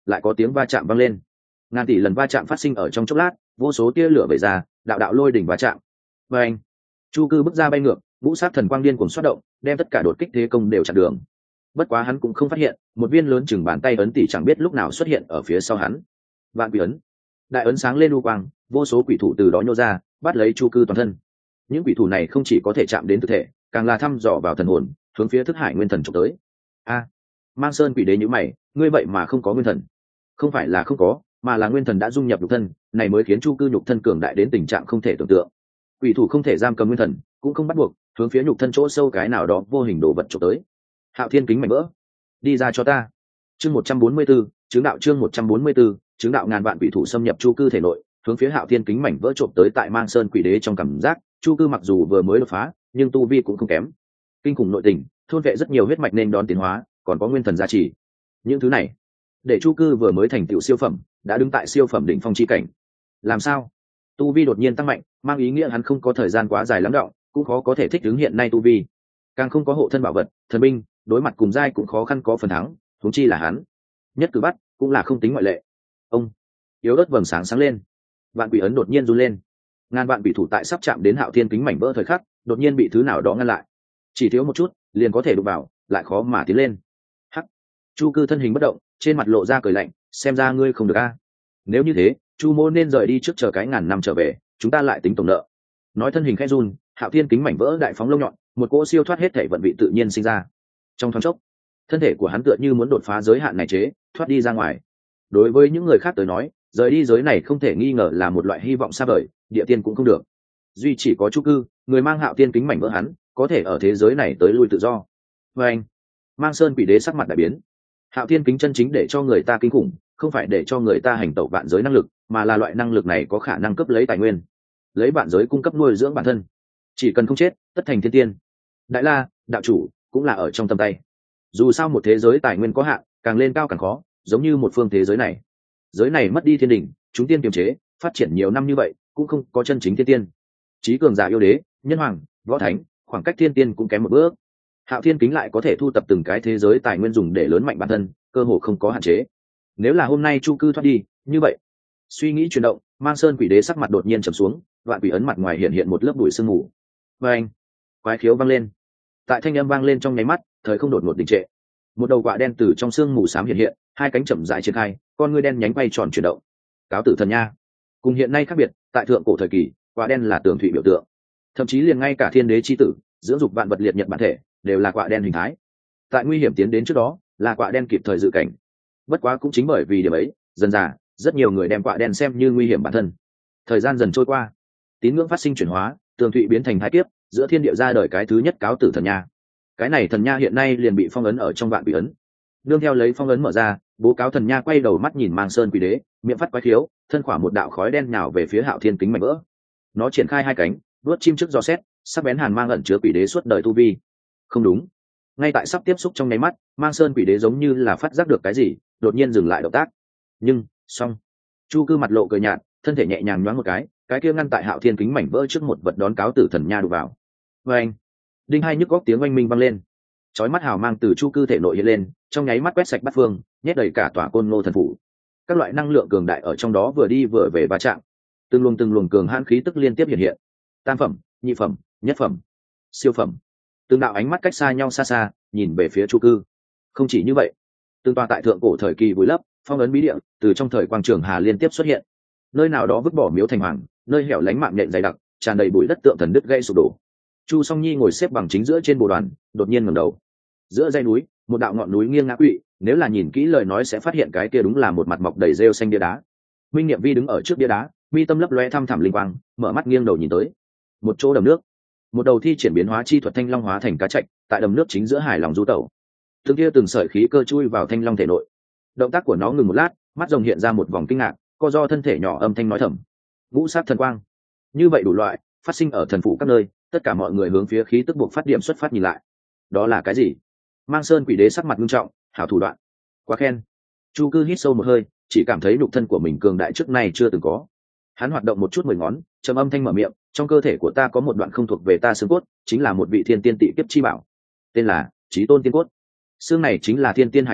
lại có tiếng va chạm vang lên. Ngàn tỷ lần va chạm phát sinh ở trong chốc lát, vô số tia lửa vẩy ra, đạo đạo lôi đỉnh va chạm. Và anh, Chu Cư bước ra bay ngược, ngũ sát thần quang điên cuồng xuất động, đem tất cả đột kích thế công đều chặn đường. Bất quá hắn cũng không phát hiện, một viên lớn chừng bàn tay ấn tỷ chẳng biết lúc nào xuất hiện ở phía sau hắn. Vạn quỷ ấn, đại ấn sáng lên u quang, vô số quỷ thủ từ đó nhô ra, bắt lấy Chu Cư toàn thân. Những quỷ thủ này không chỉ có thể chạm đến thực thể, càng là thăm dò vào thần hồn, hướng phía thức hải nguyên thần trục tới. A, Mang Sơn quỷ đế nhíu mày, ngươi vậy mà không có nguyên thần? Không phải là không có, mà là nguyên thần đã dung nhập nhục thân, này mới khiến Chu Cư nhục thân cường đại đến tình trạng không thể tưởng tượng. Quỷ thủ không thể giam cầm nguyên thần, cũng không bắt buộc, hướng phía nhục thân chỗ sâu cái nào đó vô hình đồ vật trục tới. Hạo Thiên kính mảnh vỡ, đi ra cho ta. Chương 144, chứng đạo chương 144, chứng đạo ngàn vạn quỷ thủ xâm nhập Chu Cư thể nội, hướng phía Hạo Thiên kính mảnh vỡ trộm tới tại Mang Sơn quỷ đế trong cảm giác, Chu Cư mặc dù vừa mới đột phá, nhưng tu vi cũng không kém. Kinh khủng nội tình, thôn vệ rất nhiều huyết mạch nên đón tiến hóa, còn có nguyên thần gia trì. Những thứ này, để Chu Cư vừa mới thành tựu siêu phẩm, đã đứng tại siêu phẩm đỉnh phong chi cảnh. Làm sao? Tu vi đột nhiên tăng mạnh, mang ý nghĩa hắn không có thời gian quá dài lắng đọng, cũng khó có thể thích ứng hiện nay tu vi. Càng không có hộ thân bảo vật, thần binh, đối mặt cùng giai cũng khó khăn có phần thắng, huống chi là hắn. Nhất cử bắt, cũng là không tính ngoại lệ. Ông, yếu ớt vầng sáng sáng lên. Vạn quỷ ấn đột nhiên run lên. Ngàn vạn quỷ thủ tại sắp chạm đến Hạo Thiên kính mảnh vỡ thời khắc, đột nhiên bị thứ nào đó ngăn lại. Chỉ thiếu một chút, liền có thể đụng vào, lại khó mà tiến lên. Hắc. Chu Cư thân hình bất động, trên mặt lộ ra cười lạnh, xem ra ngươi không được a. Nếu như thế, Chu Mô nên rời đi trước chờ cái ngàn năm trở về, chúng ta lại tính tổng nợ. Nói thân hình khẽ run, Hạo Thiên kính mảnh vỡ đại phóng lông nhọn, một cỗ siêu thoát hết thể vận vị tự nhiên sinh ra. Trong thoáng chốc, thân thể của hắn tựa như muốn đột phá giới hạn này chế, thoát đi ra ngoài. Đối với những người khác tới nói, rời đi giới này không thể nghi ngờ là một loại hy vọng xa vời, địa tiên cũng không được. Duy chỉ có Chu Cư, người mang Hạo Thiên kính mảnh vỡ hắn, có thể ở thế giới này tới lui tự do. Và anh, Mang Sơn quỷ đế sắc mặt đại biến. Hạo Thiên kính chân chính để cho người ta kinh khủng, không phải để cho người ta hành tẩu vạn giới năng lực, mà là loại năng lực này có khả năng cấp lấy tài nguyên, lấy vạn giới cung cấp nuôi dưỡng bản thân. Chỉ cần không chết, tất thành thiên tiên. Đại La, đạo chủ, cũng là ở trong tầm tay. Dù sao một thế giới tài nguyên có hạn, càng lên cao càng khó, giống như một phương thế giới này. Giới này mất đi thiên đỉnh, chúng tiên kiềm chế, phát triển nhiều năm như vậy, cũng không có chân chính thiên tiên. Chí cường giả yêu đế, nhân hoàng, võ thánh, khoảng cách thiên tiên cũng kém một bước. Hạo Thiên kính lại có thể thu tập từng cái thế giới tài nguyên dùng để lớn mạnh bản thân, cơ hồ không có hạn chế. Nếu là hôm nay Chu Cư thoát đi, như vậy, suy nghĩ chuyển động, Mang Sơn quỷ đế sắc mặt đột nhiên trầm xuống, đoạn quỷ ấn mặt ngoài hiện hiện một lớp bụi sương mù. Và anh, quái khiếu vang lên. Tại thanh âm vang lên trong nháy mắt, thời không đột ngột đình trệ. Một đầu quạ đen từ trong sương mù xám hiện hiện, hai cánh chậm rãi triển khai, con ngươi đen nhánh quay tròn chuyển động. Cáo tử thần nha. Cùng hiện nay khác biệt, tại thượng cổ thời kỳ, quạ đen là tường thụy biểu tượng. Thậm chí liền ngay cả thiên đế chi tử, dưỡng dục vạn vật liệt nhật bản thể, đều là quạ đen hình thái. Tại nguy hiểm tiến đến trước đó, là quạ đen kịp thời dự cảnh. Bất quá cũng chính bởi vì điểm ấy, dần dà, rất nhiều người đem quạ đen xem như nguy hiểm bản thân. Thời gian dần trôi qua, tín ngưỡng phát sinh chuyển hóa, tường thụy biến thành thái kiếp, giữa thiên địa ra đời cái thứ nhất cáo tử thần nha. Cái này thần nha hiện nay liền bị phong ấn ở trong vạn quỷ ấn. Nương theo lấy phong ấn mở ra, bố cáo thần nha quay đầu mắt nhìn Mang Sơn quỷ đế, miệng phát quái khiếu, thân khỏa một đạo khói đen nhào về phía Hạo Thiên kính mảnh vỡ. Nó triển khai hai cánh, vuốt chim trước giò xét, sắc bén hàn mang ẩn chứa quỷ đế suốt đời tu vi. Không đúng, ngay tại sắp tiếp xúc trong nháy mắt, Mang Sơn quỷ đế giống như là phát giác được cái gì, đột nhiên dừng lại động tác. Nhưng xong, Chu Cư mặt lộ cười nhạt, thân thể nhẹ nhàng nhoáng một cái kia ngăn tại Hạo Thiên kính mảnh vỡ trước một vật đón cáo tử thần nha đụng vào. Và anh, đinh hai nhức góc tiếng oanh minh vang lên, chói mắt hào mang từ Chu Cư thể nội hiện lên, trong nháy mắt quét sạch bát phương, nhét đầy cả tòa Côn Ngô thần phủ. Các loại năng lượng cường đại ở trong đó vừa đi vừa về va chạm, từng luồng cường hãn khí tức liên tiếp hiện hiện. Tam phẩm, nhị phẩm, nhất phẩm, siêu phẩm. Từng đạo ánh mắt cách xa nhau xa xa, nhìn về phía Chu Cư. Không chỉ như vậy, từng tòa tại thượng cổ thời kỳ vùi lấp, phong ấn bí địa, từ trong thời quang trường hà liên tiếp xuất hiện. Nơi nào đó vứt bỏ miếu thành hoàng, nơi hẻo lánh mạng nhện dày đặc, tràn đầy bụi đất tượng thần đứt gãy sụp đổ. Chu Song Nhi ngồi xếp bằng chính giữa trên bồ đoàn, đột nhiên ngẩng đầu. Giữa dãy núi, một đạo ngọn núi nghiêng ngã quỵ, nếu là nhìn kỹ lời nói sẽ phát hiện cái kia đúng là một mặt mọc đầy rêu xanh bia đá. Minh Niệm Vi đứng ở trước bia đá, mi tâm lấp lóe thăm thẳm linh quang, mở mắt nghiêng đầu nhìn tới. Một chỗ đầm nước, một đầu thi triển biến hóa chi thuật thanh long hóa thành cá trạch, tại đầm nước chính giữa hải lòng du tẩu. Từng kia từng sợi khí cơ chui vào thanh long thể nội. Động tác của nó ngừng một lát, mắt rồng hiện ra một vòng kinh ngạc, co do thân thể nhỏ âm thanh nói thầm: ngũ sát thần quang. Như vậy đủ loại phát sinh ở thần phủ các nơi, tất cả mọi người hướng phía khí tức buộc phát điểm xuất phát nhìn lại. Đó là cái gì? Mang Sơn quỷ đế sắc mặt nghiêm trọng, hảo thủ đoạn, quá khen. Chu Cư hít sâu một hơi, chỉ cảm thấy nhục thân của mình cường đại trước nay chưa từng có. Hắn hoạt động một chút 10 ngón, trầm âm thanh mở miệng: trong cơ thể của ta có một đoạn không thuộc về ta xương cốt, chính là một vị thiên tiên tị kiếp chi bảo, tên là Chí Tôn Tiên Cốt. Xương này chính là thiên tiên hải cốt,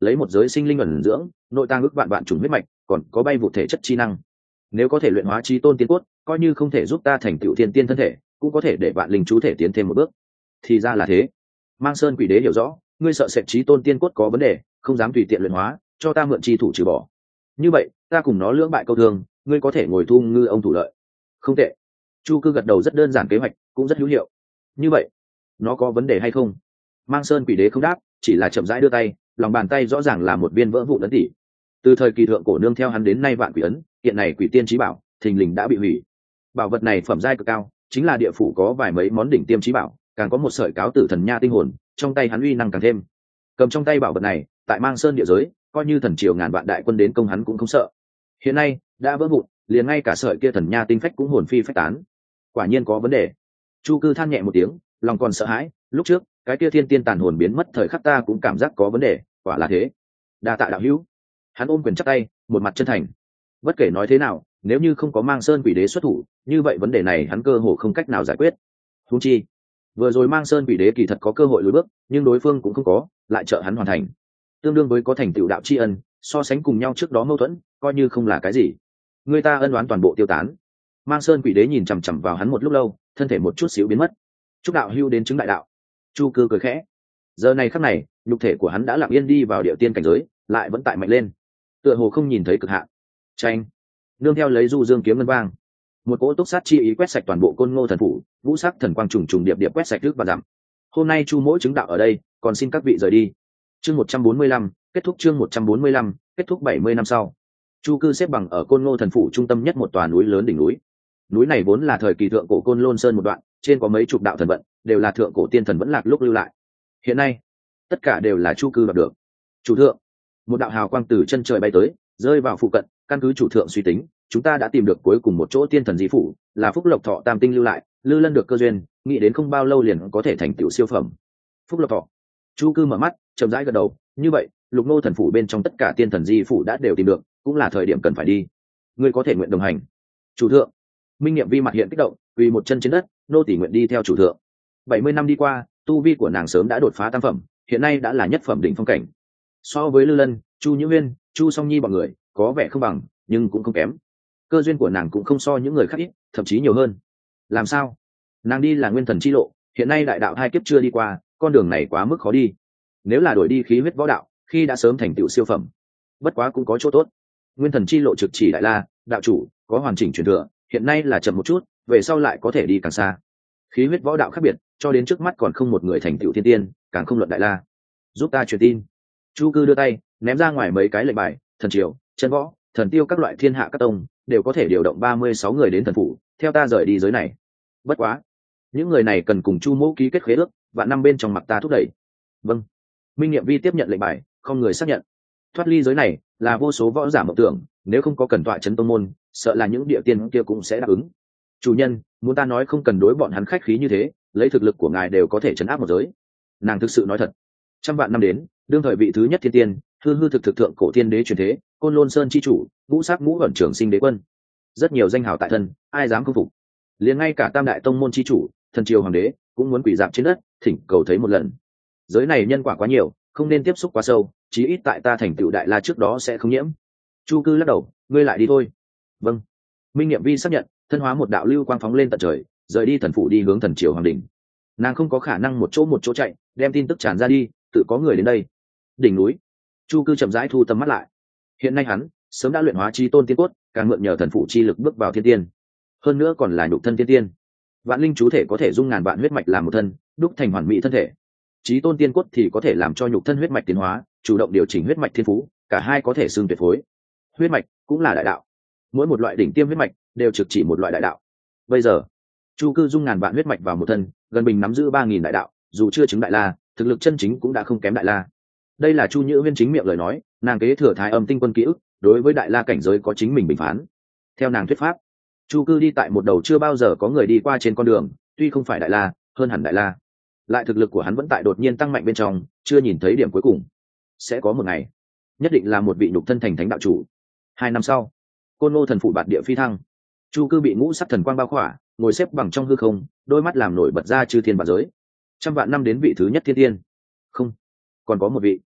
lấy một giới sinh linh ẩn dưỡng, nội tạng ức vạn vạn trùng huyết mạch, còn có bay vụ thể chất chi năng. Nếu có thể luyện hóa chí tôn tiên cốt, coi như không thể giúp ta thành tựu thiên tiên thân thể, cũng có thể để vạn linh chú thể tiến thêm một bước. Thì ra là thế. Mang Sơn Quỷ Đế hiểu rõ, ngươi sợ sệt chí tôn tiên cốt có vấn đề, không dám tùy tiện luyện hóa, cho ta mượn chi thủ trừ bỏ. Như vậy, ta cùng nó lưỡng bại câu thương, ngươi có thể ngồi thu ngư ông thủ lợi. Không tệ. Chu Cư gật đầu, rất đơn giản kế hoạch, cũng rất hữu hiệu. Như vậy, nó có vấn đề hay không? Mang Sơn Quỷ Đế không đáp, chỉ là chậm rãi đưa tay, lòng bàn tay rõ ràng là một viên vỡ vụn ấn tỷ. Từ thời kỳ thượng cổ nương theo hắn đến nay vạn quỷ ấn, hiện này quỷ tiên chí bảo, thình lình đã bị hủy. Bảo vật này phẩm giai cực cao, chính là địa phủ có vài mấy món đỉnh tiêm chí bảo, càng có một sợi cáo tử thần nha tinh hồn, trong tay hắn uy năng càng thêm. Cầm trong tay bảo vật này, tại Mang Sơn địa giới, coi như thần triều ngàn vạn đại quân đến công hắn cũng không sợ. Hiện nay đã vỡ vụn, liền ngay cả sợi kia thần nha tinh phách cũng hồn phi phách tán. Quả nhiên có vấn đề. Chu Cư than nhẹ một tiếng, lòng còn sợ hãi, lúc trước cái kia thiên tiên tàn hồn biến mất thời khắc ta cũng cảm giác có vấn đề, quả là thế. Đa tạ đạo hữu. Hắn ôm quyền chắp tay, một mặt chân thành. Bất kể nói thế nào, nếu như không có Mang Sơn Quỷ Đế xuất thủ, như vậy vấn đề này hắn cơ hồ không cách nào giải quyết. Huống chi, vừa rồi Mang Sơn Quỷ Đế kỳ thật có cơ hội lùi bước, nhưng đối phương cũng không có, lại trợ hắn hoàn thành. Tương đương với có thành tựu đạo tri ân, so sánh cùng nhau trước đó mâu thuẫn, coi như không là cái gì. Người ta ân oán toàn bộ tiêu tán. Mang Sơn Quỷ Đế nhìn chằm chằm vào hắn một lúc lâu, thân thể một chút xíu biến mất. Chúc đạo hưu đến chứng đại đạo. Chu Cư cười khẽ. Giờ này khắc này, nhục thể của hắn đã lặng yên đi vào địa tiên cảnh giới, lại vẫn tại mạnh lên, tựa hồ không nhìn thấy cực hạn. Tranh, nương theo lấy du dương kiếm ngân vang, một cỗ túc sát chi ý quét sạch toàn bộ Côn Ngô thần phủ, vũ sắc thần quang trùng trùng điệp điệp quét sạch trước và dặm. Hôm nay Chu mỗi chứng đạo ở đây, còn xin các vị rời đi. Chương 145, kết thúc chương 145, kết thúc 70 năm sau. Chu Cư xếp bằng ở Côn Ngô thần phủ trung tâm nhất một tòa núi lớn đỉnh núi. Núi này vốn là thời kỳ thượng cổ Côn Lôn Sơn một đoạn, trên có mấy chục đạo thần vận, đều là thượng cổ tiên thần vẫn lạc lúc lưu lại. Hiện nay, tất cả đều là Chu Cư đoạt được. Chủ thượng, một đạo hào quang từ chân trời bay tới, rơi vào phụ cận, căn cứ chủ thượng suy tính, chúng ta đã tìm được cuối cùng một chỗ tiên thần di phủ, là Phúc Lộc Thọ tam tinh lưu lại, Lư Lân được cơ duyên, nghĩ đến không bao lâu liền có thể thành tựu siêu phẩm. Phúc Lộc Thọ. Chu Cư mở mắt, chậm rãi gật đầu, như vậy, Lục Nô thần phủ bên trong tất cả tiên thần di phủ đã đều tìm được, cũng là thời điểm cần phải đi. Ngươi có thể nguyện đồng hành. Chủ thượng. Minh Nghiệm Vi mặt hiện kích động, quỳ một chân trên đất, nô tỳ nguyện đi theo chủ thượng. 70 năm đi qua, tu vi của nàng sớm đã đột phá tam phẩm, hiện nay đã là nhất phẩm đỉnh phong cảnh. So với Lư Lân, Chu Nhữ Huyên, Chu Song Nhi bọn người, có vẻ không bằng, nhưng cũng không kém. Cơ duyên của nàng cũng không so những người khác ít, thậm chí nhiều hơn. Làm sao? Nàng đi là nguyên thần chi lộ, hiện nay đại đạo hai kiếp chưa đi qua, con đường này quá mức khó đi. Nếu là đổi đi khí huyết võ đạo, khi đã sớm thành tựu siêu phẩm. Bất quá cũng có chỗ tốt. Nguyên thần chi lộ trực chỉ đại la, đạo chủ, có hoàn chỉnh truyền thừa, hiện nay là chậm một chút, về sau lại có thể đi càng xa. Khí huyết võ đạo khác biệt, cho đến trước mắt còn không một người thành tựu thiên tiên, càng không luận đại la. Giúp ta truyền tin. Chu Cư đưa tay, ném ra ngoài mấy cái lệnh bài, thần triều, chân võ, thần tiêu các loại thiên hạ các tông, đều có thể điều động 36 người đến thần phủ, theo ta rời đi giới này. Bất quá, những người này cần cùng Chu Mỗ ký kết khế ước, và năm bên trong mặt ta thúc đẩy. Vâng. Minh Nghiệm Vi tiếp nhận lệnh bài, không người xác nhận. Thoát ly giới này là vô số võ giả mộng tưởng, nếu không có cần tọa chấn tông môn, sợ là những địa tiên kia cũng sẽ đáp ứng. Chủ nhân, muốn ta nói không cần đối bọn hắn khách khí như thế, lấy thực lực của ngài đều có thể chấn áp một giới. Nàng thực sự nói thật. Trăm vạn năm đến, đương thời vị thứ nhất thiên tiên, hư hư thực thực thượng cổ tiên đế truyền thế, Côn Lôn Sơn chi chủ, ngũ sắc ngũ ẩn trưởng sinh đế quân, rất nhiều danh hào tại thân, ai dám không phục. Liền ngay cả tam đại tông môn chi chủ, thần triều hoàng đế, cũng muốn quỳ dạp trên đất, thỉnh cầu thấy một lần. Giới này nhân quả quá nhiều, không nên tiếp xúc quá sâu, chí ít tại ta thành tựu đại la trước đó sẽ không nhiễm. Chu Cư lắc đầu, ngươi lại đi thôi. Vâng. Minh Nghiệm Vi xác nhận, thân hóa một đạo lưu quang phóng lên tận trời, rời đi thần phủ đi hướng thần triều hoàng đỉnh. Nàng không có khả năng một chỗ chạy, đem tin tức tràn ra đi, tự có người đến đây. Đỉnh núi. Chu Cư chậm rãi thu tầm mắt lại. Hiện nay hắn sớm đã luyện hóa chi tôn tiên cốt, càng mượn nhờ thần phủ chi lực bước vào thiên tiên. Hơn nữa còn là nhục thân tiên tiên. Vạn linh chú thể có thể dung ngàn vạn huyết mạch làm một thân, đúc thành hoàn mỹ thân thể. Chí tôn tiên cốt thì có thể làm cho nhục thân huyết mạch tiến hóa, chủ động điều chỉnh huyết mạch thiên phú, cả hai có thể xưng tuyệt phối. Huyết mạch cũng là đại đạo. Mỗi một loại đỉnh tiêm huyết mạch đều trực chỉ một loại đại đạo. Bây giờ, Chu Cư dung ngàn vạn huyết mạch vào một thân, gần bình nắm giữ 3000 đại đạo, dù chưa chứng đại la, thực lực chân chính cũng đã không kém đại la. Đây là Chu Nhữ Huyên chính miệng lời nói, nàng kế thừa Thái Âm tinh quân ký ức, đối với đại la cảnh giới có chính mình bình phán. Theo nàng thuyết pháp, Chu Cư đi tại một đầu chưa bao giờ có người đi qua trên con đường, tuy không phải đại la, hơn hẳn đại la, lại thực lực của hắn vẫn tại đột nhiên tăng mạnh bên trong, chưa nhìn thấy điểm cuối cùng. Sẽ có một ngày, nhất định là một vị nhục thân thành thánh đạo chủ. 2 năm sau, Côn Ngô thần phủ bạt địa phi thăng, Chu Cư bị ngũ sắc thần quang bao khỏa, ngồi xếp bằng trong hư không, đôi mắt làm nổi bật ra chư thiên vạn giới. Trăm vạn năm đến vị thứ nhất thiên tiên. Không, còn có một vị.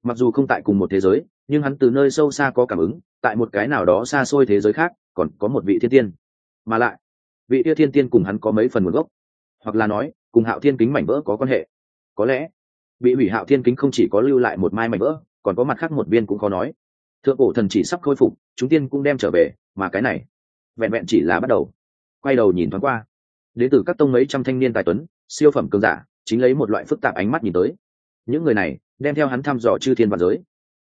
Mặc dù không tại cùng một thế giới, nhưng hắn từ nơi sâu xa có cảm ứng, tại một cái nào đó xa xôi thế giới khác còn có một vị thiên tiên, mà lại vị tia thiên tiên cùng hắn có mấy phần nguồn gốc, hoặc là nói cùng Hạo Thiên kính mảnh vỡ có quan hệ. Có lẽ bị hủy Hạo Thiên kính không chỉ có lưu lại một mai mảnh vỡ, còn có mặt khác một viên cũng khó nói. Thượng cổ thần chỉ sắp khôi phục, chúng tiên cũng đem trở về, mà cái này vẹn vẹn chỉ là bắt đầu. Quay đầu nhìn thoáng qua, đến từ các tông mấy trăm thanh niên tài tuấn, siêu phẩm cường giả, chính lấy một loại phức tạp ánh mắt nhìn tới. Những người này đem theo hắn thăm dò chư thiên vạn giới.